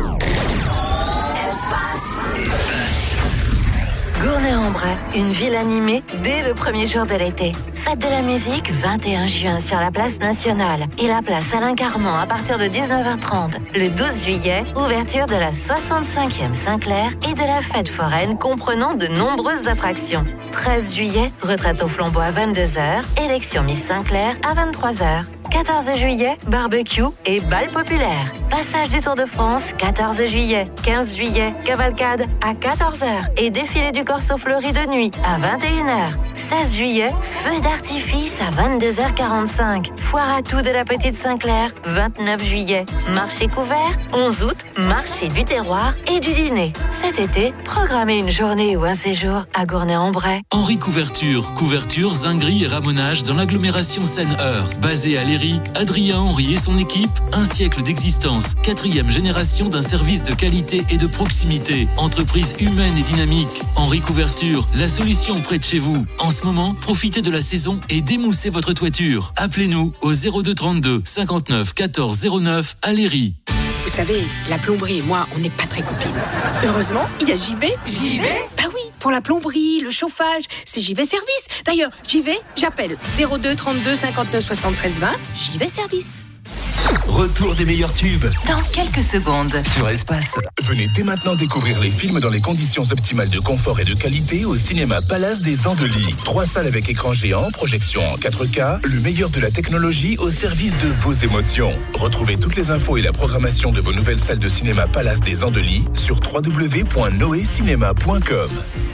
Gournay-en-Bray, une ville animée dès le premier jour de l'été. Fête de la musique, 21 juin sur la place nationale et la place Alain Carmont à partir de 19h30. Le 12 juillet, ouverture de la 65e Saint-Clair et de la fête foraine comprenant de nombreuses attractions. 13 juillet, retraite au flambeau à 22h, élection Miss Saint-Clair à 23h. 14 juillet, barbecue et bal populaire. Passage du Tour de France, 14 juillet. 15 juillet, cavalcade à 14h et défilé du Corso Fleuri de nuit à 21h. 16 juillet, feu d'artifice à 22h45. Foire à tout de la Petite Saint-Clair, 29 juillet. Marché couvert, 11 août, marché du terroir et du dîner. Cet été, programmez une journée ou un séjour à Gournay-en-Bray. Henri Couverture, couverture, zinguerie et ramonage dans l'agglomération Seine-Eure. Basé à Léry, Adrien Henry et son équipe, un siècle d'existence, 4e génération d'un service de qualité et de proximité. Entreprise humaine et dynamique. Henri Couverture, la solution près de chez vous. En ce moment, profitez de la saison et démoussez votre toiture. Appelez-nous au 02 32 59 14 09 à Léry. Vous savez, la plomberie et moi, on n'est pas très copines. Heureusement, il y a JV. JV ? Bah oui, pour la plomberie, le chauffage, c'est JV Service. D'ailleurs, JV, j'appelle 02 32 59 73 20, JV Service. Retour des meilleurs tubes. Dans quelques secondes. Sur Espace. Venez dès maintenant découvrir les films dans les conditions optimales de confort et de qualité au cinéma Palace des Andelys. 3 salles avec écran géant, projection en 4K, le meilleur de la technologie au service de vos émotions. Retrouvez toutes les infos et la programmation de vos nouvelles salles de cinéma Palace des Andelys sur www.noecinema.com.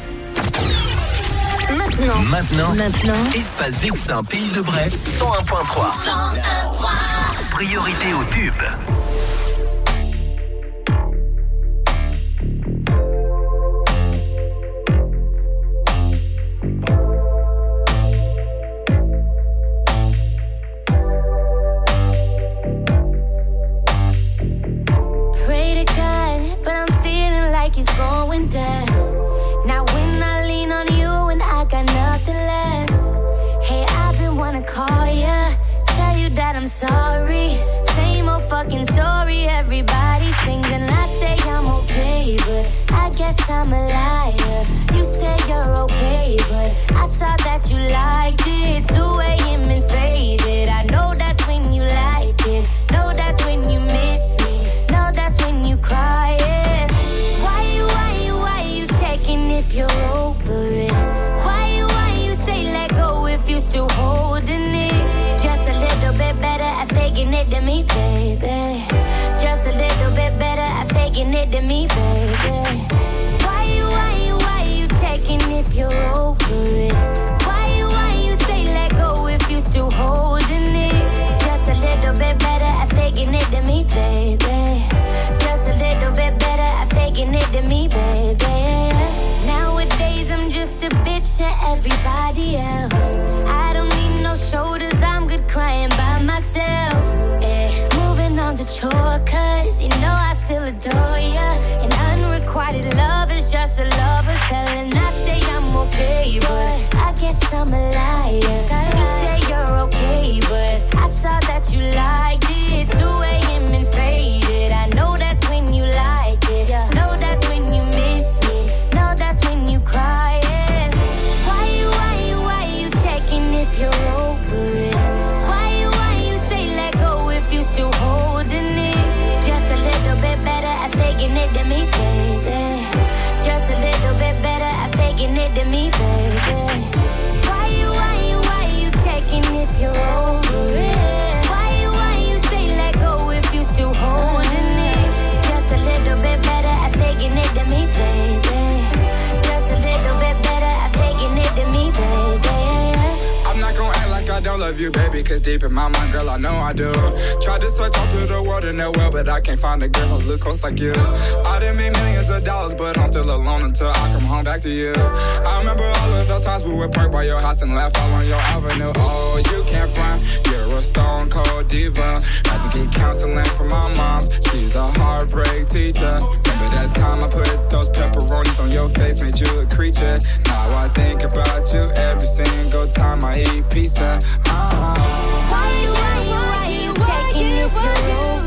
Maintenant, Espace Vexin, Pays de Bray, 101.3. Priorité au tube. Pray to God, but I'm feeling like it's going down. Now when I lean on you and I got nothing left. Hey, I've been wanna call ya, tell you that I'm sorry. Same old fucking story, everybody singing. I say I'm okay, but I guess I'm a liar. You say you're okay, but I saw that you liked it. 2 a.m. and faded. I know that's when you like it. Know that's when you miss me. Know that's when you cry. Why you checking if you're over it? Why you say let go if you still holding it? Just a little bit better at faking it than me, baby. Just a little bit better at faking it than me, baby. Why you checking if you're over it? Why you say let go if you still holding it? Just a little bit better at faking it than me, baby. Just a little bit better at faking it than me, baby. Nowadays I'm just a bitch to everybody else. I don't need no shoulders, I'm good crying by myself. Yeah. Moving on to chore, cause you know I still adore ya. And unrequited love is just a lover's hell. And I say I'm okay, but I guess I'm a liar. You say you're okay, but I saw that you liked it. 2 a.m. and faded. I know that's when you like it. Know that's when you miss me. Know that's when you cry. Why you checking if you're over it? Why you say let go if you still holding it? Just a little bit better at faking it than me, baby. Just a little bit better at faking it than me, baby. Why you checking love you, baby, cause deep in my mind, girl, I know I do. Tried to search all through the world in that well, but I can't find a girl who looks close like you. I done made millions of dollars, but I'm still alone until I come home back to you. I remember all of those times we would park by your house and laugh all on your avenue. Oh, you can't front, you're a stone cold diva. Had to get counseling from my mom's, she's a heartbreak teacher. Remember that time I put those pepperonis on your face, made you a creature. Now I think about you every single time I eat pizza. Why you taking your pillow?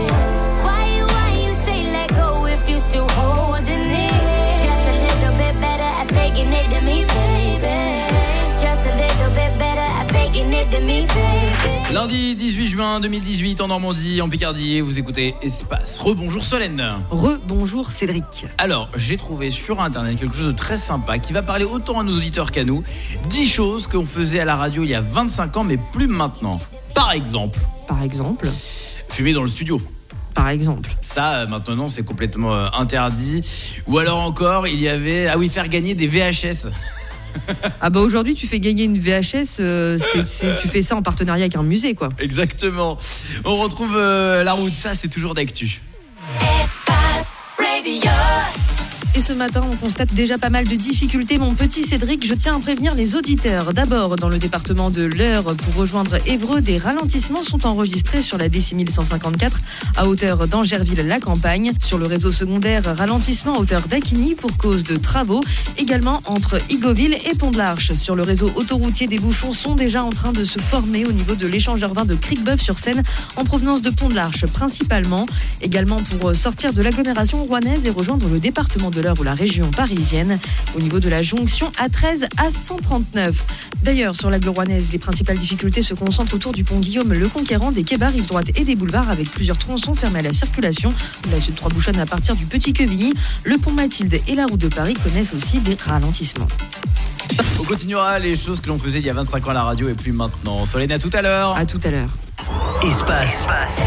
Why you say let go if you still holding it? Just a little bit better at faking it to me, baby. Just a little bit better at faking it to me, baby. Lundi 18 juin 2018 en Normandie, en Picardie, vous écoutez Espace. Rebonjour Solène. Rebonjour Cédric. Alors, j'ai trouvé sur internet quelque chose de très sympa qui va parler autant à nos auditeurs qu'à nous. 10 choses qu'on faisait à la radio il y a 25 ans mais plus maintenant. Par exemple, fumer dans le studio. Par exemple. Ça, maintenant, c'est complètement interdit. Ou alors encore, il y avait... Ah oui, faire gagner des VHS. Ah bah aujourd'hui tu fais gagner une VHS, tu fais ça en partenariat avec un musée quoi. Exactement. On retrouve la route, ça c'est toujours d'actu. Espace Radio. Et ce matin, on constate déjà pas mal de difficultés. Mon petit Cédric, je tiens à prévenir les auditeurs. D'abord, dans le département de l'Eure, pour rejoindre Évreux, des ralentissements sont enregistrés sur la D6154 à hauteur d'Angerville-la-Campagne. Sur le réseau secondaire, ralentissement à hauteur d'Acquigny pour cause de travaux. Également entre Igoville et Pont-de-l'Arche. Sur le réseau autoroutier, des bouchons sont déjà en train de se former au niveau de l'échangeur 20 de Cricbeuf-sur-Seine en provenance de Pont-de-l'Arche principalement. Également pour sortir de l'agglomération rouennaise et rejoindre le département de l'Eure ou la région parisienne au niveau de la jonction A13 à 139. D'ailleurs, sur l'agglo rouennaise, les principales difficultés se concentrent autour du pont Guillaume le Conquérant, des quais bas rive droite et des boulevards avec plusieurs tronçons fermés à la circulation. La Sud 3 bouchonne à partir du Petit Quevilly. Le pont Mathilde et la route de Paris connaissent aussi des ralentissements. On continuera les choses que l'on faisait il y a 25 ans à la radio et plus maintenant. Solène, à tout à l'heure. À tout à l'heure. Espace.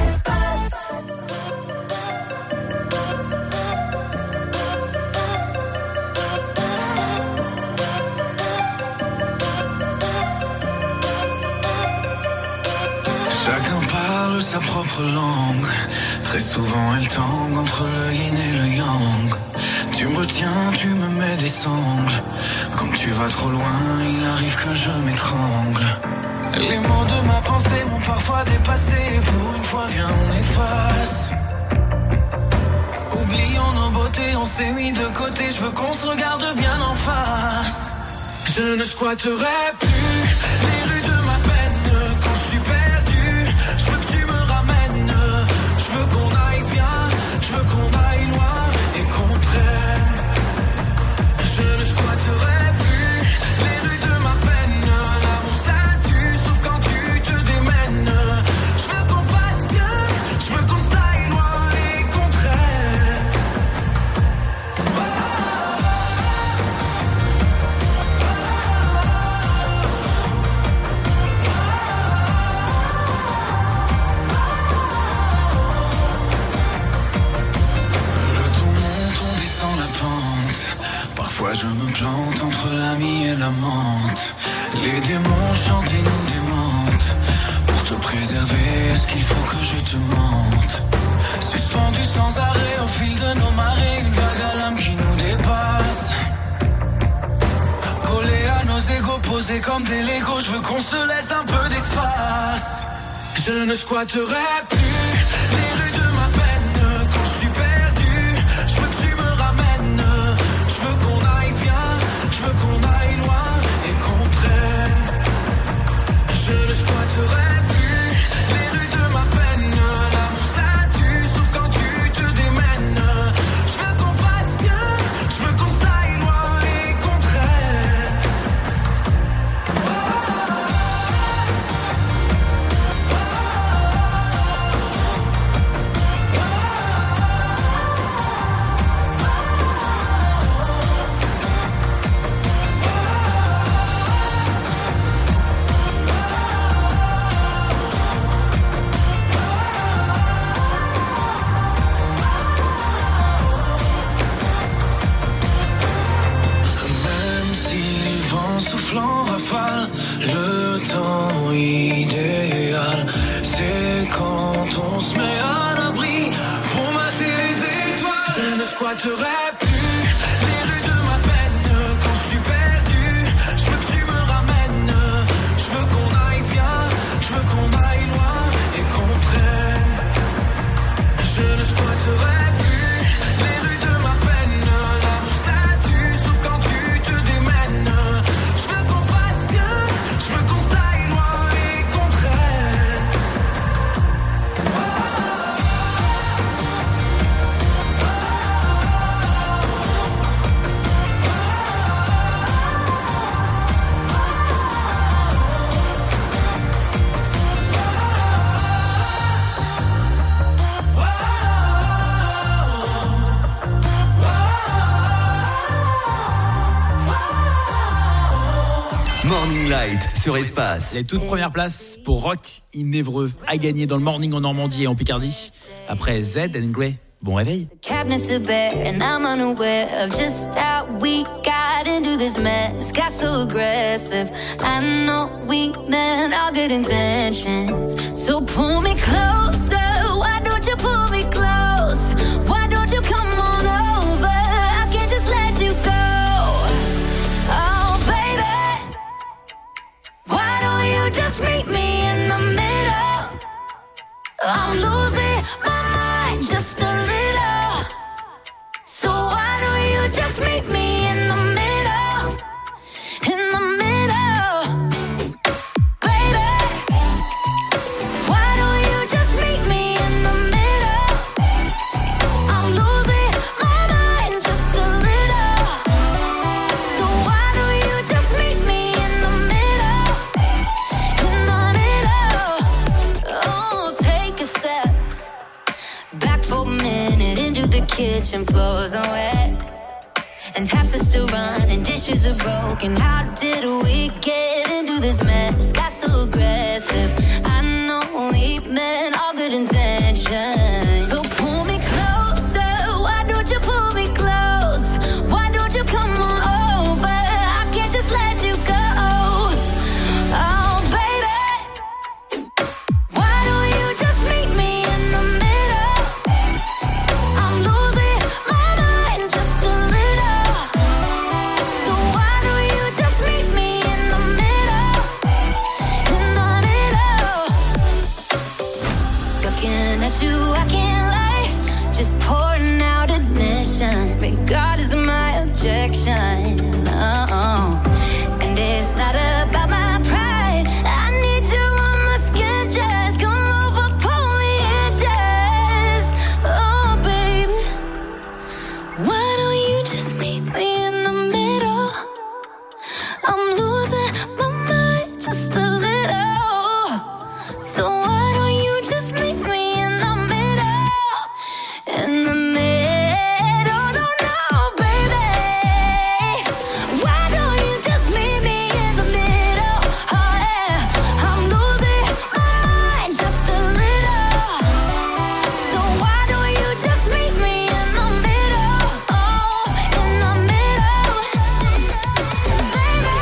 Sa propre langue, très souvent elle tangue entre le yin et le yang. Tu me retiens, tu me mets des sangles. Quand tu vas trop loin, il arrive que je m'étrangle. Les mots de ma pensée m'ont parfois dépassé. Pour une fois, viens, on efface. Oublions nos beautés, on s'est mis de côté. Je veux qu'on se regarde bien en face. Je ne squatterai plus les rues de ma peine quand je suis perdu. Je veux que tu me ramènes. Je veux qu'on aille bien, je veux qu'on aille loin et qu'on traîne. Je ne squatterai plus les rues de ma peine. L'amour ça tue, sauf quand tu te démènes. Je veux qu'on fasse bien, je veux qu'on s'aille loin et qu'on traîne. Parfois je me plante entre l'ami et l'amante. Les démons chantent et nous démentent. Pour te préserver, est-ce qu'il faut que je te mente? Suspendu sans arrêt au fil de nos marées, une vague à l'âme qui nous dépasse. Collé à nos égos, posés comme des Legos, je veux qu'on se laisse un peu d'espace. Je ne squatterai plus les rues de ma peine quand je suis perdu. Je veux que tu me ramènes. Je veux qu'on aille bien, je veux qu'on aille loin et qu'on traîne. Je ne squatterai plus les rues de ma peine. L'amour ça tue, sauf quand tu te démènes. Je veux qu'on fasse bien, je veux qu'on s'aille loin et qu'on traîne. squatterai plus les rues de ma peine. Quand je suis perdu, je veux que tu me ramènes. Je veux qu'on aille bien, je veux qu'on aille loin et qu'on traîne. Je ne squatterai plus les rues de ma peine. L'amour ça tue, sauf quand tu te démènes. Je veux qu'on fasse bien, je veux qu'on s'aille loin et qu'on traîne. Morning Light sur Espace. Les toutes premières places pour Rock in Évreux à gagner dans le Morning en Normandie et en Picardie. Après Z and Grey. Bon réveil. Cabinets are bare and I'm unaware of just how we got into this mess. Got so aggressive. I know we meant all good intentions. So pull me closer. Why don't you pull me close? Why don't you come on over? I can't just let you go. Oh baby, why don't you just meet me in the middle? I'm losing my mind just a little. So why don't you just meet me in the middle? In the middle. Baby, why don't you just meet me in the middle? I'm losing my mind just a little. So why don't you just meet me in the middle? In the middle. Oh, take a step back for a minute into the kitchen. Floors are wet and taps are still running, dishes are broken. How did we get into this mess? Got so aggressive. I know we meant all good intentions. So pull me closer. Why don't you pull me close? Why don't you come on over? I can't just let you go. Oh baby, why don't you just meet me in the middle? I'm losing my mind just a little. So why don't you just meet me in the middle? In the middle. Looking at you, I can't lie. Just pouring out admission, regardless of my objection. Oh, and it's not about my pride. I need you on my skin, just come over, pull me in, just. Oh, baby, why don't you just meet me in the middle? I'm losing my mind just a little. So why don't you just meet me in the middle? In the middle, no, no, baby. Why don't you just meet me in the middle? Oh yeah, I'm losing my mind just a little. So why don't you just meet me in the middle? Oh, in the middle, baby.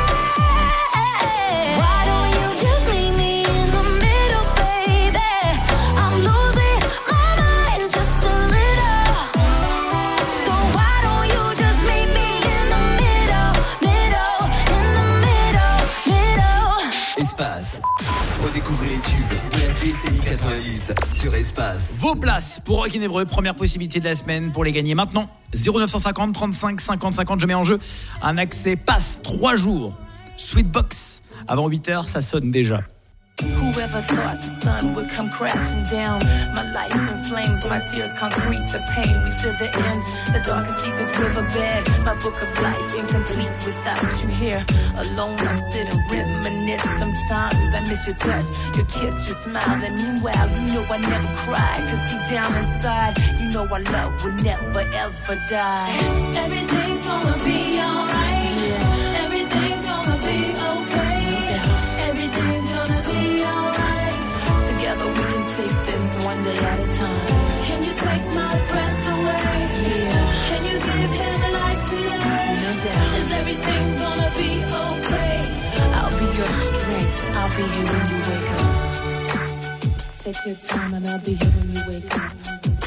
Why don't you just meet me in the middle, baby? I'm losing my mind just a little. So why don't you just meet me in the middle, middle, in the middle, middle. Espace. Redécouvrez les tubes de la décennie 90 sur Espace. Vos places pour Rock in Évreux, première possibilité de la semaine pour les gagner maintenant. 0950 35 50 50, je mets en jeu un accès passe 3 jours. Sweetbox, avant 8h, ça sonne déjà. Whoever thought the sun would come crashing down? My life in flames, my tears concrete, the pain, we feel the end, the darkest, deepest riverbed. My book of life incomplete without you here. Alone I sit and reminisce. Sometimes I miss your touch, your kiss, your smile. And meanwhile, you know I never cry, cause deep down inside, you know our love will never ever die. Everything's gonna be alright. Yeah. Everything's gonna be okay. Everything's gonna be alright. Together we can take this one day at a time. Can you take my breath away? Yeah. Can you give him life today? No doubt. Is everything gonna be okay? I'll be your strength. I'll be here when you wake up. Take your time and I'll be here when you wake up.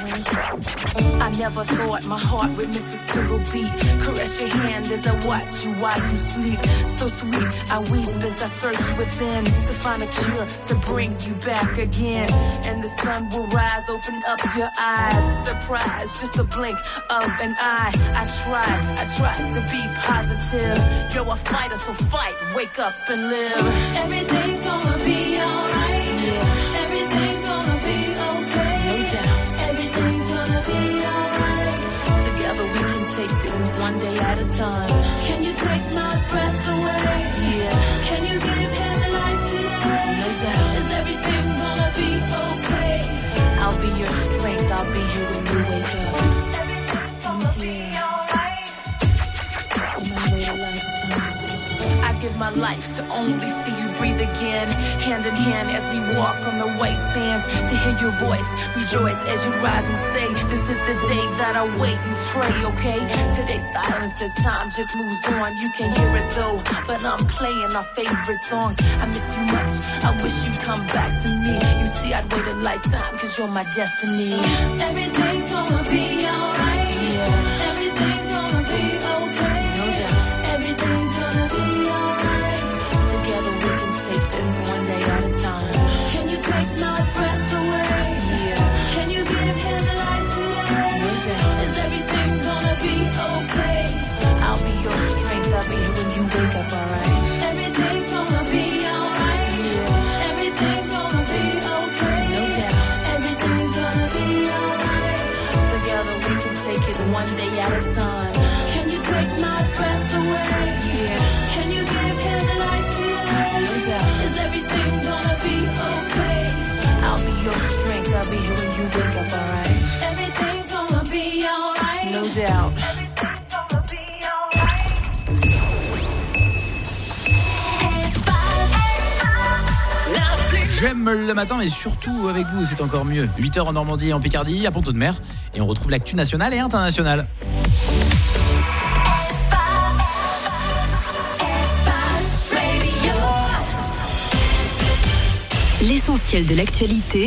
I never thought my heart would miss a single beat. Caress your hand as I watch you while you sleep. So sweet, I weep as I search within to find a cure to bring you back again. And the sun will rise, open up your eyes. Surprise, just a blink of an eye. I tried to be positive. You're a fighter, so fight, wake up and live. Everything's gonna be alright. Yeah. Everything's gonna be okay. No doubt. Everything's gonna be alright. Together we can take this one day at a time. Can you take my breath away? Yeah. Can you give him life today? No doubt. Is everything gonna be okay? I'll be your strength, I'll be here when you wake up. Everything's gonna be alright. On my way to lifetime. I give my life to only see you breathe again. Hand in hand as we walk on the white sands. To hear your voice, rejoice as you rise and say, this is the day that I wait and pray, okay? Today's silence as time just moves on. You can hear it though, but I'm playing our favorite songs. I miss you much, I wish you'd come back to me. You see, I'd wait a lifetime, cause you're my destiny. Everything's gonna be alright. Yeah. Everything's gonna be okay. No doubt. Everything's gonna be alright. Together we can take this one day at a time. Can you take my breath away? Yeah. Can you give him life today? No doubt. Is everything gonna be okay? I'll be your strength, I'll be here when you wake up, alright? Everything's gonna be alright. Yeah. Everything's gonna be okay. No doubt. Everything's gonna be alright. Together we can take it one day at a time. Can you take my breath away? Yeah. Can you give him life today? No doubt. Is everything gonna be okay? I'll be your strength, I'll be here when you wake up, alright? Everything's gonna be alright. No doubt. Everything's gonna be alright. J'aime le matin, mais surtout avec vous, c'est encore mieux. 8h en Normandie et en Picardie, à Pont-de-Mer. Et on retrouve l'actu nationale et internationale. L'essentiel de l'actualité,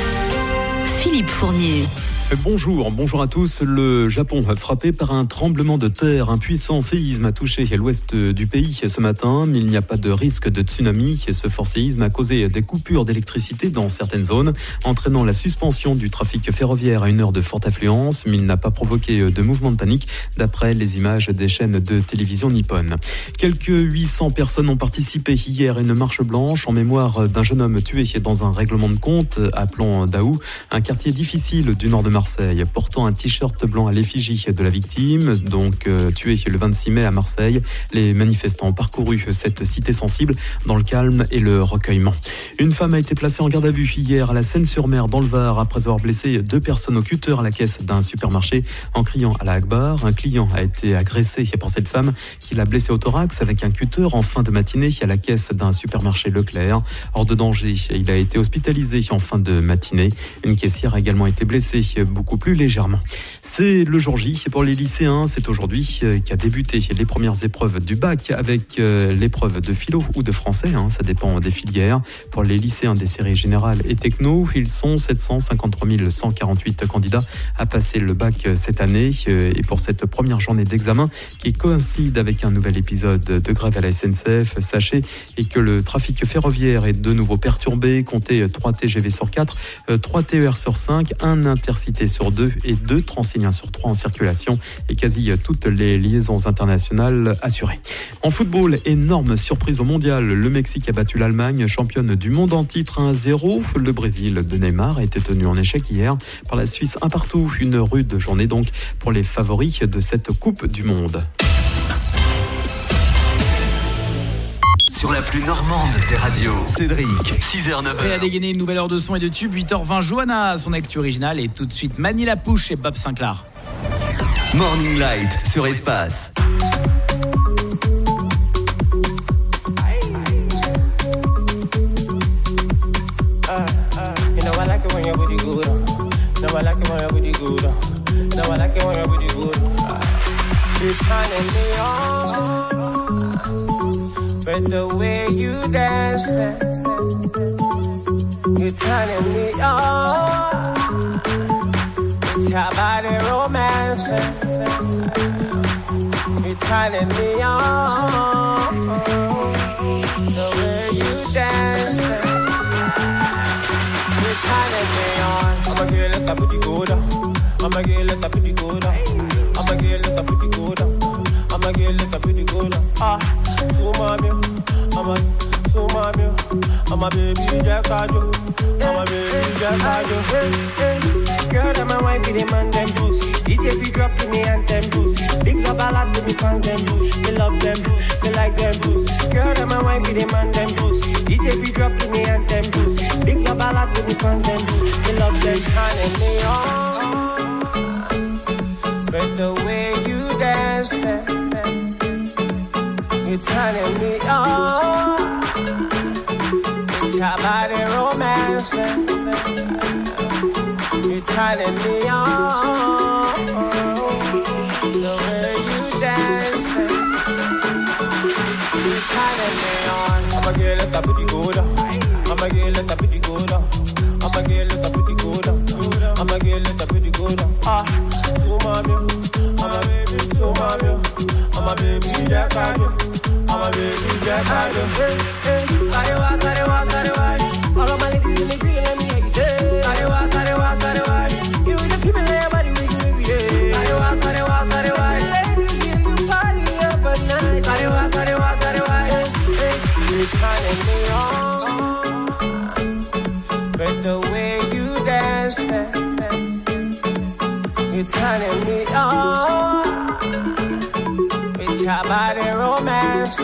Philippe Fournier. Bonjour à tous. Le Japon frappé par un tremblement de terre. Un puissant séisme a touché l'ouest du pays ce matin, mais il n'y a pas de risque de tsunami. Ce fort séisme a causé des coupures d'électricité dans certaines zones, entraînant la suspension du trafic ferroviaire à une heure de forte affluence, mais il n'a pas provoqué de mouvement de panique, d'après les images des chaînes de télévision nippones. Quelques 800 personnes ont participé hier à une marche blanche en mémoire d'un jeune homme tué dans un règlement de compte à Plan-Daou, un quartier difficile du nord de Marseille, portant un t-shirt blanc à l'effigie de la victime, donc tué le 26 mai à Marseille. Les manifestants ont parcouru cette cité sensible dans le calme et le recueillement. Une femme a été placée en garde à vue hier à la Seine-sur-Mer dans le Var après avoir blessé 2 personnes au cutter à la caisse d'un supermarché en criant à la Akbar. Un client a été agressé par cette femme qui l'a blessé au thorax avec un cutter en fin de matinée à la caisse d'un supermarché Leclerc. Hors de danger, il a été hospitalisé en fin de matinée. Une caissière a également été blessée beaucoup plus légèrement. C'est le jour J pour les lycéens. C'est aujourd'hui qu'a débuté les premières épreuves du bac avec l'épreuve de philo ou de français. Ça dépend des filières. Pour les lycéens des séries générales et techno, ils sont 753 148 candidats à passer le bac cette année. Et pour cette première journée d'examen qui coïncide avec un nouvel épisode de grève à la SNCF, sachez que le trafic ferroviaire est de nouveau perturbé. Comptez 3 TGV sur 4, 3 TER sur 5, 1 intercité sur 2 et 2 Transilien sur 3 en circulation et quasi toutes les liaisons internationales assurées. En football, énorme surprise au mondial. Le Mexique a battu l'Allemagne, championne du monde en titre 1-0. Le Brésil de Neymar a été tenu en échec hier par la Suisse 1-1. Une rude journée donc pour les favoris de cette Coupe du Monde. Sur la plus normande des radios, Cédric, 6h-9h. Prêt à dégainer une nouvelle heure de son et de tube, 8h20, Johanna, son actu originale, et tout de suite Mani Lapouche et Bob Sinclair. Morning Light sur Espace. You know I like it when your booty good. No, I like it when your booty good. No, I like it when your booty good. You're turning me on with the way you dance. You're turning me on your body romance. You're turning me on. The way you dance. You're turning me on. I'ma get let that booty go down. I'ma get let that booty go down. I'ma get let that booty go down. I'ma get let that booty go down. Ah, so mommy, I'm a baby Jack Ajo. I'm a baby Jack Ajo. Girl, I'm a wife, the man them boost. DJ be drop to me and them boost. Bigs up a lot to me fans them boost. They love them, they like them boost. Girl, I'm a wife, the man them boost. DJ be drop to me and them boost. Bigs up a lot to me fans them boost. They love them, turning me on. But the way you dance, you're turning me on. It's your body romance. You're turning me on. The way you dance. You're turning me on. I'ma get let that booty go down. I'ma get let that booty go down. I'ma get let that booty go down. I'ma get let that booty go down. Ah, so mommy, I'm a baby, so mommy, I'm a baby Jack Ajo. I'm a baby Jack Ajo. Sarewa, sarewa, sarewa. All of my ladies in the green, let me hear you say. Sarewa, sarewa, sarewa. You the people there, body wiggy wiggy, yeah. Sarewa, sarewa, sarewa. Ladies in the party up at night. Sarewa, sarewa, sarewa. You're turning me on. But the way you dance, you're turning me on. It's your body romance.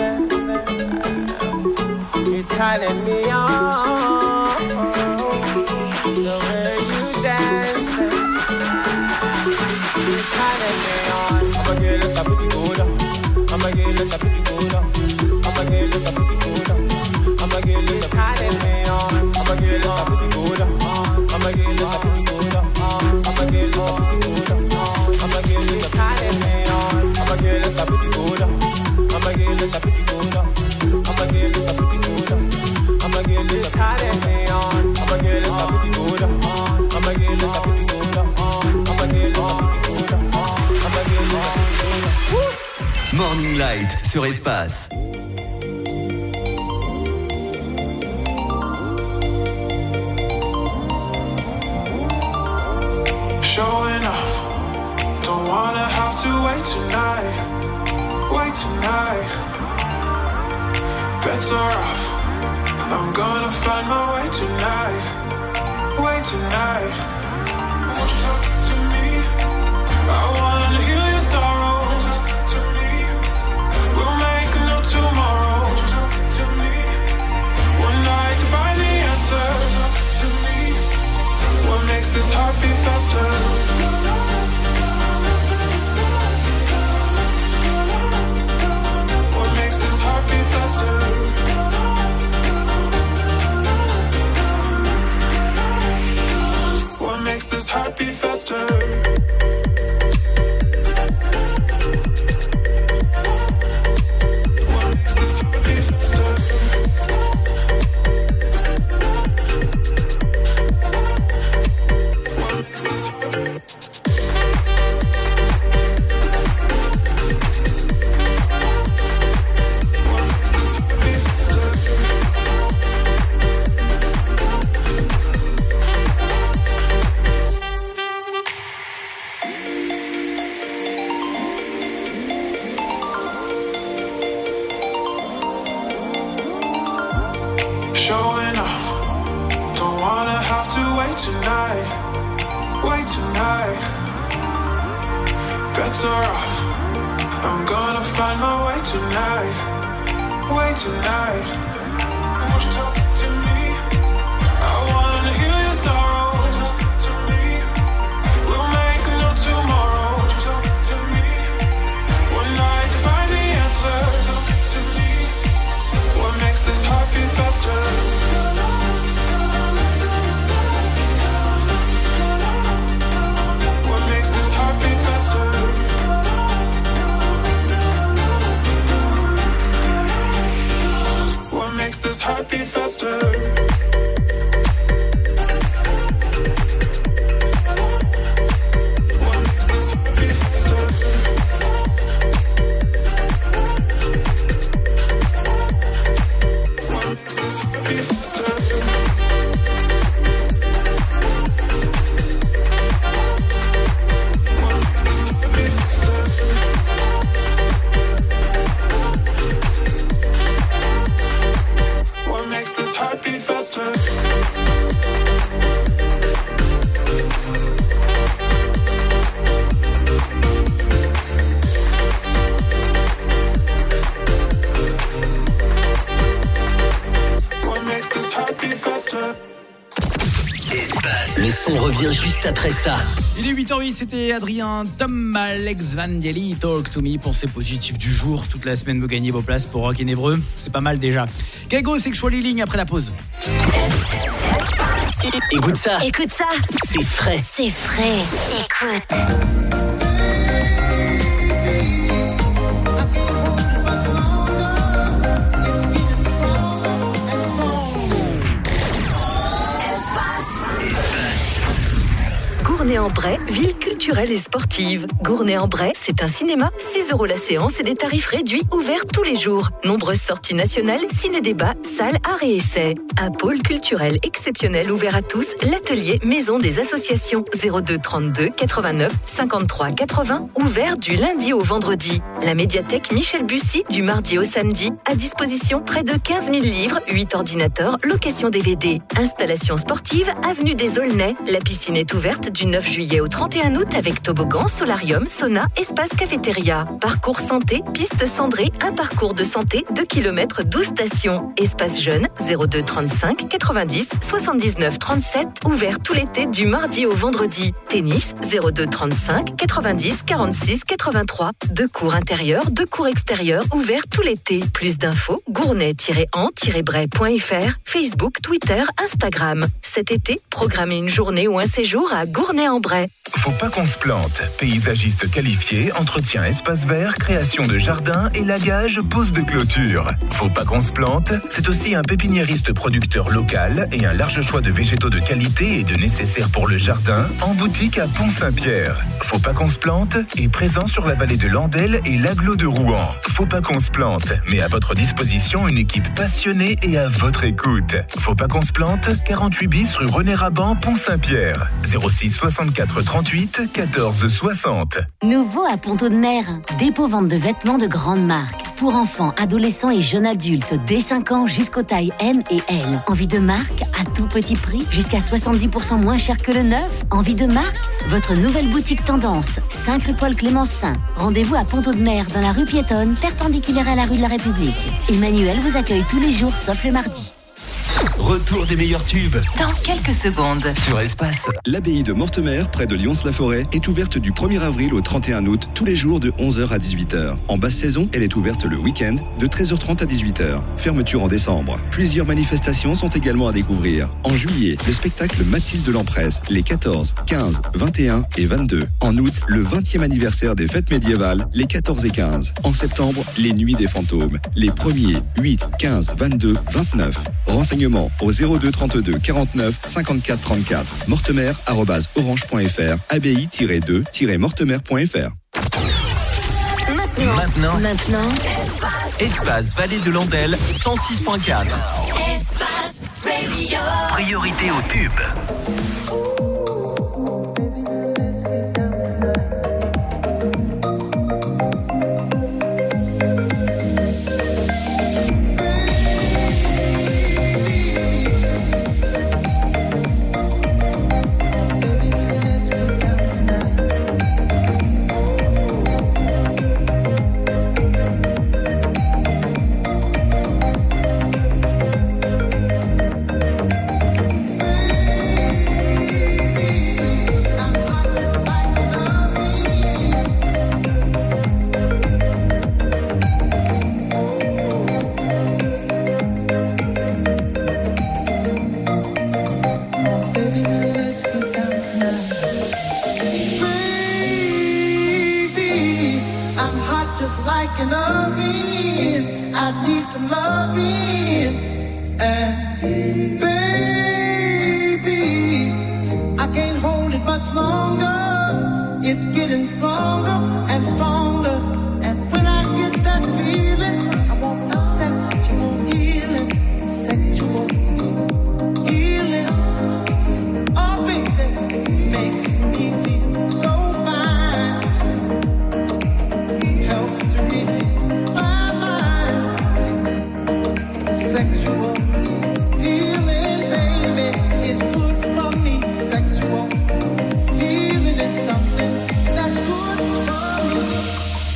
You're turning me on. The way you dance. You're turning me on. I'ma get let that booty go down. I'ma get let that booty go down. I'ma get let that booty go down. I'ma get let that turning me on. I'ma get let that booty go down. I'ma get let that booty go down. I'ma get let that booty go down. I'ma get let that turning me on. I'ma get let that booty go down. I'ma get let that booty go down. I'ma get let that booty go down. I'ma get let that turning me on. I'ma get let that booty go down. I'ma get let that booty go down. I'ma get let that booty go down. I'ma get let that booty go down. Morning Light sur Espace. Showing off, don't wanna have to wait tonight. Wait tonight, better off. I'm gonna find my way tonight. Way tonight. Won't you talk to me? I wanna heal your sorrow. Talk to me. We'll make a new tomorrow. Talk to me. One night to find the answer. Talk to me. What makes this heart beat faster? What makes this heart beat faster? What makes this heart beat faster? Showing off, don't wanna have to wait tonight. Wait tonight, better off. I'm gonna find my way tonight. Way tonight. Won't you talk to me? I wanna heal your sorrow. Talk to me. We'll make a new tomorrow. Talk to me. One night to find the answer. Talk to me. What makes this heart beat faster? What makes this heart beat faster? What makes this heart beat faster? revient juste après ça. Il est 8h08, c'était Adrien Tom Alex Vangelli, Talk to Me pour ses positifs du jour. Toute la semaine, vous gagnez vos places pour Rock in Évreux. C'est pas mal déjà. Kego, Sexual Healing après la pause. Écoute ça. Écoute ça. C'est frais. C'est frais. Écoute. Gournay-en-Bray, ville culturelle et sportive. Gournay-en-Bray, c'est un cinéma, 6 € la séance et des tarifs réduits ouverts tous les jours. Nombreuses sorties nationales, ciné-débat, salles, art et essais. Un pôle culturel exceptionnel ouvert à tous, l'atelier Maison des associations 02 32 89 53 80, ouvert du lundi au vendredi. La médiathèque Michel Bussy du mardi au samedi, à disposition près de 15 000 livres, 8 ordinateurs, location DVD. Installation sportive, avenue des Aulnay. La piscine est ouverte du 9 juillet au 31 août avec toboggan, solarium, sauna, espace cafétéria. Parcours santé, piste cendrée, un parcours de santé, 2 km, 12 stations. Espace jeune, 02 35 90 79 37, ouvert tout l'été du mardi au vendredi. Tennis, 02 35 90 46 83. 2 cours intérieurs, 2 cours extérieurs, ouverts tout l'été. Plus d'infos, gournay-en-bray.fr, Facebook, Twitter, Instagram. Cet été, programmez une journée ou un séjour à Gournay-en-Bray. Faut pas qu'on se plante. Paysagiste qualifié, entretien espace vert, création de jardin, élagage, pose de clôture. Faut pas qu'on se plante, c'est aussi un pépiniériste producteur local et un large choix de végétaux de qualité et de nécessaires pour le jardin en boutique à Pont-Saint-Pierre. Faut pas qu'on se plante est présent sur la vallée de Landelle et l'agglo de Rouen. Faut pas qu'on se plante, mais à votre disposition une équipe passionnée et à votre écoute. Faut pas qu'on se plante, 48 bis rue René Raban, Pont-Saint-Pierre. 06 64 38 14 60. Nouveau à Pont-Audemer, dépôt-vente de vêtements de grandes marques. Pour enfants, adolescents et jeunes adultes, dès 5 ans jusqu'aux tailles M et L. Envie de marque à tout petit prix, jusqu'à 70% moins cher que le neuf. Envie de marque? Votre nouvelle boutique Tendance, 5 rue Paul Clémenceau. Rendez-vous à Pont-Audemer, dans la rue piétonne, perpendiculaire à la rue de la République. Emmanuel vous accueille tous les jours, sauf le mardi. Retour des meilleurs tubes. Dans quelques secondes. Sur Espace. L'abbaye de Mortemer, près de Lyons-la-Forêt, est ouverte du 1er avril au 31 août, tous les jours de 11h à 18h. En basse saison, elle est ouverte le week-end, de 13h30 à 18h. Fermeture en décembre. Plusieurs manifestations sont également à découvrir. En juillet, le spectacle Mathilde l'Empresse, les 14, 15, 21 et 22. En août, le 20e anniversaire des fêtes médiévales, les 14 et 15. En septembre, les Nuits des fantômes, les 1er, 8, 15, 22, 29. Renseignements au 02 32 49 54 34. mortemer@orange.fr, abbaye-2-mortemer.fr. Maintenant. Espace Vallée de Landelle 106.4. Espace Radio. Priorité au tube. Some loving, and baby, I can't hold it much longer. It's getting stronger and stronger, and when I get that feeling, I want sexual healing, sexual healing. Oh, baby, makes me feel so fine. Helps to relieve my mind. Sexual healing, baby, is good for me. Sexual healing is something that's good for me.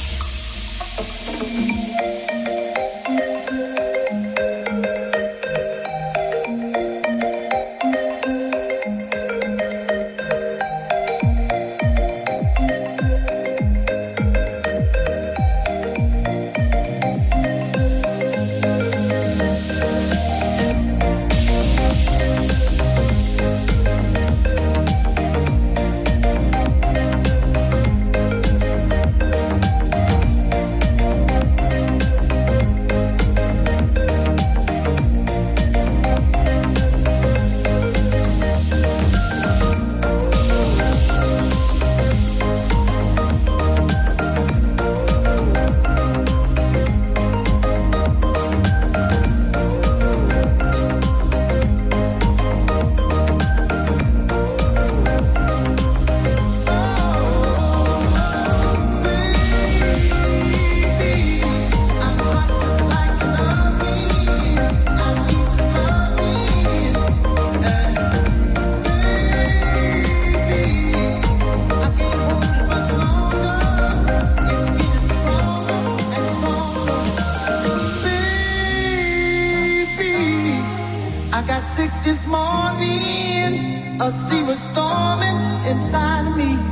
sick this morning. A sea was storming inside of me.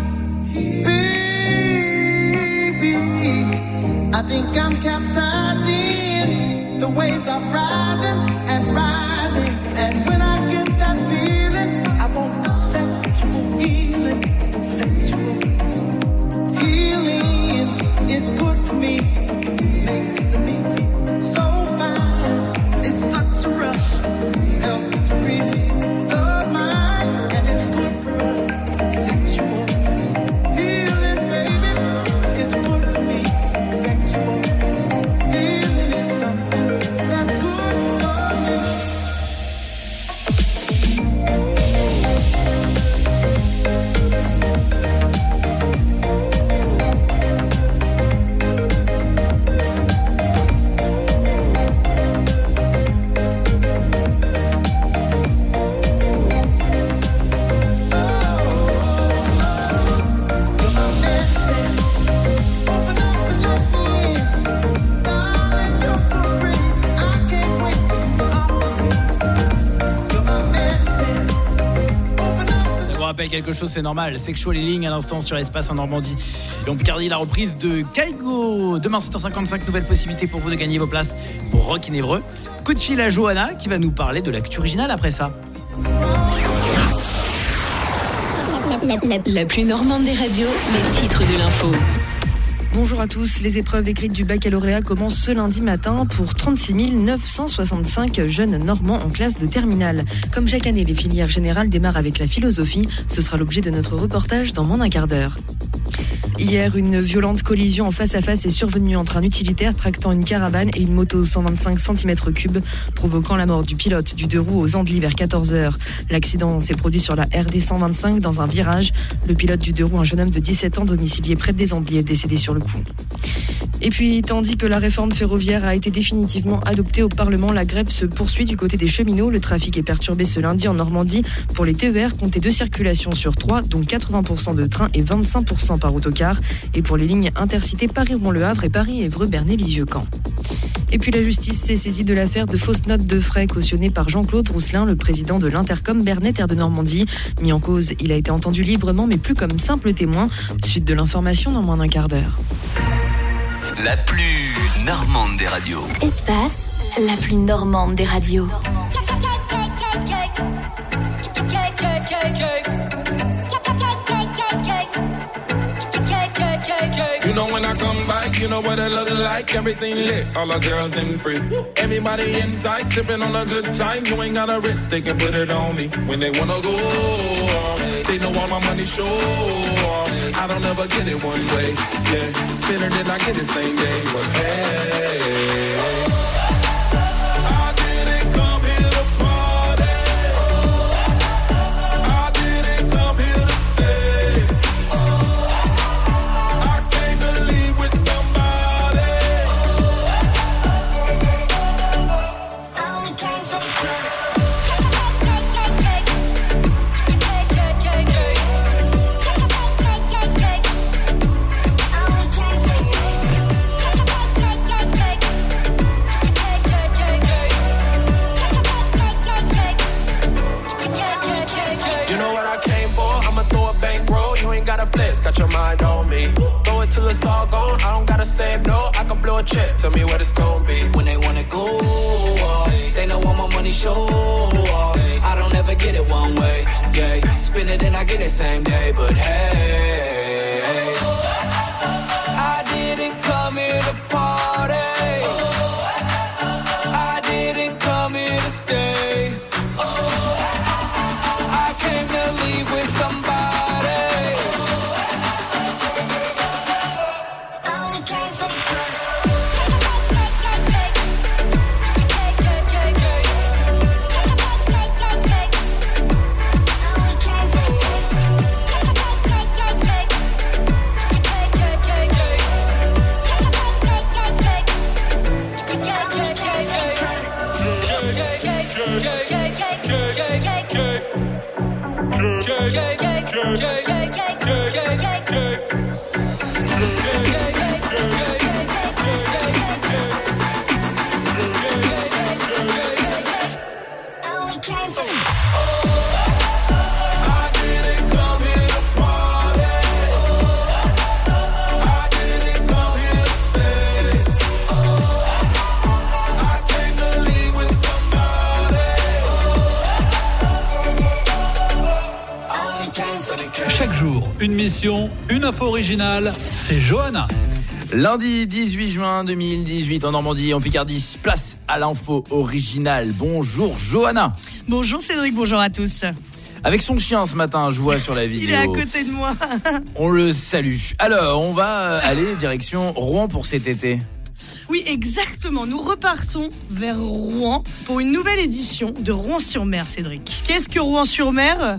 Baby, I think I'm capsizing. The waves are rising and rising. And when I get that feeling, I want sexual healing. Sexual healing is good for me. Makes me feel so fine. It's such a rush. Helps to really love mine. And it's good for us. Sexual healing, baby. It's good for me. Sexual healing is something that's good for me. Quelque chose, c'est normal. Sexual Healing à l'instant sur Espace en Normandie. Et en Picardie, la reprise de Kaigo. Demain, 7h55, nouvelle possibilité pour vous de gagner vos places pour Rock in Évreux. Coup de fil à Johanna qui va nous parler de l'actu originale après ça. La plus normande des radios, les titres de l'info. Bonjour à tous, les épreuves écrites du baccalauréat commencent ce lundi matin pour 36 965 jeunes normands en classe de terminale. Comme chaque année, les filières générales démarrent avec la philosophie. Ce sera l'objet de notre reportage dans moins d'un quart d'heure. Hier, une violente collision en face-à-face est survenue entre un utilitaire tractant une caravane et une moto 125 cm3, provoquant la mort du pilote du 2 roues aux Andelys vers 14h. L'accident s'est produit sur la RD 125 dans un virage. Le pilote du 2 roues, un jeune homme de 17 ans domicilié près des Andelys, est décédé sur le coup. Et puis, tandis que la réforme ferroviaire a été définitivement adoptée au Parlement, la grève se poursuit du côté des cheminots. Le trafic est perturbé ce lundi en Normandie. Pour les TER, comptez 2 circulations sur 3, dont 80% de trains et 25% par autocar. Et pour les lignes intercités Paris-Rouen-Le Havre et Paris-Évreux-Bernay-Lisieux-Caen. Et puis la justice s'est saisie de l'affaire de fausses notes de frais cautionnées par Jean-Claude Rousselin, le président de l'Intercom Bernet Terre de Normandie. Mis en cause, il a été entendu librement, mais plus comme simple témoin. Suite de l'information dans moins d'un quart d'heure. La plus normande des radios. Espace, la plus normande des radios. You know when I come back, you know what it look like. Everything lit, all the girls in free. Everybody inside, sipping on a good time. You ain't got a risk, they can put it on me. When they wanna go, they know all my money show. I don't ever get it one way, yeah. Spinner then I get it same day, but hey. Got your mind on me. Throw it till it's all gone. I don't gotta save no. I can blow a check. Tell me what it's gonna be. When they wanna go off, they know all my money show off. I don't ever get it one way. Yeah, spin it and I get it same day. But hey, I didn't come here to party. I didn't come here to stay. I came to leave with somebody. Came Attention, une info originale, c'est Johanna. Lundi 18 juin 2018 en Normandie, en Picardie, place à l'info originale. Bonjour Johanna. Bonjour Cédric, bonjour à tous. Avec son chien ce matin, je vois sur la vidéo. Il est à côté de moi. On le salue. Alors, on va aller direction Rouen pour cet été. Oui, exactement. Nous repartons vers Rouen pour une nouvelle édition de Rouen-sur-Mer, Cédric. Qu'est-ce que Rouen-sur-Mer ?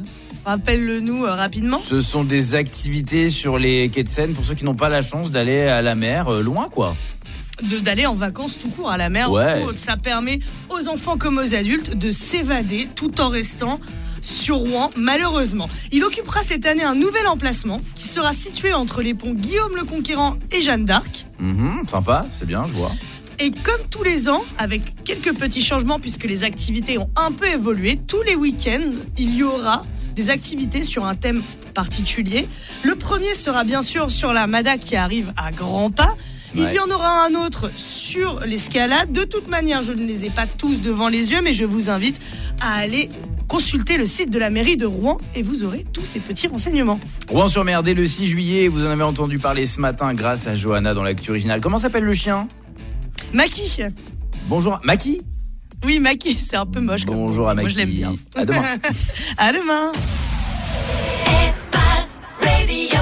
Rappelle-le-nous rapidement. Ce sont des activités sur les quais de Seine pour ceux qui n'ont pas la chance d'aller à la mer, loin quoi. D'aller en vacances tout court à la mer. Ouais. Ça permet aux enfants comme aux adultes de s'évader tout en restant sur Rouen, malheureusement. Il occupera cette année un nouvel emplacement qui sera situé entre les ponts Guillaume le Conquérant et Jeanne d'Arc. Sympa, c'est bien, je vois. Et comme tous les ans, avec quelques petits changements puisque les activités ont un peu évolué, tous les week-ends, il y aura des activités sur un thème particulier. Le premier sera bien sûr sur la Mada qui arrive à grands pas. Il y en aura un autre sur l'escalade. De toute manière, je ne les ai pas tous devant les yeux, mais je vous invite à aller consulter le site de la mairie de Rouen et vous aurez tous ces petits renseignements. Rouen-sur-Mer, dès le 6 juillet, vous en avez entendu parler ce matin grâce à Johanna dans l'actu originale. Comment s'appelle le chien ? Maki. Bonjour, Maki ? Oui, Maki, c'est un peu moche. Bonjour à Maki. Moi, je l'aime bien. À demain. À demain. Espace Radio.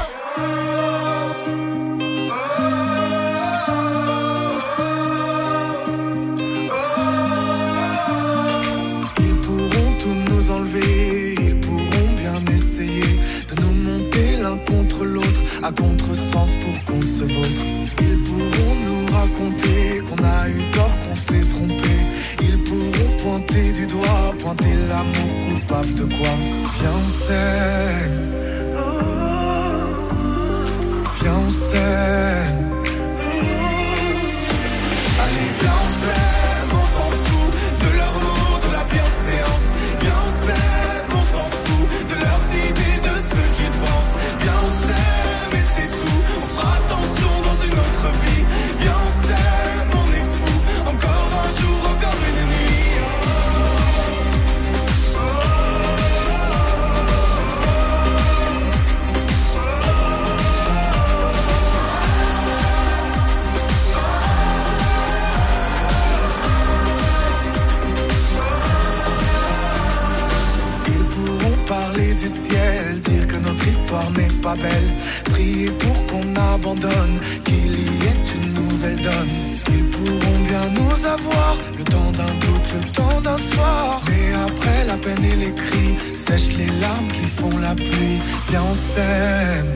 Ils pourront tout nous enlever, ils pourront bien essayer de nous monter l'un contre l'autre à contresens pour qu'on se vautre. Ils pourront nous raconter qu'on a eu tort, qu'on s'est trompé. Ils pourront pointer du doigt, pointer l'amour coupable de quoi. Viens on s'aime, viens on s'aime. Allez viens on s'aime, on s'en fout de leurs mots, de la bienséance. Viens on s'aime, on s'en fout de leurs idées, de ce qu'ils pensent. Viens on s'aime et c'est tout, on fera attention dans une autre vie. Viens on s'aime, on est fou, encore un jour, encore une nuit. Parler du ciel, dire que notre histoire n'est pas belle, prier pour qu'on abandonne, qu'il y ait une nouvelle donne. Ils pourront bien nous avoir, le temps d'un doute, le temps d'un soir. Mais après la peine et les cris, sèchent les larmes qui font la pluie. Viens on s'aime,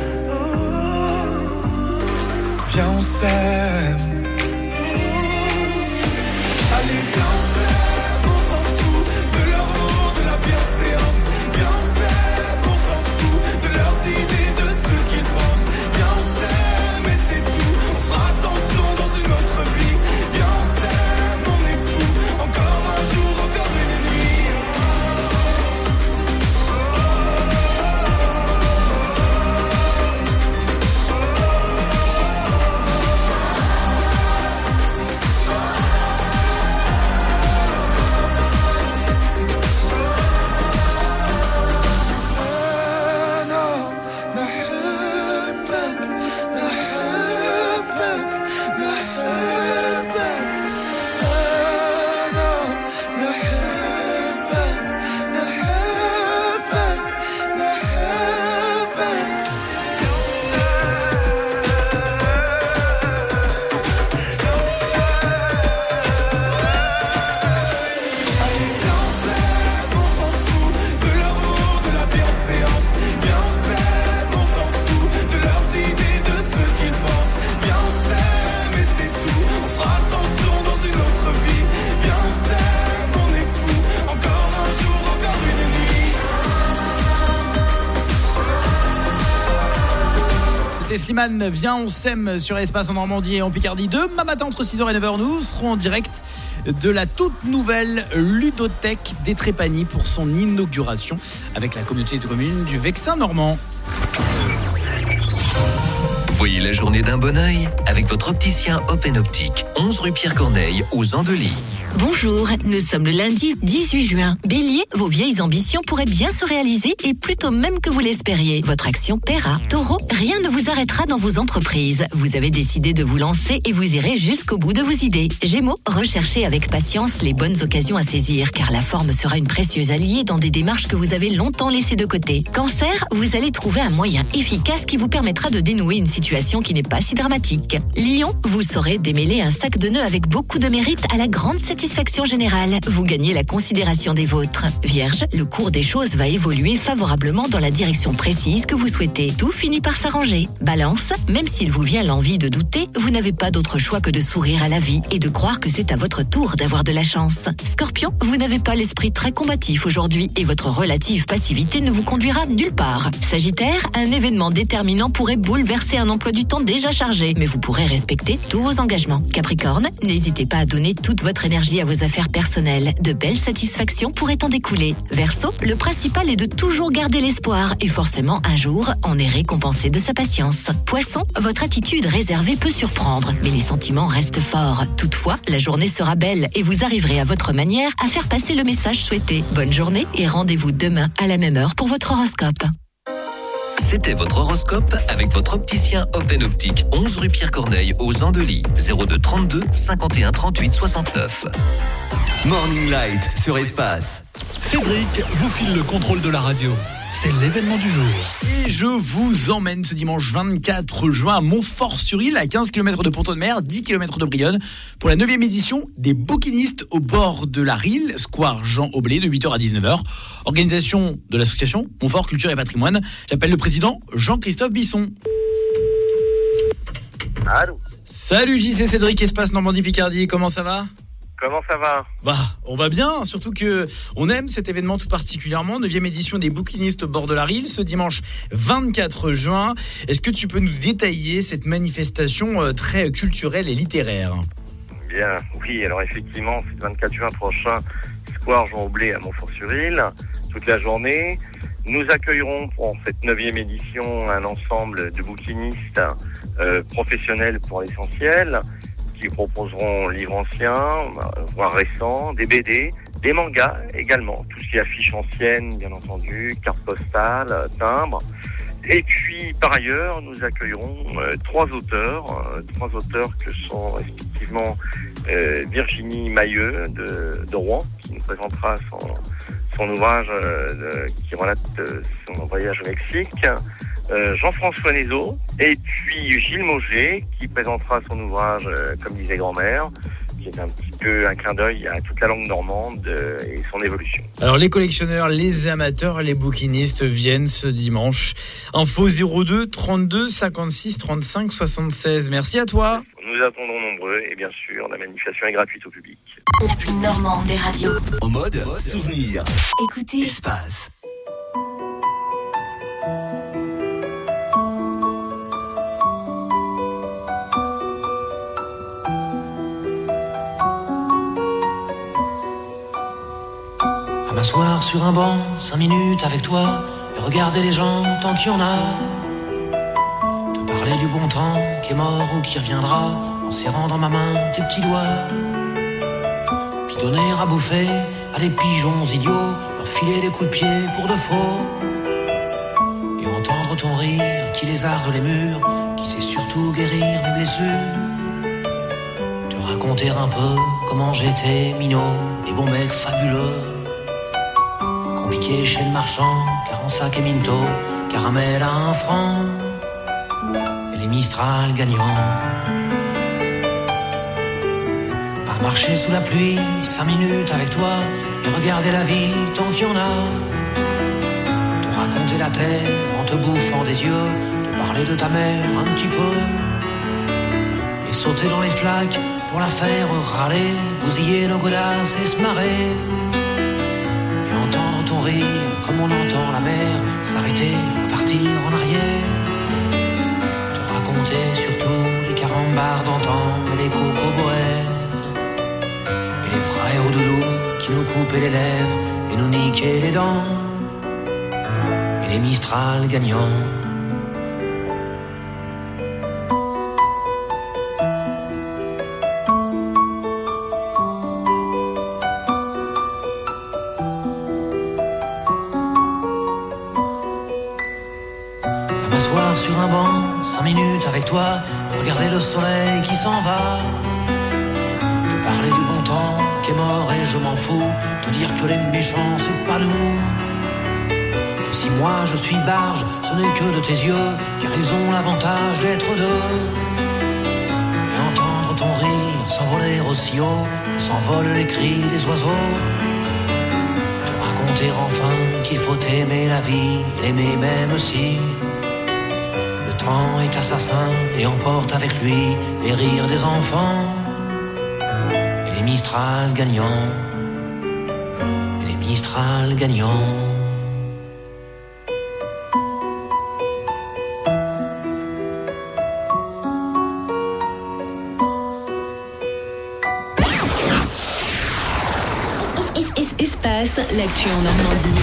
viens on s'aime. Allez viens on s'aime, on s'en fout de leurs mots, de la bienséance. Viens on s'aime, on s'en fout de leurs idées, de ce qu'ils pensent. Viens on s'aime et c'est tout, on fera attention dans une autre vie. Viens on s'aime, on est fou, encore un jour, encore une nuit. Slimane, viens on s'aime sur Espace en Normandie et en Picardie. Demain matin entre 6h et 9h, nous serons en direct de la toute nouvelle ludothèque des Trépanies pour son inauguration avec la communauté de communes du Vexin normand. Voyez la journée d'un bon œil avec votre opticien Open Optique, 11 rue Pierre Corneille, aux Andelys. Bonjour, nous sommes le lundi 18 juin. Bélier, vos vieilles ambitions pourraient bien se réaliser et plutôt même que vous l'espériez. Votre action paiera. Taureau, rien ne vous arrêtera dans vos entreprises. Vous avez décidé de vous lancer et vous irez jusqu'au bout de vos idées. Gémeaux, recherchez avec patience les bonnes occasions à saisir car la forme sera une précieuse alliée dans des démarches que vous avez longtemps laissées de côté. Cancer, vous allez trouver un moyen efficace qui vous permettra de dénouer une situation qui n'est pas si dramatique. Lion, vous saurez démêler un sac de nœuds avec beaucoup de mérite à la grande satisfaction générale. Vous gagnez la considération des vôtres. Vierge, le cours des choses va évoluer favorablement dans la direction précise que vous souhaitez. Tout finit par s'arranger. Balance, même s'il vous vient l'envie de douter, vous n'avez pas d'autre choix que de sourire à la vie et de croire que c'est à votre tour d'avoir de la chance. Scorpion, vous n'avez pas l'esprit très combatif aujourd'hui et votre relative passivité ne vous conduira nulle part. Sagittaire, un événement déterminant pourrait bouleverser un emploi du temps déjà chargé, mais vous pourrez respecter tous vos engagements. Capricorne, n'hésitez pas à donner toute votre énergie à vos affaires personnelles. De belles satisfactions pourraient en découler. Verseau, le principal est de toujours garder l'espoir et forcément un jour, on est récompensé de sa patience. Poisson, votre attitude réservée peut surprendre, mais les sentiments restent forts. Toutefois, la journée sera belle et vous arriverez à votre manière à faire passer le message souhaité. Bonne journée et rendez-vous demain à la même heure pour votre horoscope. C'était votre horoscope avec votre opticien Open Optique, 11 rue Pierre Corneille, aux Andelys, 02 32 51 38 69. Morning Light sur Espace. Cédric vous file le contrôle de la radio. C'est l'événement du jour. Et je vous emmène ce dimanche 24 juin à Montfort-sur-Île, à 15 km de Pont-de-Mer, 10 km de Brionne, pour la 9e édition des bouquinistes au bord de la Rille, square Jean Aublé, de 8h à 19h. Organisation de l'association Montfort Culture et Patrimoine. J'appelle le président Jean-Christophe Bisson. Allô. Salut JC, Cédric, Espace Normandie-Picardie, comment ça va ? Comment ça va ? On va bien, surtout que on aime cet événement tout particulièrement, 9e édition des bouquinistes au bord de la Rille, ce dimanche 24 juin. Est-ce que tu peux nous détailler cette manifestation très culturelle et littéraire ? Bien, oui, alors effectivement, c'est le 24 juin prochain, square Jean Aublé à Montfort-sur-Île, toute la journée. Nous accueillerons pour cette 9e édition un ensemble de bouquinistes professionnels pour l'essentiel, qui proposeront livres anciens, voire récents, des BD, des mangas également, tout ce qui est affiches anciennes, bien entendu, cartes postales, timbres. Et puis, par ailleurs, nous accueillerons trois auteurs que sont respectivement Virginie Mailleux de Rouen, qui nous présentera son ouvrage qui relate son voyage au Mexique, Jean-François Nézot, et puis Gilles Mauger, qui présentera son ouvrage Comme disait grand-mère, qui est un petit peu un clin d'œil à toute la langue normande et son évolution. Alors les collectionneurs, les amateurs, les bouquinistes viennent ce dimanche. Info 02 32 56 35 76. Merci à toi. Nous attendons nombreux et bien sûr la manifestation est gratuite au public. La plus normande des radios. En mode souvenir. Écoutez Espace. M'asseoir sur un banc, 5 minutes avec toi, et regarder les gens tant qu'il y en a. Te parler du bon temps qui est mort ou qui reviendra, en serrant dans ma main tes petits doigts. Puis donner à bouffer à des pigeons idiots, leur filer des coups de pied pour de faux. Et entendre ton rire qui lézarde les murs, qui sait surtout guérir mes blessures. Te raconter un peu comment j'étais minot, les bons mecs fabuleux. Compliqué chez le marchand, car en sac et minto, caramel à 1 franc, et les Mistral gagnants. À marcher sous la pluie, 5 minutes avec toi, et regarder la vie tant qu'il y en a. Te raconter la terre en te bouffant des yeux, te parler de ta mère un petit peu, et sauter dans les flaques pour la faire râler, bousiller nos godasses et se marrer. Entendre ton rire comme on entend la mer s'arrêter, repartir en arrière. Te raconter surtout les carambars d'antan et les cocoboères. Et les frères au doudou qui nous coupaient les lèvres et nous niquaient les dents. Et les Mistral gagnants. 5 minutes avec toi, regarder le soleil qui s'en va, te parler du bon temps qui est mort et je m'en fous, te dire que les méchants c'est pas nous, que si moi je suis barge, ce n'est que de tes yeux, car ils ont l'avantage d'être deux, et entendre ton rire s'envoler aussi haut que s'envolent les cris des oiseaux, te raconter enfin qu'il faut aimer la vie, l'aimer même si le temps est assassin et emporte avec lui les rires des enfants et les Mistral gagnants, et les Mistral gagnants. Espace, l'actu en Normandie.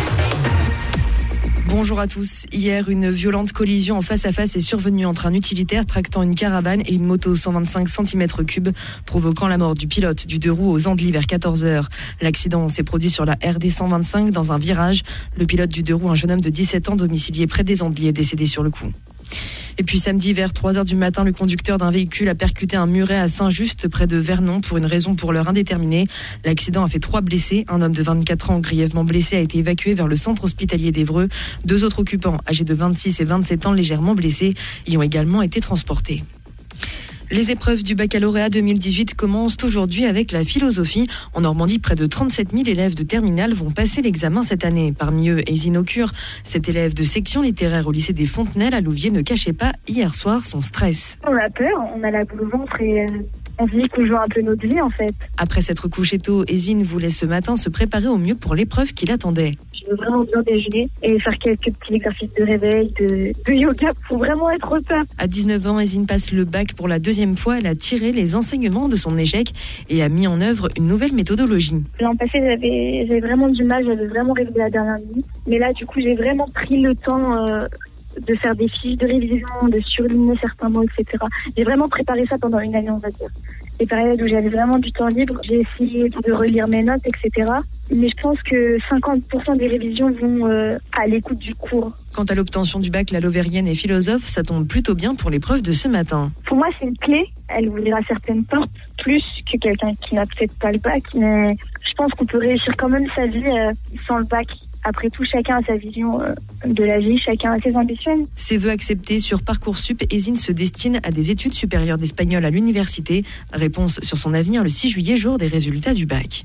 Bonjour à tous. Hier, une violente collision en face-à-face est survenue entre un utilitaire tractant une caravane et une moto 125 cm3, provoquant la mort du pilote du 2 roues aux Andelys vers 14h. L'accident s'est produit sur la RD 125 dans un virage. Le pilote du 2 roues, un jeune homme de 17 ans domicilié près des Andelys, est décédé sur le coup. Et puis samedi vers 3h du matin, le conducteur d'un véhicule a percuté un muret à Saint-Just près de Vernon pour une raison pour l'heure indéterminée. L'accident a fait 3 blessés. Un homme de 24 ans grièvement blessé a été évacué vers le centre hospitalier d'Évreux. 2 autres occupants âgés de 26 et 27 ans légèrement blessés y ont également été transportés. Les épreuves du baccalauréat 2018 commencent aujourd'hui avec la philosophie. En Normandie, près de 37 000 élèves de terminale vont passer l'examen cette année. Parmi eux, Aisine Aucure, cet élève de section littéraire au lycée des Fontenelles à Louviers, ne cachait pas hier soir son stress. On a peur, on a la boule au ventre et on se dit qu'on joue un peu notre vie en fait. Après s'être couché tôt, Aisine voulait ce matin se préparer au mieux pour l'épreuve qui l'attendait. Je veux vraiment bien déjeuner et faire quelques petits exercices de réveil, de yoga pour vraiment être au top. À 19 ans, Aisine passe le bac pour la 2e fois. Elle a tiré les enseignements de son échec et a mis en œuvre une nouvelle méthodologie. L'an passé, j'avais vraiment du mal, j'avais vraiment révisé la dernière minute. Mais là, du coup, j'ai vraiment pris le temps de faire des fiches de révision, de surligner certains mots, etc. J'ai vraiment préparé ça pendant une année, on va dire. Les périodes où j'avais vraiment du temps libre, j'ai essayé de relire mes notes, etc. Mais je pense que 50% des révisions vont à l'écoute du cours. Quant à l'obtention du bac, la Lovérienne est philosophe, ça tombe plutôt bien pour l'épreuve de ce matin. Pour moi, c'est une clé. Elle ouvrira certaines portes, plus que quelqu'un qui n'a peut-être pas le bac. Mais je pense qu'on peut réussir quand même sa vie sans le bac. Après tout, chacun a sa vision de la vie, chacun a ses ambitions. Ses vœux acceptés sur Parcoursup, Aisine se destine à des études supérieures d'espagnol à l'université. Réponse sur son avenir le 6 juillet, jour des résultats du bac.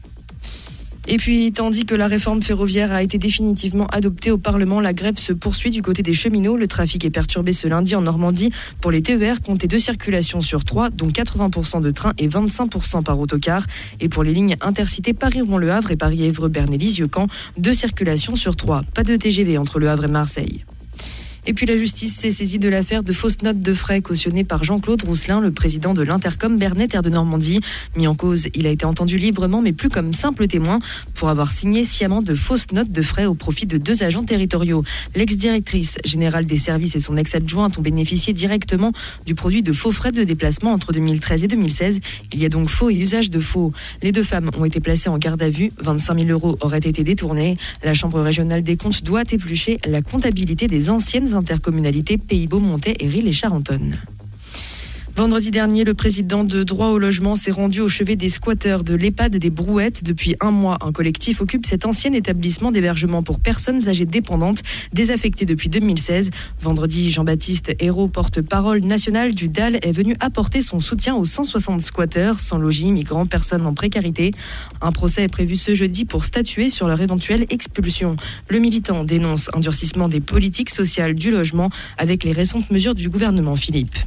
Et puis, tandis que la réforme ferroviaire a été définitivement adoptée au Parlement, la grève se poursuit du côté des cheminots. Le trafic est perturbé ce lundi en Normandie. Pour les TER, comptez 2 circulations sur 3, dont 80% de trains et 25% par autocar. Et pour les lignes intercités Paris-Rouen-Le Havre et Paris-Évreux-Berne-Lisieux-Caen, 2 circulations sur 3. Pas de TGV entre Le Havre et Marseille. Et puis la justice s'est saisie de l'affaire de fausses notes de frais cautionnées par Jean-Claude Rousselin, le président de l'Intercom Bernet Terre de Normandie. Mis en cause, il a été entendu librement, mais plus comme simple témoin, pour avoir signé sciemment de fausses notes de frais au profit de 2 agents territoriaux. L'ex-directrice générale des services et son ex-adjointe ont bénéficié directement du produit de faux frais de déplacement entre 2013 et 2016. Il y a donc faux et usage de faux. Les 2 femmes ont été placées en garde à vue. 25 000 € auraient été détournés. La Chambre régionale des comptes doit éplucher la comptabilité des anciennes intercommunalités Pays-Beaumontais et Rille-et-Charentonne. Vendredi dernier, le président de Droit au logement s'est rendu au chevet des squatteurs de l'EHPAD des Brouettes. Depuis 1 mois, un collectif occupe cet ancien établissement d'hébergement pour personnes âgées dépendantes, désaffecté depuis 2016. Vendredi, Jean-Baptiste Hérault, porte-parole national du DAL, est venu apporter son soutien aux 160 squatteurs, sans logis, migrants, personnes en précarité. Un procès est prévu ce jeudi pour statuer sur leur éventuelle expulsion. Le militant dénonce un durcissement des politiques sociales du logement avec les récentes mesures du gouvernement Philippe.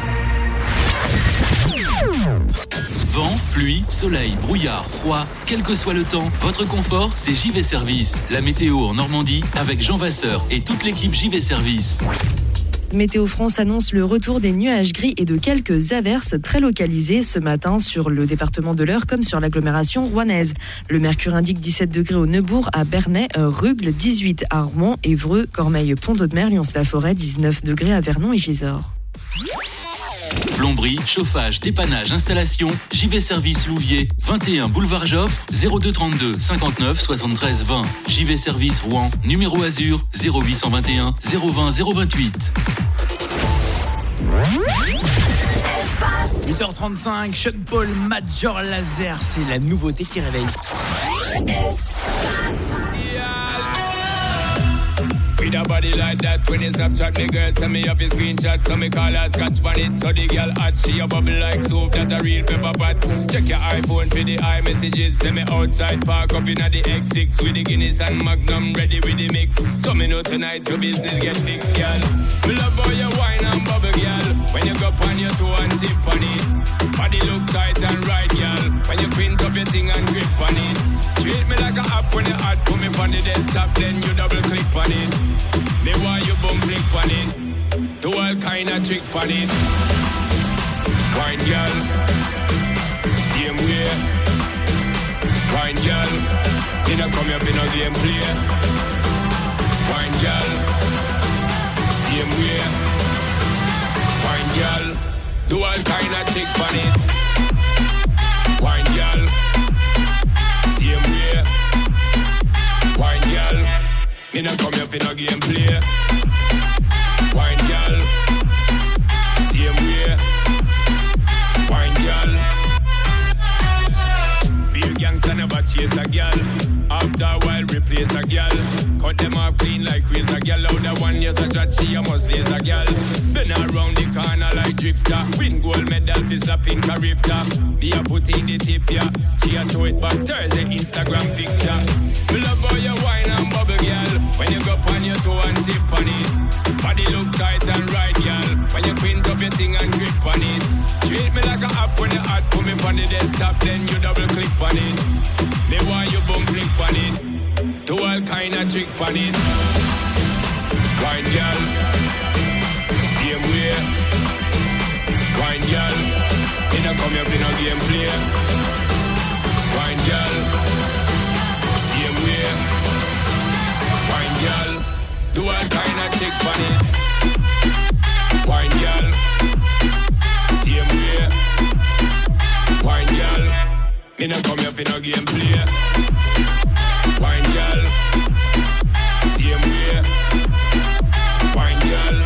Vent, pluie, soleil, brouillard, froid, quel que soit le temps, votre confort, c'est JV Service. La météo en Normandie avec Jean Vasseur et toute l'équipe JV Service. Météo France annonce le retour des nuages gris et de quelques averses très localisées ce matin sur le département de l'Eure comme sur l'agglomération rouennaise. Le mercure indique 17 degrés au Neubourg, à Bernay, Rugles, 18 à Rouen, Évreux, Cormeilles, Pont-d'Audemer, Lyons-la-Forêt, 19 degrés à Vernon et Gisors. Plomberie, chauffage, dépannage, installation, JV Service Louviers, 21 boulevard Joffre, 02 32 59 73 20. JV Service Rouen, numéro Azur, 0821 020 028. 8h35, Sean Paul, Major Lazer, c'est la nouveauté qui réveille. With a body like that, when you Snapchat me girl, send me off a screenshot, so me call her scotch on it. So the girl hot, she a bubble like soap, that a real pepper pot. Check your iPhone for the iMessages, send me outside, park up in the X6 with the Guinness and Magnum, ready with the mix. So me know tonight your business get fixed, girl. Me love how you wine and bubble, girl. When you go on your toe and tip on it, body look tight and right, girl. When you print up your thing and grip on it, treat me like a app when you hot, put me on the desktop, then you double click on it. Me want you bum flick on it, do all kind of trick on it. Wine girl, same way. Wine girl, you know come here for no game play. Wine girl, same way. Wine girl, do all kind of trick on it. Wine girl, same way. Wine girl, me no come here for no game play. Wine girl, same way. Wine girl, real gangsta never chase a girl. After a while replace a girl. Cut them off clean like razor girl. Out the one yes a shot she a must lace a girl. Been around the corner like drifter. Win gold medal for slapping carifta. Me a put in the tip ya. She a throw it back Thursday Instagram picture. Me love how you wine and bubble, girl. When you go on your toe and tip on it, body look tight and right, girl. When you print up your thing and grip on it, treat me like a app when you hot, put me on the desktop, then you double click on it. Me want you bum flick on it, do all kind of trick on it. Wine girl, same way. Wine girl, you know come here for no game play. Wine girl, same way. Wine girl, do all kind of trick on it. Wine girl, same way. Wine girl, me no come here for no game play. Wine girl, same way. Wine girl,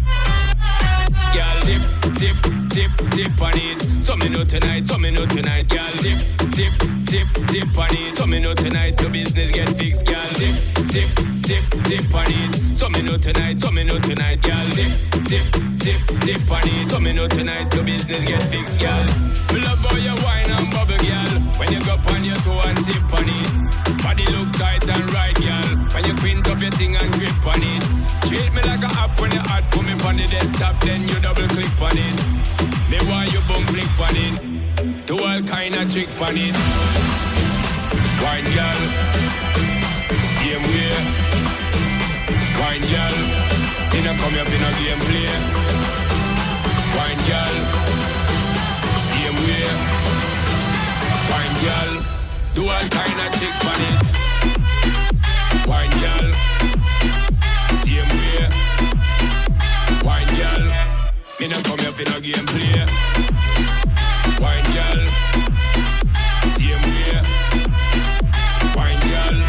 girl dip, dip, dip, dip on it. So me know tonight, girl dip, dip, dip, dip on it. So me know tonight your business get fixed, girl dip, dip, dip, dip on it. So me know tonight, girl dip, dip, dip, dip on it. So me know tonight your business get fixed, girl. Me love how you wine and bubble, girl. When you go on your toe and tip on it, body look tight and right, girl. When you print up your thing and grip on it, treat me like a app when you hot, put me on the desktop, then you double click on it. Me want you bum flick on it, do all kind of trick on it. Wine girl, same way. Wine girl, you know come here for no game play. Wine girl, same way. Wine girl, do all kind of trick on it. Wine girl, same way. Wine girl, me no come here for no game play. Wine girl, same way. Wine girl.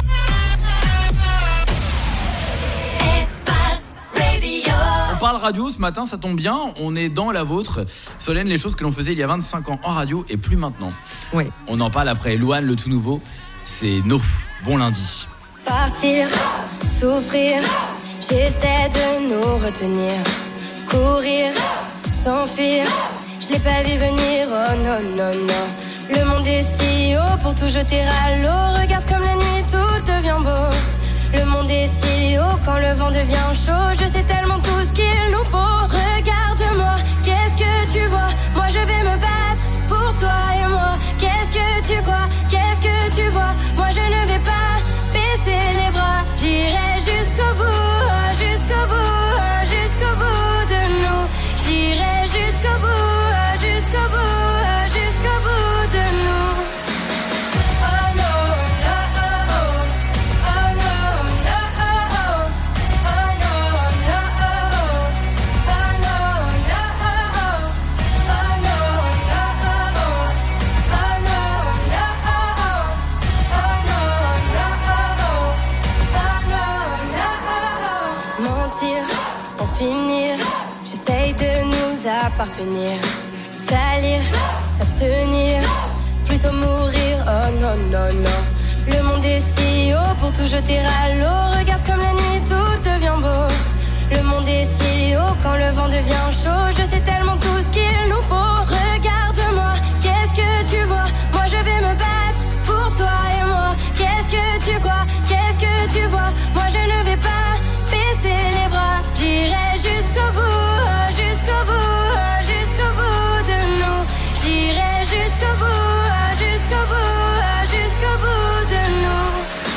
Espace Radio. On parle radio ce matin, ça tombe bien, on est dans la vôtre. Solène, les choses que l'on faisait il y a 25 ans en radio et plus maintenant. Oui. On en parle après Louane, le tout nouveau, c'est No. Bon lundi. Partir, souffrir, j'essaie de nous retenir. Courir, s'enfuir, je l'ai pas vu venir, oh non, non, non. Le monde est si haut pour tout jeter à l'eau. Regarde comme la nuit tout devient beau. Le monde est si haut quand le vent devient chaud. Je sais tellement tout ce qu'il nous faut. Regarde-moi, qu'est-ce que tu vois? Moi je vais me battre pour toi et moi. Qu'est-ce que tu crois? Qu'est-ce que tu vois? Moi je ne vais pas baisser les bras. J'irai jusqu'au bout, jusqu'au bout, jusqu'au bout de nous. J'irai jusqu'au bout, jusqu'au bout, jusqu'au bout de nous. Oh non, oh oh oh, oh non, oh oh oh, oh non, oh oh oh, oh non, oh appartenir. Salir, s'abstenir, plutôt mourir. Oh non, non, non. Le monde est si haut pour tout jeter à l'eau. Regarde comme la nuit tout devient beau. Le monde est si haut quand le vent devient chaud. Je sais tellement tout ce qu'il nous faut. Regarde-moi, qu'est-ce que tu vois? Moi je vais me battre pour toi et moi. Qu'est-ce que tu crois? Qu'est-ce que tu vois? Moi je ne vais pas baisser les bras. J'irai jusqu'au bout, jusqu'au bout, jusqu'au bout de nous. J'irai jusqu'au bout, jusqu'au bout, jusqu'au bout de nous.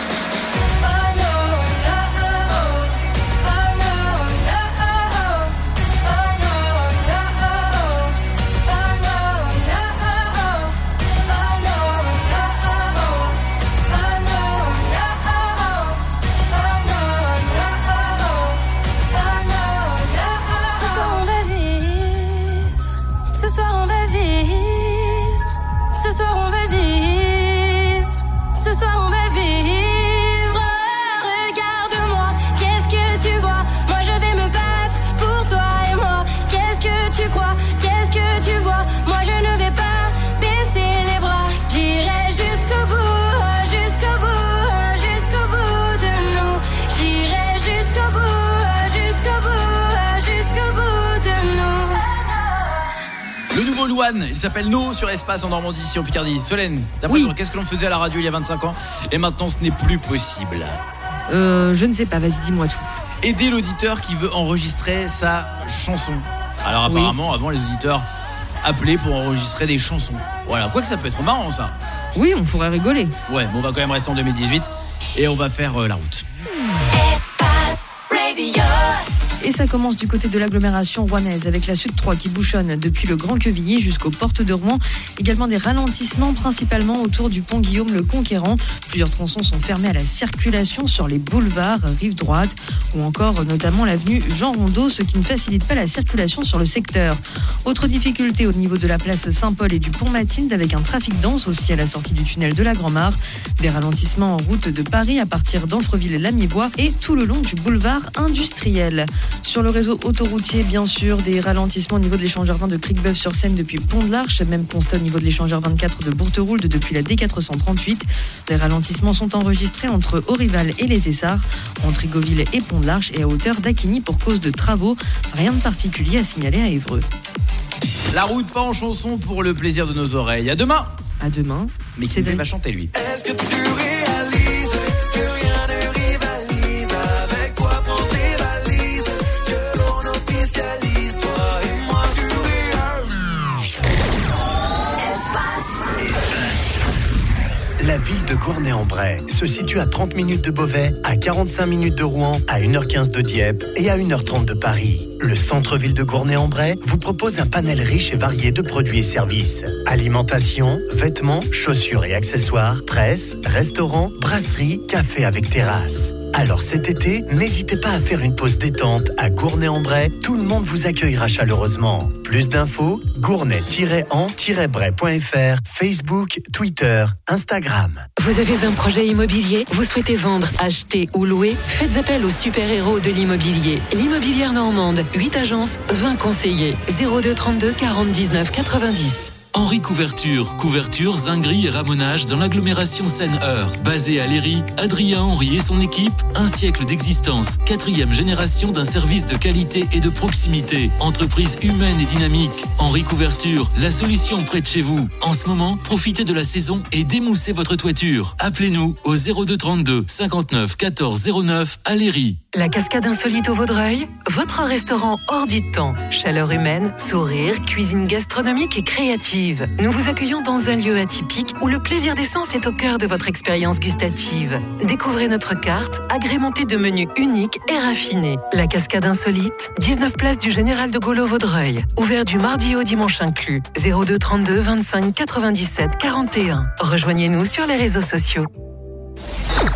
Oh non, oh oh oh. Oh non, oh oh oh. Oh non, oh oh oh. Oh non, oh oh oh. Oh non, oh oh oh. Oh non, oh oh oh. Oh non, oh oh oh. Oh non, oh oh. Ce soir on va vivre. Ce soir on va vivre. Ce soir on va vivre. Ce soir on va vivre. Regarde-moi, qu'est-ce que tu vois? Moi je vais me battre pour toi et moi. Qu'est-ce que tu crois? Qu'est-ce que tu vois? Moi je ne vais pas baisser les bras. J'irai jusqu'au bout, jusqu'au bout, jusqu'au bout de nous. J'irai jusqu'au bout, jusqu'au bout, jusqu'au bout de nous. Le nouveau Louane, il s'appelle No sur Espace en Normandie, ici en Picardie. Solène, qu'est-ce que l'on faisait à la radio il y a 25 ans et maintenant ce n'est plus possible? Je ne sais pas, vas-y, dis-moi tout. Aider l'auditeur qui veut enregistrer sa chanson. Alors apparemment, avant les auditeurs appelaient pour enregistrer des chansons. Voilà, quoi que ça peut être marrant ça. Oui, on pourrait rigoler. Ouais, mais on va quand même rester en 2018 et on va faire la route. Espace Radio. Et ça commence du côté de l'agglomération rouennaise avec la Sud 3 qui bouchonne depuis le Grand Quevilly jusqu'aux portes de Rouen. Également des ralentissements principalement autour du pont Guillaume le Conquérant. Plusieurs tronçons sont fermés à la circulation sur les boulevards, rive droite ou encore notamment l'avenue Jean Rondeau, ce qui ne facilite pas la circulation sur le secteur. Autre difficulté au niveau de la place Saint-Paul et du pont Mathilde avec un trafic dense aussi à la sortie du tunnel de la Grand-Mare. Des ralentissements en route de Paris à partir d'Amfreville-Lamivois et tout le long du boulevard industriel. Sur le réseau autoroutier, bien sûr, des ralentissements au niveau de l'échangeur 20 de Cricbeuf-sur-Seine depuis Pont de l'Arche. Même constat au niveau de l'échangeur 24 de Bourteroulde depuis la D438. Des ralentissements sont enregistrés entre Aurival et les Essarts, entre Égoville et Pont de l'Arche et à hauteur d'Acquigny pour cause de travaux. Rien de particulier à signaler à Évreux. La route pas en chanson pour le plaisir de nos oreilles. À demain. À demain. Mais qui va chanter lui? Est-ce que tu réalises que rien ne rivalise avec toi pour tes valises, que l'on officialise toi et moi, tu réalises. La ville de Gournay-en-Bray se situe à 30 minutes de Beauvais, à 45 minutes de Rouen, à 1h15 de Dieppe et à 1h30 de Paris. Le centre-ville de Gournay-en-Bray vous propose un panel riche et varié de produits et services. Alimentation, vêtements, chaussures et accessoires, presse, restaurants, brasserie, café avec terrasse. Alors cet été, n'hésitez pas à faire une pause détente à Gournay-en-Bray. Tout le monde vous accueillera chaleureusement. Plus d'infos, gournay-en-bray.fr, Facebook, Twitter, Instagram. Vous avez un projet immobilier? Vous souhaitez vendre, acheter ou louer? Faites appel aux super-héros de l'immobilier. L'Immobilière Normande, 8 agences, 20 conseillers. 02 32 40 19 90. Henri Couverture, couverture, zinguerie et ramonage dans l'agglomération Seine-Eure. Basé à Léry, Adrien Henri et son équipe, un siècle d'existence, 4e génération d'un service de qualité et de proximité. Entreprise humaine et dynamique. Henri Couverture, la solution près de chez vous. En ce moment, profitez de la saison et démoussez votre toiture. Appelez-nous au 02 32 59 14 09 à Léry. La Cascade Insolite au Vaudreuil, votre restaurant hors du temps. Chaleur humaine, sourire, cuisine gastronomique et créative. Nous vous accueillons dans un lieu atypique où le plaisir des sens est au cœur de votre expérience gustative. Découvrez notre carte, agrémentée de menus uniques et raffinés. La Cascade Insolite, 19 place du Général de Gaulle au Vaudreuil. Ouvert du mardi au dimanche inclus. 02 32 25 97 41. Rejoignez-nous sur les réseaux sociaux.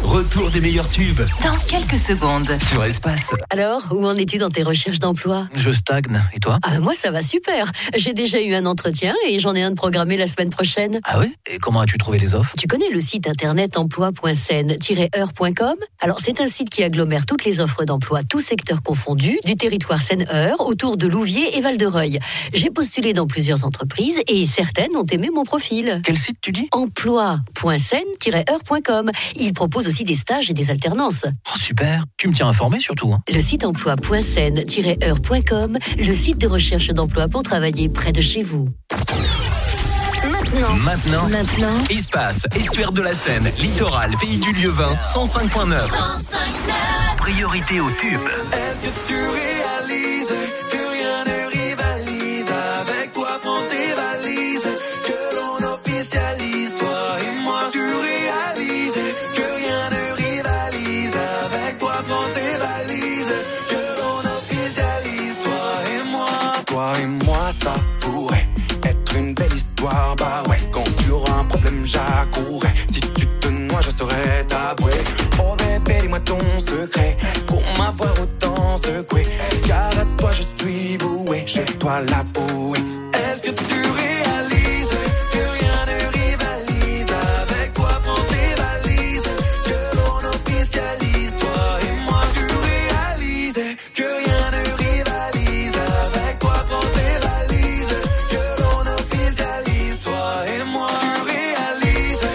Retour des meilleurs tubes Dans quelques secondes. sur Espace. Alors, où en es-tu dans tes recherches d'emploi? Je stagne. Et toi? Moi, ça va super. J'ai déjà eu un entretien et j'en ai un de programmé la semaine prochaine. Ah ouais? Et comment as-tu trouvé les offres? Tu connais le site internet emploi.seine-heure.com? Alors, c'est un site qui agglomère toutes les offres d'emploi, tous secteurs confondus, du territoire Seine-Heure, autour de Louviers et Val-de-Reuil. J'ai postulé dans plusieurs entreprises et certaines ont aimé mon profil. Quel site tu dis? emploi.seine-heure.com. Il propose aussi des stages et des alternances. Oh super, tu me tiens informé surtout. Le site emploi.seine-heure.com, le site de recherche d'emploi pour travailler près de chez vous. Maintenant, Espace, estuaire de la Seine, littoral, pays du Lieuvin, 105.9. Priorité au tube. Est-ce que tu réalises que rien ne rivalise avec toi? Prends tes valises, que l'on officialise toi et moi. Tu réalises que rien ne rivalise avec toi. Prends tes valises, que l'on officialise toi et moi. Toi et moi, ça pourrait être une belle histoire. Bah ouais, quand tu auras un problème, j'accourrai. Si tu te noies, je serai ta bouée. Oh bébé, dis-moi ton secret pour m'avoir autant secoué. Car à toi je suis voué, je dois l'avouer. Est-ce que tu réalises que rien ne rivalise avec toi? Prends tes valises, que l'on officialise toi et moi. Tu réalises que rien ne rivalise avec toi. Prends tes valises, que l'on officialise toi et moi. Tu réalises.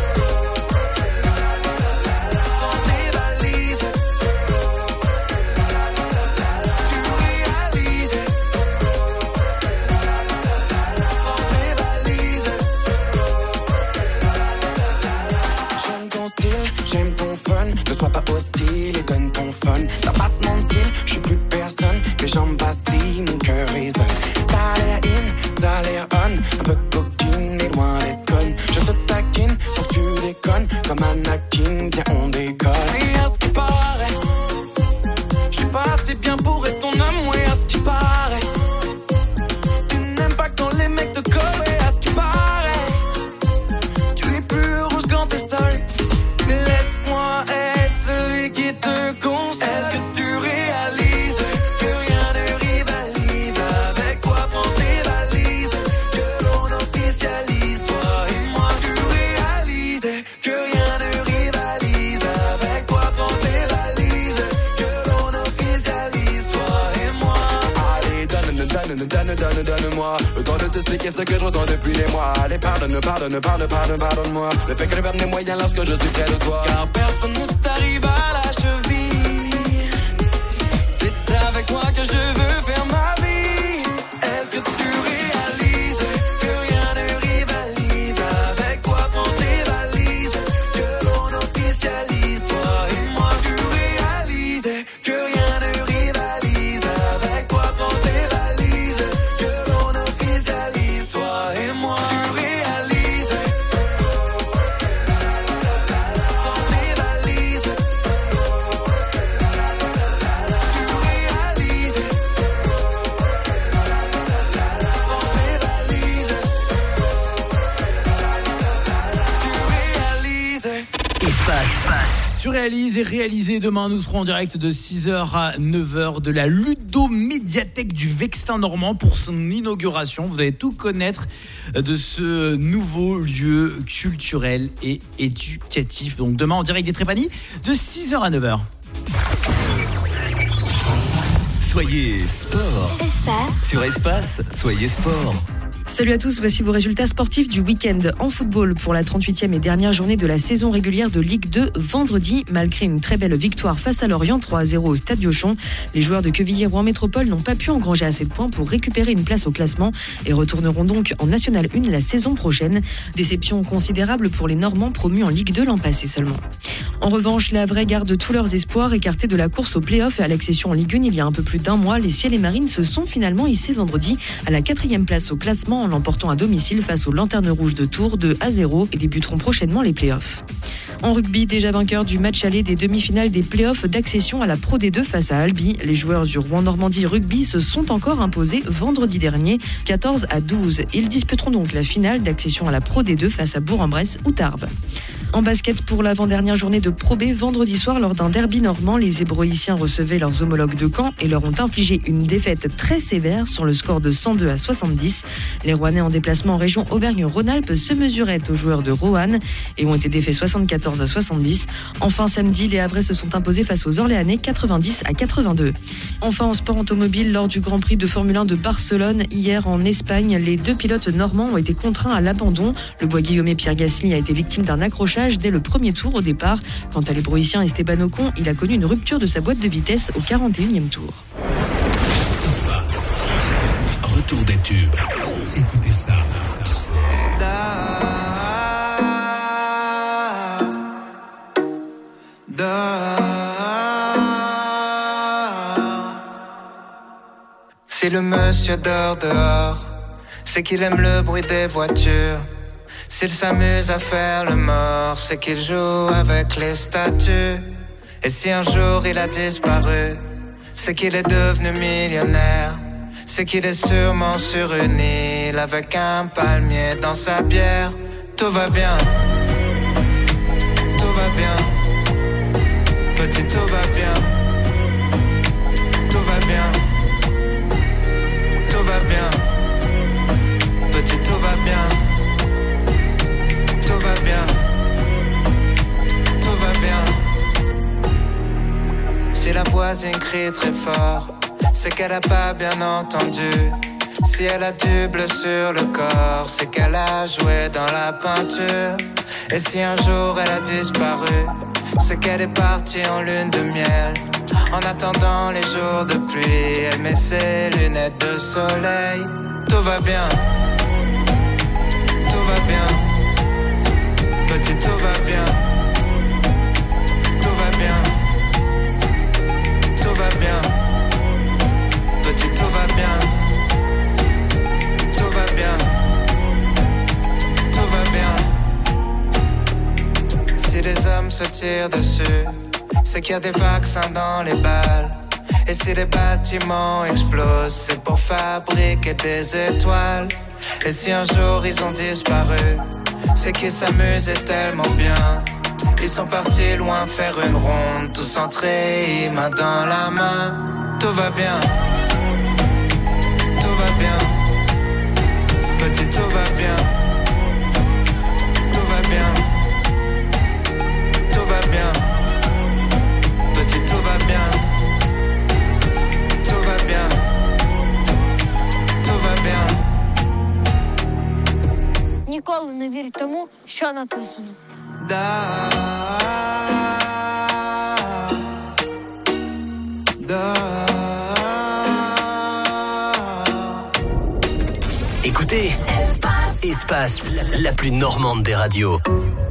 J'aime ton style, j'aime ton fun. Ne sois pas hostile et donne ton fun. T'as pas de mentir, je suis plus personne. Mes jambes vacillent, mon cœur résonne. T'as l'air in, t'as l'air on. Un peu coquine et loin d'être conne. Je te taquine pour que tu déconnes. Comme Anakin, viens on décolle. Et à ce qui paraît, je suis pas assez bien pour être ton homme. Ouais, à ce qui paraît, tu n'aimes pas quand les mecs te collent. Ouais, à ce qui paraît, tu es plus rouge quand t'es seul. Mais laisse-moi être celui qui te console. Est-ce que tu réalises que rien ne rivalise avec toi? Prends tes valises, que l'on officialise toi et moi. Tu réalises que rien ne rivalise avec toi. Prends tes valises, que l'on officialise toi et moi. Allez, donne-moi le temps de t'expliquer ce que je ressens depuis des mois. Allez, pardonne-moi. Le fait que le verbe n'est moyen lorsque je suis près de toi. Car personne ne t'arrive à la cheville. C'est avec toi que je veux faire ma vie. Est-ce que tu réalises que rien ne rivalise avec toi? Prends tes valises, que l'on officialise toi et moi. Tu réalises que rien ne rivalise avec toi. Prends tes valises, que l'on officialise toi et moi. Tu réalises. Prends tes valises. Tu réalises. Prends tes valises. Tu réalises. Espace. Tu réalises et réalisé. Demain, nous serons en direct de 6h à 9h de la Ludo-Médiathèque du Vexin Normand pour son inauguration. Vous allez tout connaître de ce nouveau lieu culturel et éducatif. Donc demain, en direct des Trépanies de 6h à 9h. Soyez sport. Espace. Sur Espace, soyez sport. Salut à tous, voici vos résultats sportifs du week-end en football pour la 38e et dernière journée de la saison régulière de Ligue 2 vendredi. Malgré une très belle victoire face à Lorient 3-0 au Stade Diochon, les joueurs de Quevilly-Rouen Métropole n'ont pas pu engranger assez de points pour récupérer une place au classement et retourneront donc en National 1 la saison prochaine. Déception considérable pour les Normands promus en Ligue 2 l'an passé seulement. En revanche, les Havrais gardent tous leurs espoirs écartés de la course au play-off et à l'accession en Ligue 1 il y a un peu plus d'un mois. Les Ciels et Marines se sont finalement hissés vendredi à la 4e place au classement en l'emportant à domicile face aux Lanternes Rouges de Tours 2-0 et débuteront prochainement les playoffs. En rugby, déjà vainqueur du match aller des demi-finales des playoffs d'accession à la Pro D2 face à Albi, les joueurs du Rouen Normandie Rugby se sont encore imposés vendredi dernier, 14-12. Ils disputeront donc la finale d'accession à la Pro D2 face à Bourg-en-Bresse ou Tarbes. En basket, pour l'avant-dernière journée de Pro B, vendredi soir, lors d'un derby normand, les Hébroïciens recevaient leurs homologues de Caen et leur ont infligé une défaite très sévère sur le score de 102-70. Les Rouennais en déplacement en région Auvergne-Rhône-Alpes se mesuraient aux joueurs de Roanne et ont été défaits 74-70. Enfin, samedi, les Havrais se sont imposés face aux Orléanais 90-82. Enfin, en sport automobile, lors du Grand Prix de Formule 1 de Barcelone, hier en Espagne, les deux pilotes normands ont été contraints à l'abandon. Le bois guillaumé Pierre Gasly a été victime d'un accrochage dès le premier tour au départ. Quant à l'hébroïcien Esteban Ocon, il a connu une rupture de sa boîte de vitesse au 41e tour. Espace. Retour des tubes. Écoutez ça. Si le monsieur dort dehors, c'est qu'il aime le bruit des voitures. S'il s'amuse à faire le mort, c'est qu'il joue avec les statues. Et si un jour il a disparu, c'est qu'il est devenu millionnaire. C'est qu'il est sûrement sur une île avec un palmier dans sa bière. Tout va bien, tout va bien. Petit, tout va bien, tout va bien, tout va bien. Petit, tout va bien. Tout va bien, tout va bien. Si la voisine crie très fort, c'est qu'elle a pas bien entendu. Si elle a du bleu sur le corps, c'est qu'elle a joué dans la peinture. Et si un jour elle a disparu, c'est qu'elle est partie en lune de miel. En attendant les jours de pluie, elle met ses lunettes de soleil. Tout va bien, tout va bien. Petit, tout va bien, tout va bien, tout va bien. Petit, tout va bien, tout va bien, tout va bien. Si les hommes se tirent dessus, c'est qu'il y a des vaccins dans les balles. Et si les bâtiments explosent, c'est pour fabriquer des étoiles. Et si un jour ils ont disparu, c'est qu'ils s'amusaient tellement bien. Ils sont partis loin faire une ronde, tous entrés, main dans la main. Tout va bien, tout va bien. Petit, tout va bien, tout va bien, tout va bien. Petit, tout va bien, tout va bien, tout va bien. Ніколи не вірь тому, що написано. Écoutez, Espace, la plus normande des radios.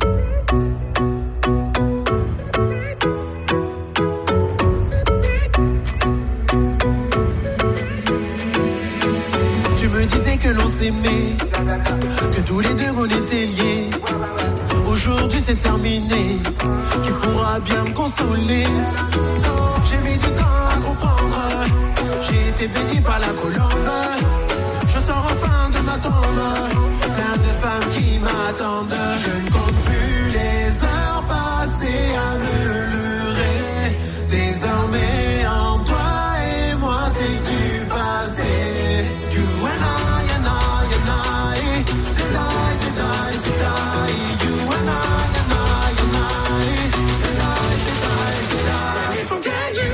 Tu me disais que l'on s'aimait, que tous les deux on était liés. Aujourd'hui c'est terminé, tu pourras bien me consoler. J'ai mis du temps à comprendre, j'ai été béni par la colombe. Je sors enfin de ma tombe, plein de femmes qui m'attendent. Je ne compte plus les heures passées à me leurrer. Désormais en toi et moi c'est du passé. You and I, and I, and I, c'est die, c'est die, c'est die. You and I, and I, and I, c'est die, c'est die, c'est die. Let me forget you.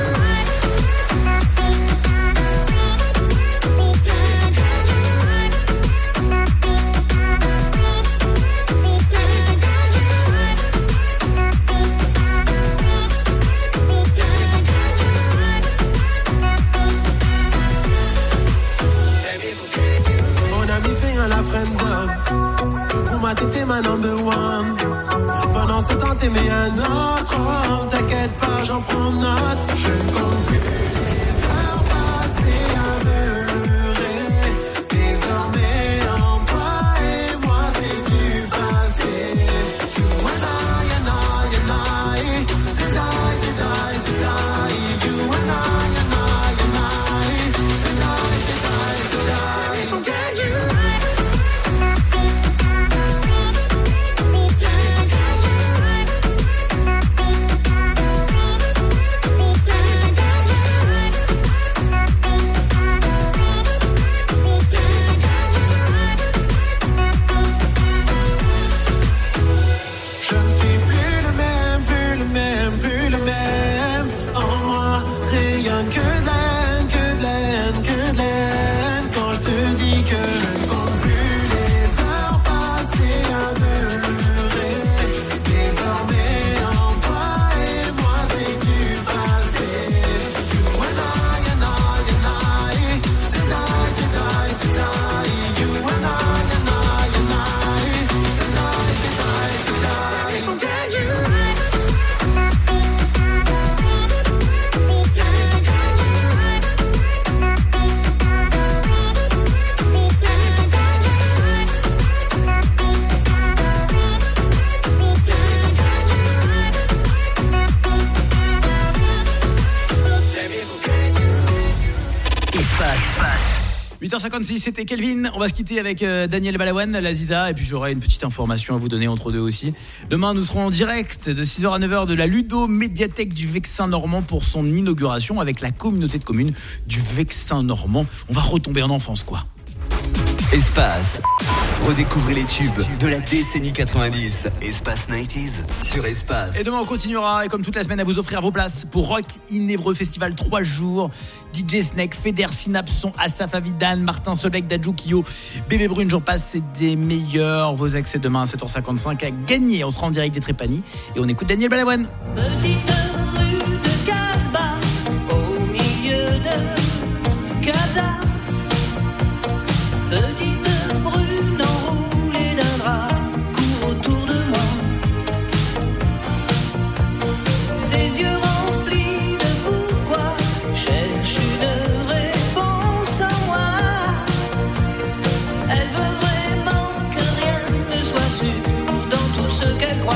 T'étais ma number one. Pendant ce temps t'aimais un autre homme. T'inquiète pas, j'en prends note. Je ne compte plus les heures passées à me leurrer. Désormais en 8h56, c'était Kelvin. On va se quitter avec Daniel Balavoine, la Ziza. Et puis j'aurai une petite information à vous donner entre deux aussi. Demain, nous serons en direct de 6h à 9h de la Ludo Médiathèque du Vexin Normand pour son inauguration avec la communauté de communes du Vexin Normand. On va retomber en enfance, quoi. Espace. Redécouvrez les tubes de la décennie 90. Espace 90s sur Espace. Et demain on continuera, et comme toute la semaine, à vous offrir vos places pour Rock in Évreux Festival 3 jours. DJ Snake, Feder, Synapson, Asaf Avidan, Martin Solveig, Dadju Kyo, Bébé Brune, j'en passe, c'est des meilleurs. Vos accès demain à 7h55 à gagner. On sera en direct des Trépanies et on écoute Daniel Balavoine. Petite rue de Casbah, au milieu de Casa. Petite brune enroulée d'un drap court autour de moi. Ses yeux remplis de pourquoi cherchent une réponse en moi. Elle veut vraiment que rien ne soit sûr dans tout ce qu'elle croit.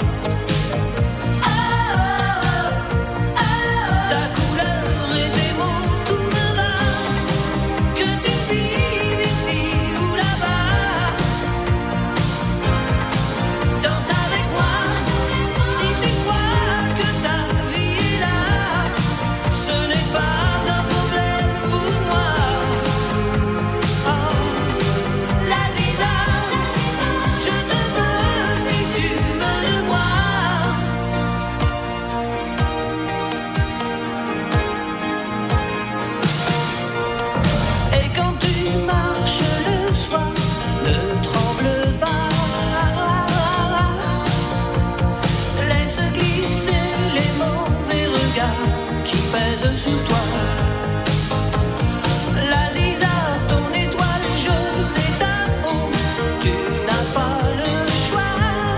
Sur toi, la Ziza, ton étoile, je sais ta peau, tu n'as pas le choix.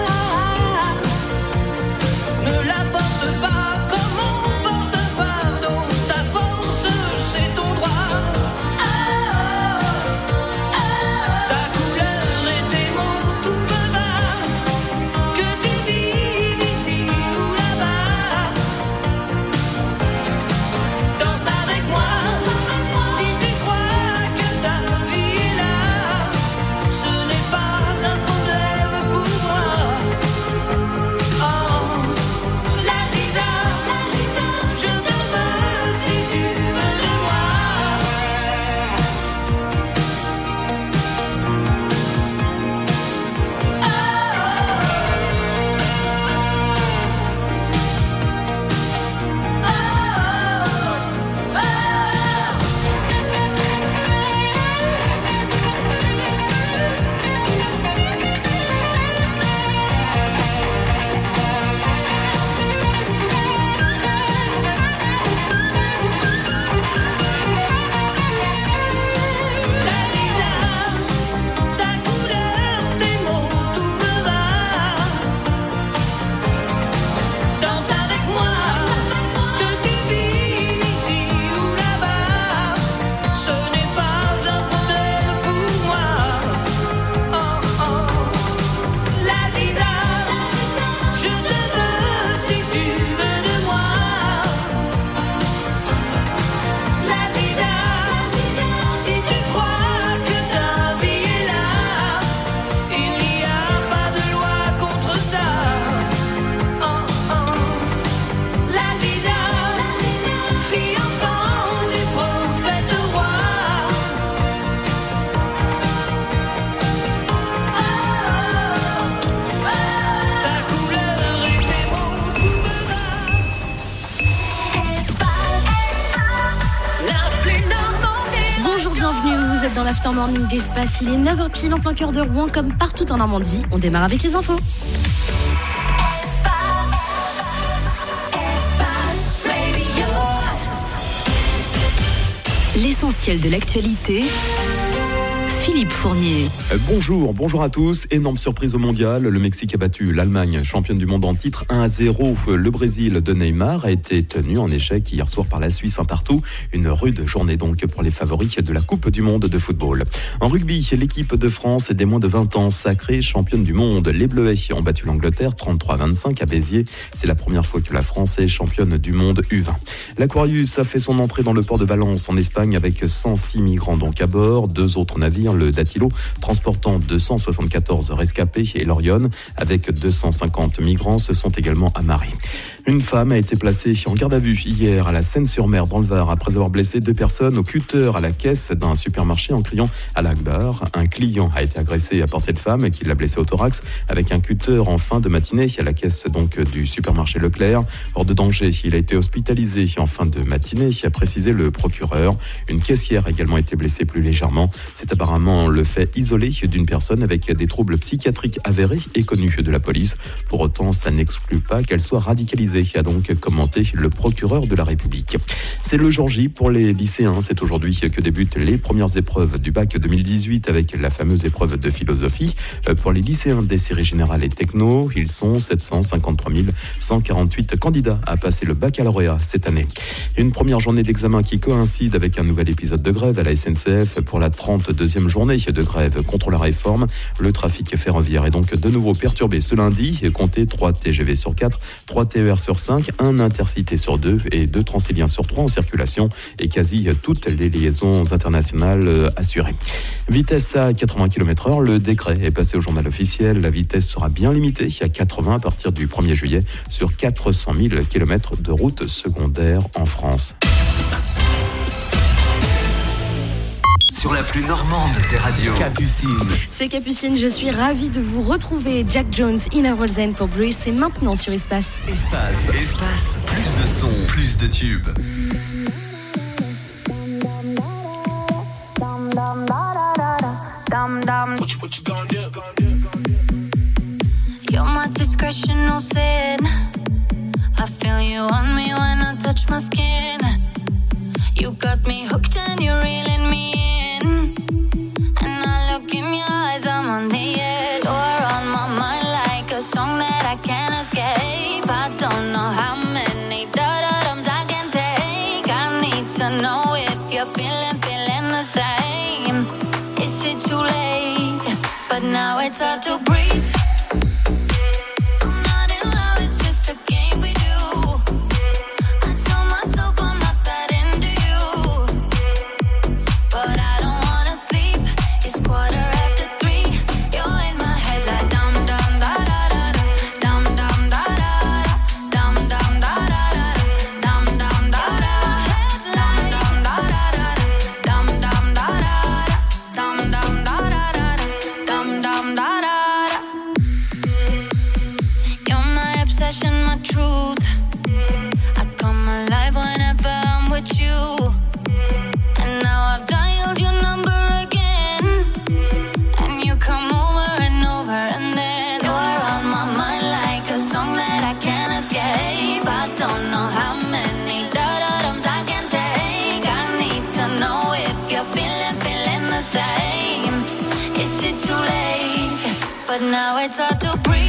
Ne la porte pas comme on porte un fardeau, ta force c'est ton droit. Ta couleur et tes mots, tout me va, que tu vives ici ou là-bas. Danse avec moi, si tu crois que ta vie est là, ce n'est pas un problème pour moi. Oh, la Ziza, je te veux si tu veux de moi. Danse avec moi, que tu vives ici ou là-bas, ce n'est pas un problème pour moi. Oh oh, la Ziza, je te veux si tu veux de moi. La Ziza, si tu crois que ta vie est là, il n'y a pas de loi contre ça. Oh oh, la Ziza, fille enfant du prophète roi. Ta couleur et tes mots, tout me va. La plus normande. Bonjour, bienvenue, vous êtes dans l'After Morning d'Espace. Il est 9h pile en plein cœur de Rouen, comme partout en Normandie. On démarre avec les infos. L'essentiel de l'actualité, Philippe Fournier. Bonjour à tous. Énorme surprise au mondial. Le Mexique a battu l'Allemagne, championne du monde en titre, 1-0. Le Brésil de Neymar a été tenu en échec hier soir par la Suisse, un partout. Une rude journée donc pour les favoris de la Coupe du monde de football. En rugby, l'équipe de France des moins de 20 ans, sacrée championne du monde. Les Bleuets ont battu l'Angleterre 33-25 à Béziers. C'est la première fois que la France est championne du monde U20. L'Aquarius a fait son entrée dans le port de Valence en Espagne avec 106 migrants donc à bord. 2 autres navires, le Datilo transportant 274 rescapés et l'Orion avec 250 migrants se sont également amarrés. Une femme a été placée en garde à vue hier à la Seine-sur-Mer dans le Var après avoir blessé 2 personnes au cutter à la caisse d'un supermarché en criant à l'Akbar. Un client a été agressé par cette femme qui l'a blessé au thorax avec un cutter en fin de matinée à la caisse donc du supermarché Leclerc. Hors de danger, il a été hospitalisé en fin de matinée, a précisé le procureur. Une caissière a également été blessée plus légèrement. C'est apparemment le fait isolé d'une personne avec des troubles psychiatriques avérés et connus de la police. Pour autant, ça n'exclut pas qu'elle soit radicalisée, a donc commenté le procureur de la République. C'est le jour J pour les lycéens. C'est aujourd'hui que débutent les premières épreuves du bac 2018 avec la fameuse épreuve de philosophie. Pour les lycéens des séries générales et techno, ils sont 753 148 candidats à passer le baccalauréat cette année. Une première journée d'examen qui coïncide avec un nouvel épisode de grève à la SNCF pour la 32e journée de grève contre la réforme. Le trafic ferroviaire est donc de nouveau perturbé ce lundi. Comptez 3 TGV sur 4, 3 TER sur 5, 1 Intercité sur 2 et 2 Transiliens sur 3 en circulation et quasi toutes les liaisons internationales assurées. Vitesse à 80 km/h, le décret est passé au journal officiel. La vitesse sera bien limitée à 80 à partir du 1er juillet sur 400 000 km de routes secondaires en France. Sur la plus normande des radios. Capucine. C'est Capucine, je suis ravie de vous retrouver. Jack Jones, In Our Zen pour Bruce, c'est maintenant sur Espace. Espace, plus de sons, plus de tubes. What you gonna do? You're my discretional sin. I feel you on me when I touch my skin. You got me hooked and you're reeling me in. And I look in your eyes, I'm on the edge. You're on my mind like a song that I can't escape. I don't know how many da-da-dums I can take. I need to know if you're feeling the same. Is it too late? But now it's hard to breathe. I'm not in love, it's just a game we do. I tell myself I'm not that into you, but I don't wanna sleep. It's 3:15. You're in my head like dum dum da da da da, dum dum da da da, dum dum da da da, dum dum da da da, dum dum da da da, dum dum da da da, dum dum da da da, dum dum da da. You're my obsession, my truth. I come alive whenever I'm with you. And now I've dialed your number again. And you come over and over and then you're on my mind like a song that I can't escape. I don't know how many da-da-dums I can take. I need to know if you're feeling the same. Is it too late? But now it's hard to breathe.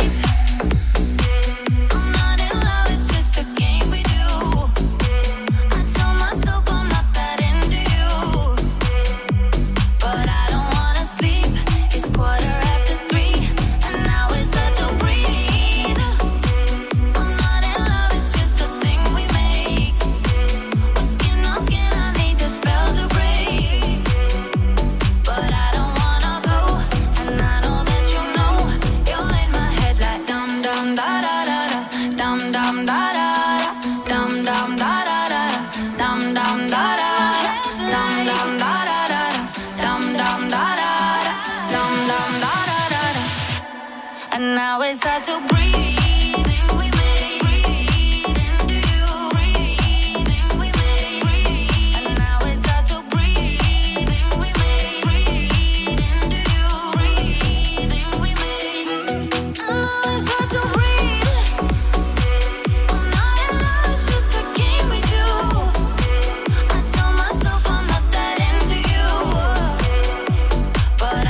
I'm not in love, it's just a game we do. I tell myself I'm not that into you, but I don't wanna sleep. It's 3:15, and now it's hard to breathe. I'm not in love, it's just a thing we make. We're skin on skin, I need the spell to break. But I don't wanna go, and I know that you know. You're in my head like dum dum da da da da, dum dum da da da, dum dum da da da, dum dum da da, dum dum da da da, dum dum da da, dum dum da da da. And now it's hard to breathe. We make breathe into you. Breathing we make breathe. And now it's hard to breathe. We make breathe into you. Breathing we make. And now it's hard to breathe. I'm not in love, it's just a game we do. I tell myself I'm not that into you, but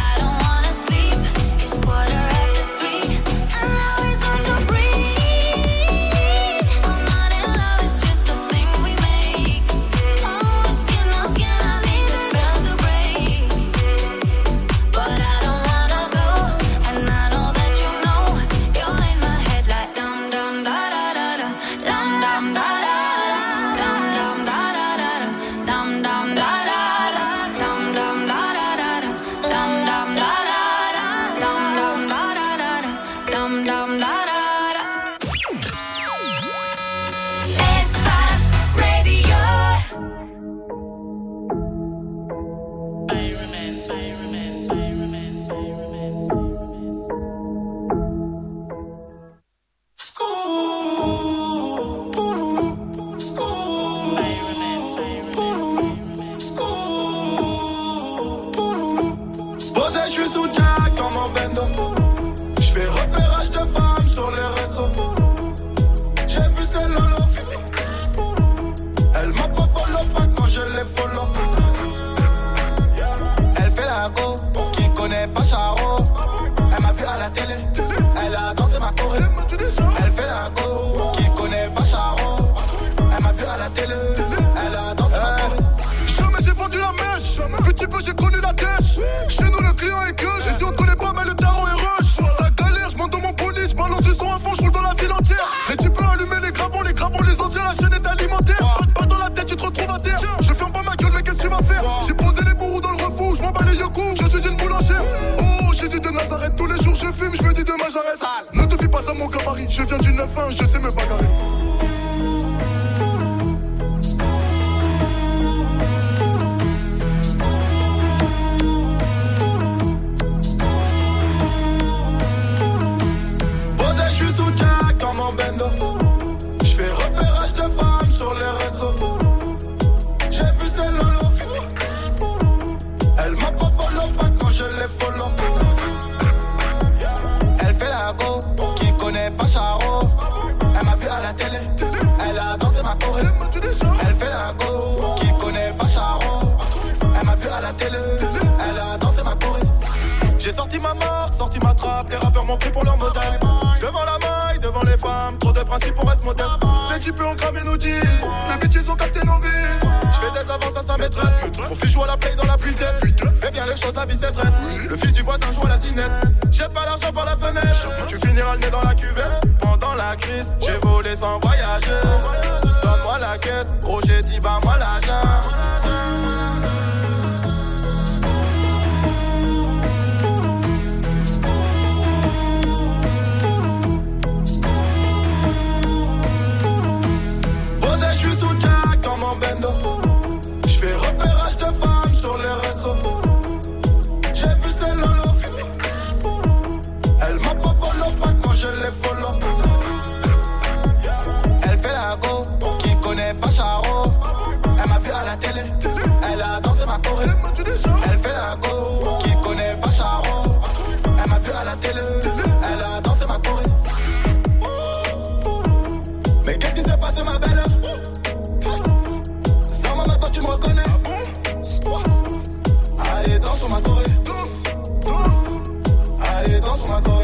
télé. Elle a dansé ma choré. Elle fait la go. Qui connaît pas Charo? Elle m'a vu à la télé. Elle a dansé ma choré. Jamais j'ai vendu la mèche. Petit peu j'ai connu la dèche. Chez nous le client est que. Et si on te connaît pas mais le tarot est rush. Ça galère, je monte dans mon bolide. Je balance du son à fond, je roule dans la ville entière. Et tu peux allumer les gravons, les anciens, la chaîne est alimentaire. Pas dans la tête, tu te retrouves à terre. Je ferme pas ma gueule, mais qu'est-ce que tu vas faire? J'ai posé les bourreaux dans le refour, je m'en bats les yeux coups. Je suis une boulangère. Oh, Jésus de Nazareth, tous les jours je fume, je me dis demain j'arrête. Ne te fie pas à mon gabarit, je viens du 9-1, je sais me bagarrer. Je suis sous Jack dans mon bendo. Je fais repérage de femmes sur les réseaux. J'ai vu celle lolo. Elle m'a pas follow pas quand je l'ai follow. Elle fait la go, qui connaît pas Charo. Elle m'a vu à la télé. Elle a dansé ma choré. Elle fait la go, qui connaît pas Charo. Elle m'a vu à la télé. Elle a dansé ma choré. J'ai sorti ma marque, sorti ma trappe. Les rappeurs m'ont pris pour leur modèle. Devant la maille, devant les femmes, trop de principes, on reste modeste. Les types ont cramé nos 10, les bitches ont capté nos vices. J'fais des avances à sa maîtresse, mon fils joue à la play dans la pluie tête. Fais bien les choses, la vie c'est traite. Le fils du voisin joue à la dinette. Jette pas l'argent par la fenêtre, tu finiras le nez dans la cuvette. Pendant la crise, j'ai volé sans voyager. Donne-moi la caisse, oh j'ai dit bah moi l'argent. Je suis sous Jack dans mon bendo. Je fais repérage de femmes sur les réseaux. J'ai vu celle lolo. Elle m'a pas follow pas quand je l'ai follow. Elle fait la go, qui connaît pas Charo. Elle m'a vu à la télé. Elle a dansé ma choré. Elle fait la go, qui connaît pas Charo. Elle m'a vu à la télé. Elle a dansé ma choré. Mais qu'est-ce qui s'est passé ma belle? Tu me reconnais? Allez, danse sur ma choré. Allez, danse sur ma choré.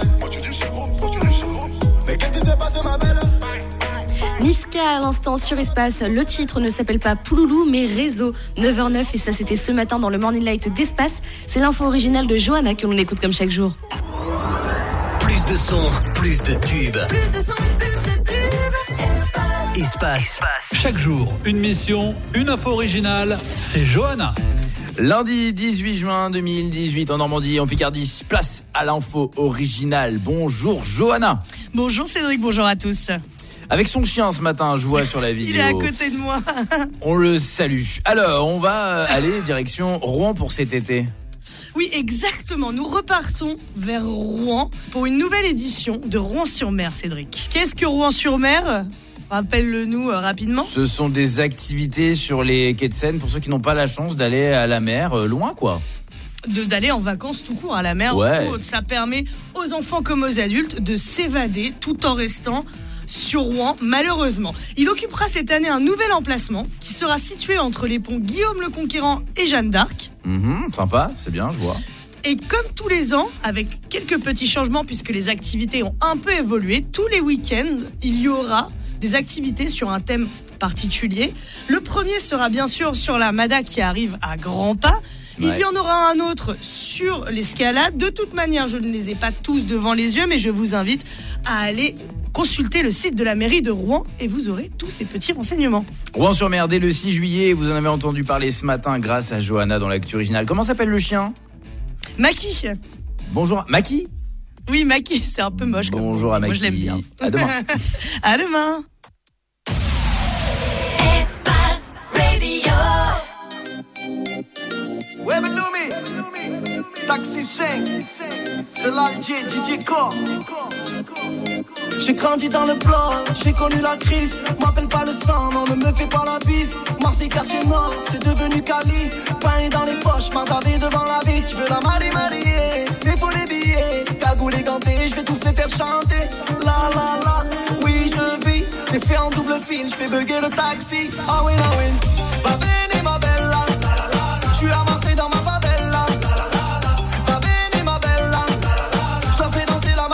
Mais qu'est-ce qui s'est passé, ma belle? Niska à l'instant sur Espace. Le titre ne s'appelle pas Pouloulou, mais Réseau. 9h09, et ça, c'était ce matin dans le Morning Light d'Espace. C'est l'info originale de Johanna que l'on écoute comme chaque jour. Plus de son, plus de tubes. Plus de son, plus de tubes. Espace. Chaque jour, une mission, une info originale. C'est Johanna. Lundi 18 juin 2018 en Normandie, en Picardie, place à l'info originale. Bonjour Johanna. Bonjour Cédric, bonjour à tous. Avec son chien ce matin, je vois sur la vidéo. Il est à côté de moi. On le salue. Alors, on va aller direction Rouen pour cet été. Oui, exactement. Nous repartons vers Rouen pour une nouvelle édition de Rouen-sur-Mer, Cédric. Qu'est-ce que Rouen-sur-Mer ? Rappelle-le-nous rapidement. Ce sont des activités sur les quais de Seine pour ceux qui n'ont pas la chance d'aller à la mer, loin quoi. D'aller en vacances tout court à la mer. Ouais. Ça permet aux enfants comme aux adultes de s'évader tout en restant sur Rouen, malheureusement. Il occupera cette année un nouvel emplacement qui sera situé entre les ponts Guillaume le Conquérant et Jeanne d'Arc. Sympa, c'est bien, je vois. Et comme tous les ans, avec quelques petits changements puisque les activités ont un peu évolué, tous les week-ends, il y aura des activités sur un thème particulier. Le premier sera bien sûr sur la Mada qui arrive à grands pas. Il y en aura un autre sur l'escalade. De toute manière, je ne les ai pas tous devant les yeux, mais je vous invite à aller consulter le site de la mairie de Rouen et vous aurez tous ces petits renseignements. Rouen-sur-Mer, dès le 6 juillet, vous en avez entendu parler ce matin grâce à Johanna dans l'actu originale. Comment s'appelle le chien ? Maki. Bonjour, Maki ? Oui, Maki, c'est un peu moche. Bonjour à Maki. Moi, je l'aime bien. À demain. À demain. Espace Radio. Ouais, mais Noumi, Taxi 5, c'est l'Alger, DJ Core. J'ai grandi dans le bloc, j'ai connu la crise. M'appelle pas le sang, non, ne me fais pas la bise. Marseille, quartier nord, c'est devenu Cali. Pain dans les poches, mardavé devant la vie. Tu veux la marier, mais faut les billets. Cagoule et ganté, je vais tous les faire chanter. La la la, oui je vis. T'es fait en double fil, je fais bugger le taxi. Ah oui, ah oui. Va venir ma bella. Je suis à Marseille dans ma favela. Va venir ma bella. Je la fais danser la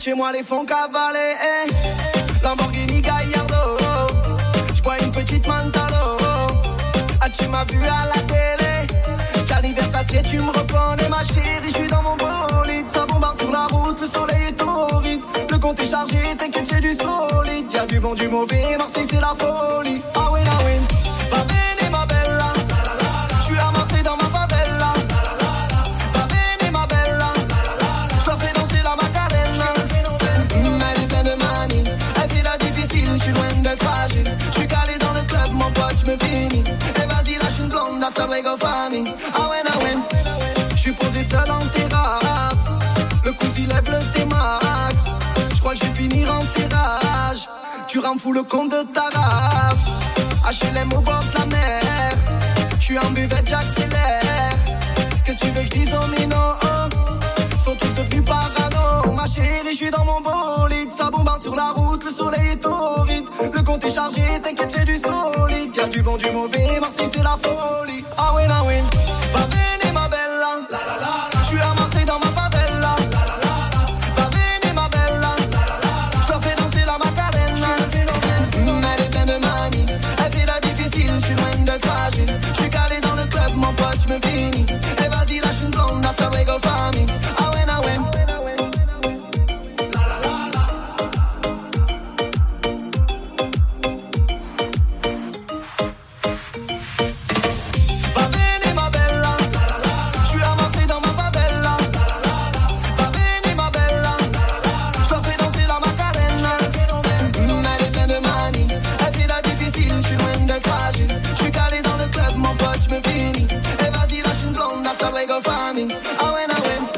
chez moi les fonds cavalés. Lamborghini Gallardo, j'bois une petite Mantalo. Ah tu m'as vu à la télé, Gianni Versace tu me reconnais ma chérie. J'suis dans mon bolide, ça bombarde sur la route, le soleil est torride. Le compte est chargé, t'inquiète c'est du solide. Y'a du bon, du mauvais, Marseille c'est la folie. Ah oui, ah oui, va bene ma bella, j'suis à Marseille dans ma favela. Va bene ma bella, j'la fais danser la Macarena. Elle est pleine de manie, elle fait la difficile, j'suis loin d'être fragile. J'suis calé dans le club, mon pote, j'me finis. Et vas-y lâche une blonde, à sa brego famille. Ah ouais, ah ouais, j'suis posé seul en terrasse. Le coup s'il lève le T-Max. J'crois que j'vais finir en serrage. Tu rends fou le compte de ta race. HLM au bord de la mer. J'suis en buvette, j'accélère. Qu'est-ce que tu veux que j'dise aux minots? Sont tous devenus parano. Ma chérie, j'suis dans mon bolide. Ça bombarde sur la route, le soleil est torride. Le compte est chargé, t'inquiète c'est du solide. Y'a du bon, du mauvais, Marseille c'est la folie. Ah oui, ah oui, va bene ma bella. J'suis à Marseille dans ma favela. Va bene ma bella, j'la fais danser la Macarena. Elle est pleine de manie, elle fait la difficile. J'suis loin d'être fragile, j'suis calé dans le club, mon pote, j'me finis. Et vas-y lâche une blonde, à sa brego famille. Ah ouais, ah ouais. Ah ouais, ah ouais.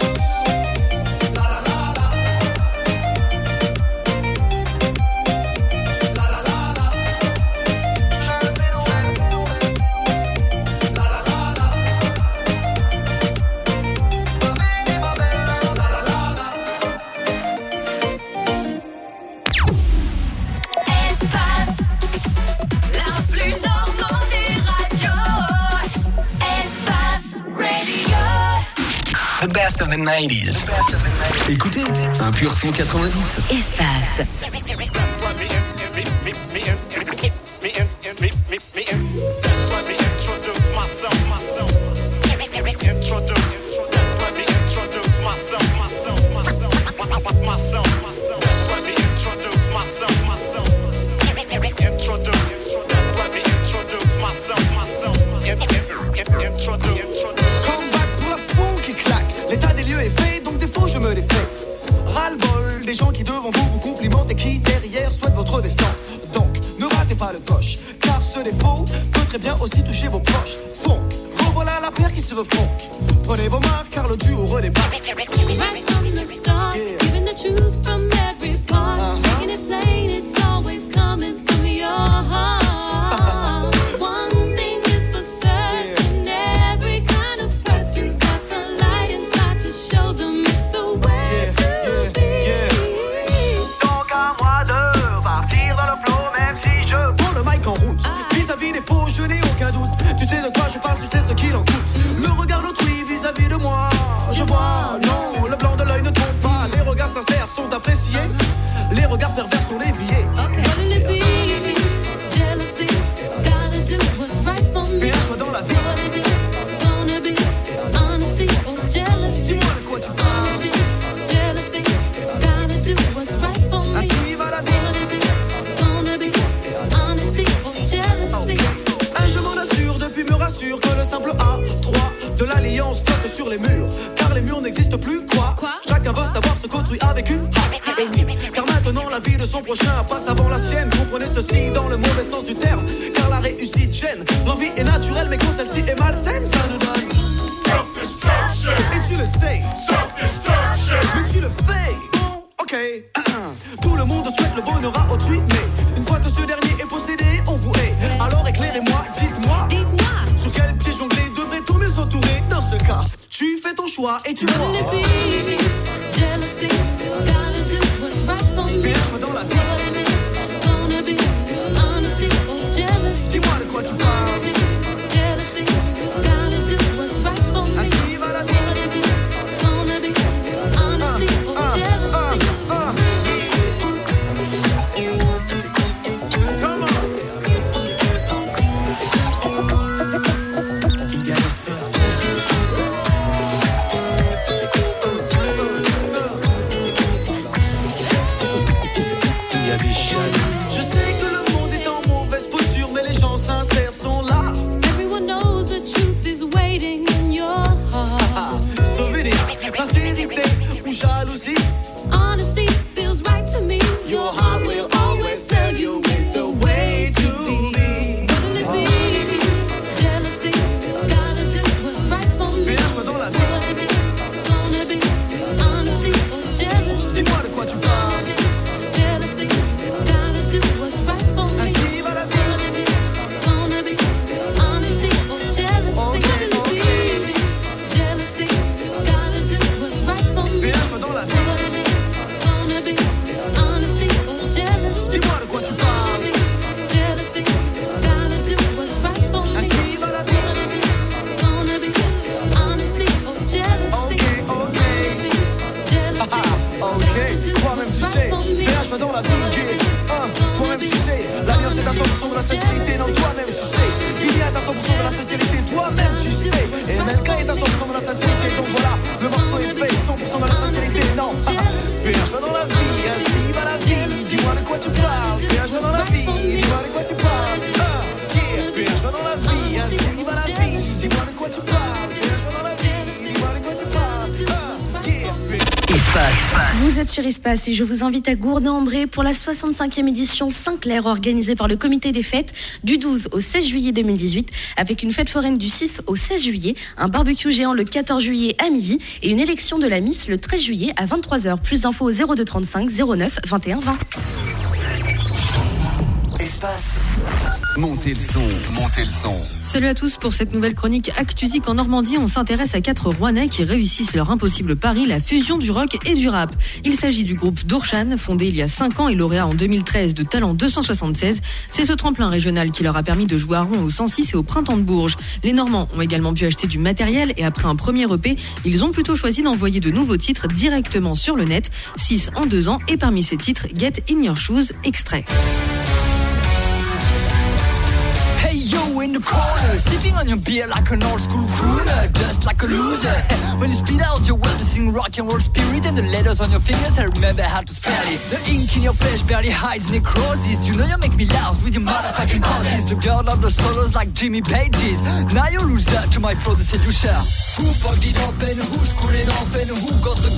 The best of the 90s. Écoutez, un pur son 90. Espace. L'état des lieux est fait, donc des faux je me les fais. Ras-le-bol des gens qui devant vous complimentent et qui derrière souhaitent votre destin. Donc ne ratez pas le coche, car ce défaut peut très bien aussi toucher vos proches. Funk, revoilà la paire qui se veut funk. Prenez vos marques car le duo redébarque. Right from the start, giving the truth from every part. Making it plain, it's always coming from your heart. One thing is for certain, every kind of person's got the light inside to show them it's the way to be. Donc à moi de partir dans le flow, même si je prends le mic en route. Vis-à-vis des faux, je n'ai aucun doute. Tu sais de quoi je parle, tu sais ce qu'il en coûte. Le regard d'autrui vis-à-vis de moi, je vois, non, le blanc de l'œil ne trompe pas. Les regards sincères sont appréciés, les regards pervers sont déviés. Fais un choix dans la vie. Dis-moi de quoi tu parles. Ainsi va la vie. Je m'en assure, depuis me rassure que le simple A3 de l'alliance flotte sur les murs. Car les murs n'existent plus, quoi. Chacun veut savoir ce qu'autrui avec une énigme. Car maintenant la vie de son prochain passe avant la sienne. Comprenez ceci dans le mauvais sens du terme. Car la réussite gêne. L'envie est naturelle, mais quand celle-ci est malsaine, ça nous donne self-destruction. Et tu le sais, self-destruction. Mais tu le fais. Bon, ok. Tout le monde souhaite le bonheur à autrui, mais une fois que ce dernier est possédé, on vous hait. Alors éclairez-moi, dites-moi, sur quel pied jongler devrait-on mieux s'entourer? Dans ce cas, tu fais ton choix et tu vois. Fais un choix dans la vie. Dis-moi de quoi tu parles. Ainsi va la vie. jalousie. Honesty feels right to me. Your heart will always tell you it's the way to be. Wouldn't it be jealousy? Gotta do what's right for me. Viens dans la vie. What is it gonna be? Honesty or jealousy? Dis-moi de quoi tu parles. Jealousy, gotta do what's right for me. Ainsi va la vie. What is it gonna be? Honesty or jealousy? Wouldn't it be jealousy? Gotta do what's right for me. Viens dans la vie. What is it gonna be? Honesty or jealousy? Dis-moi de quoi tu parles. Jealousy, gotta do what's right for me. Ainsi va la vie. What is it gonna be? Honesty or jealousy? Ok. Jealousy, Ok, toi-même tu sais, fais un choix dans la vie. Toi-même tu sais, l'alliance est à 100% de la sincérité. Non, toi-même tu sais, Billy est à 100% de la sincérité. Toi-même tu sais, et MLK est à 100% de la sincérité. Donc voilà, le morceau est fait 100% de la sincérité. Non, fais un choix dans la vie, ainsi va la vie. Dis-moi de quoi tu parles, fais un choix dans la vie. Dis-moi de quoi tu parles. Fais un choix dans la vie, ainsi va la vie. Dis-moi de quoi tu parles, fais un choix dans la vie. Dis-moi de quoi tu parles. Espace. Vous êtes sur Espace et je vous invite à Gourdon-en-Bray pour la 65e édition Saint-Clair organisée par le comité des fêtes du 12 au 16 juillet 2018 avec une fête foraine du 6 au 16 juillet, un barbecue géant le 14 juillet à midi et une élection de la Miss le 13 juillet à 23h. Plus d'infos au 02 35 09 21 20. Espace. Montez le son, montez le son. Salut à tous, pour cette nouvelle chronique Actusique en Normandie, on s'intéresse à 4 Rouennais qui réussissent leur impossible pari, la fusion du rock et du rap. Il s'agit du groupe Dorshan, fondé il y a 5 ans et lauréat en 2013 de Talent 276. C'est ce tremplin régional qui leur a permis de jouer à Rouen au 106 et au Printemps de Bourges. Les Normands ont également pu acheter du matériel et après un premier EP, ils ont plutôt choisi d'envoyer de nouveaux titres directement sur le net, 6 en 2 ans, et parmi ces titres, Get In Your Shoes, extrait. Hey yo in the corner, sipping on your beer like an old school crooner, just like a loser. When you spit out your words, sing rock and roll spirit, and the letters on your fingers, I remember how to spell it. The ink in your flesh barely hides necrosis. You know you make me laugh with your motherfucking causes. The girl of the solos like Jimmy Page's. Now you lose that to my flow, the seducer. Who fucked it up and who screwed it off and who got the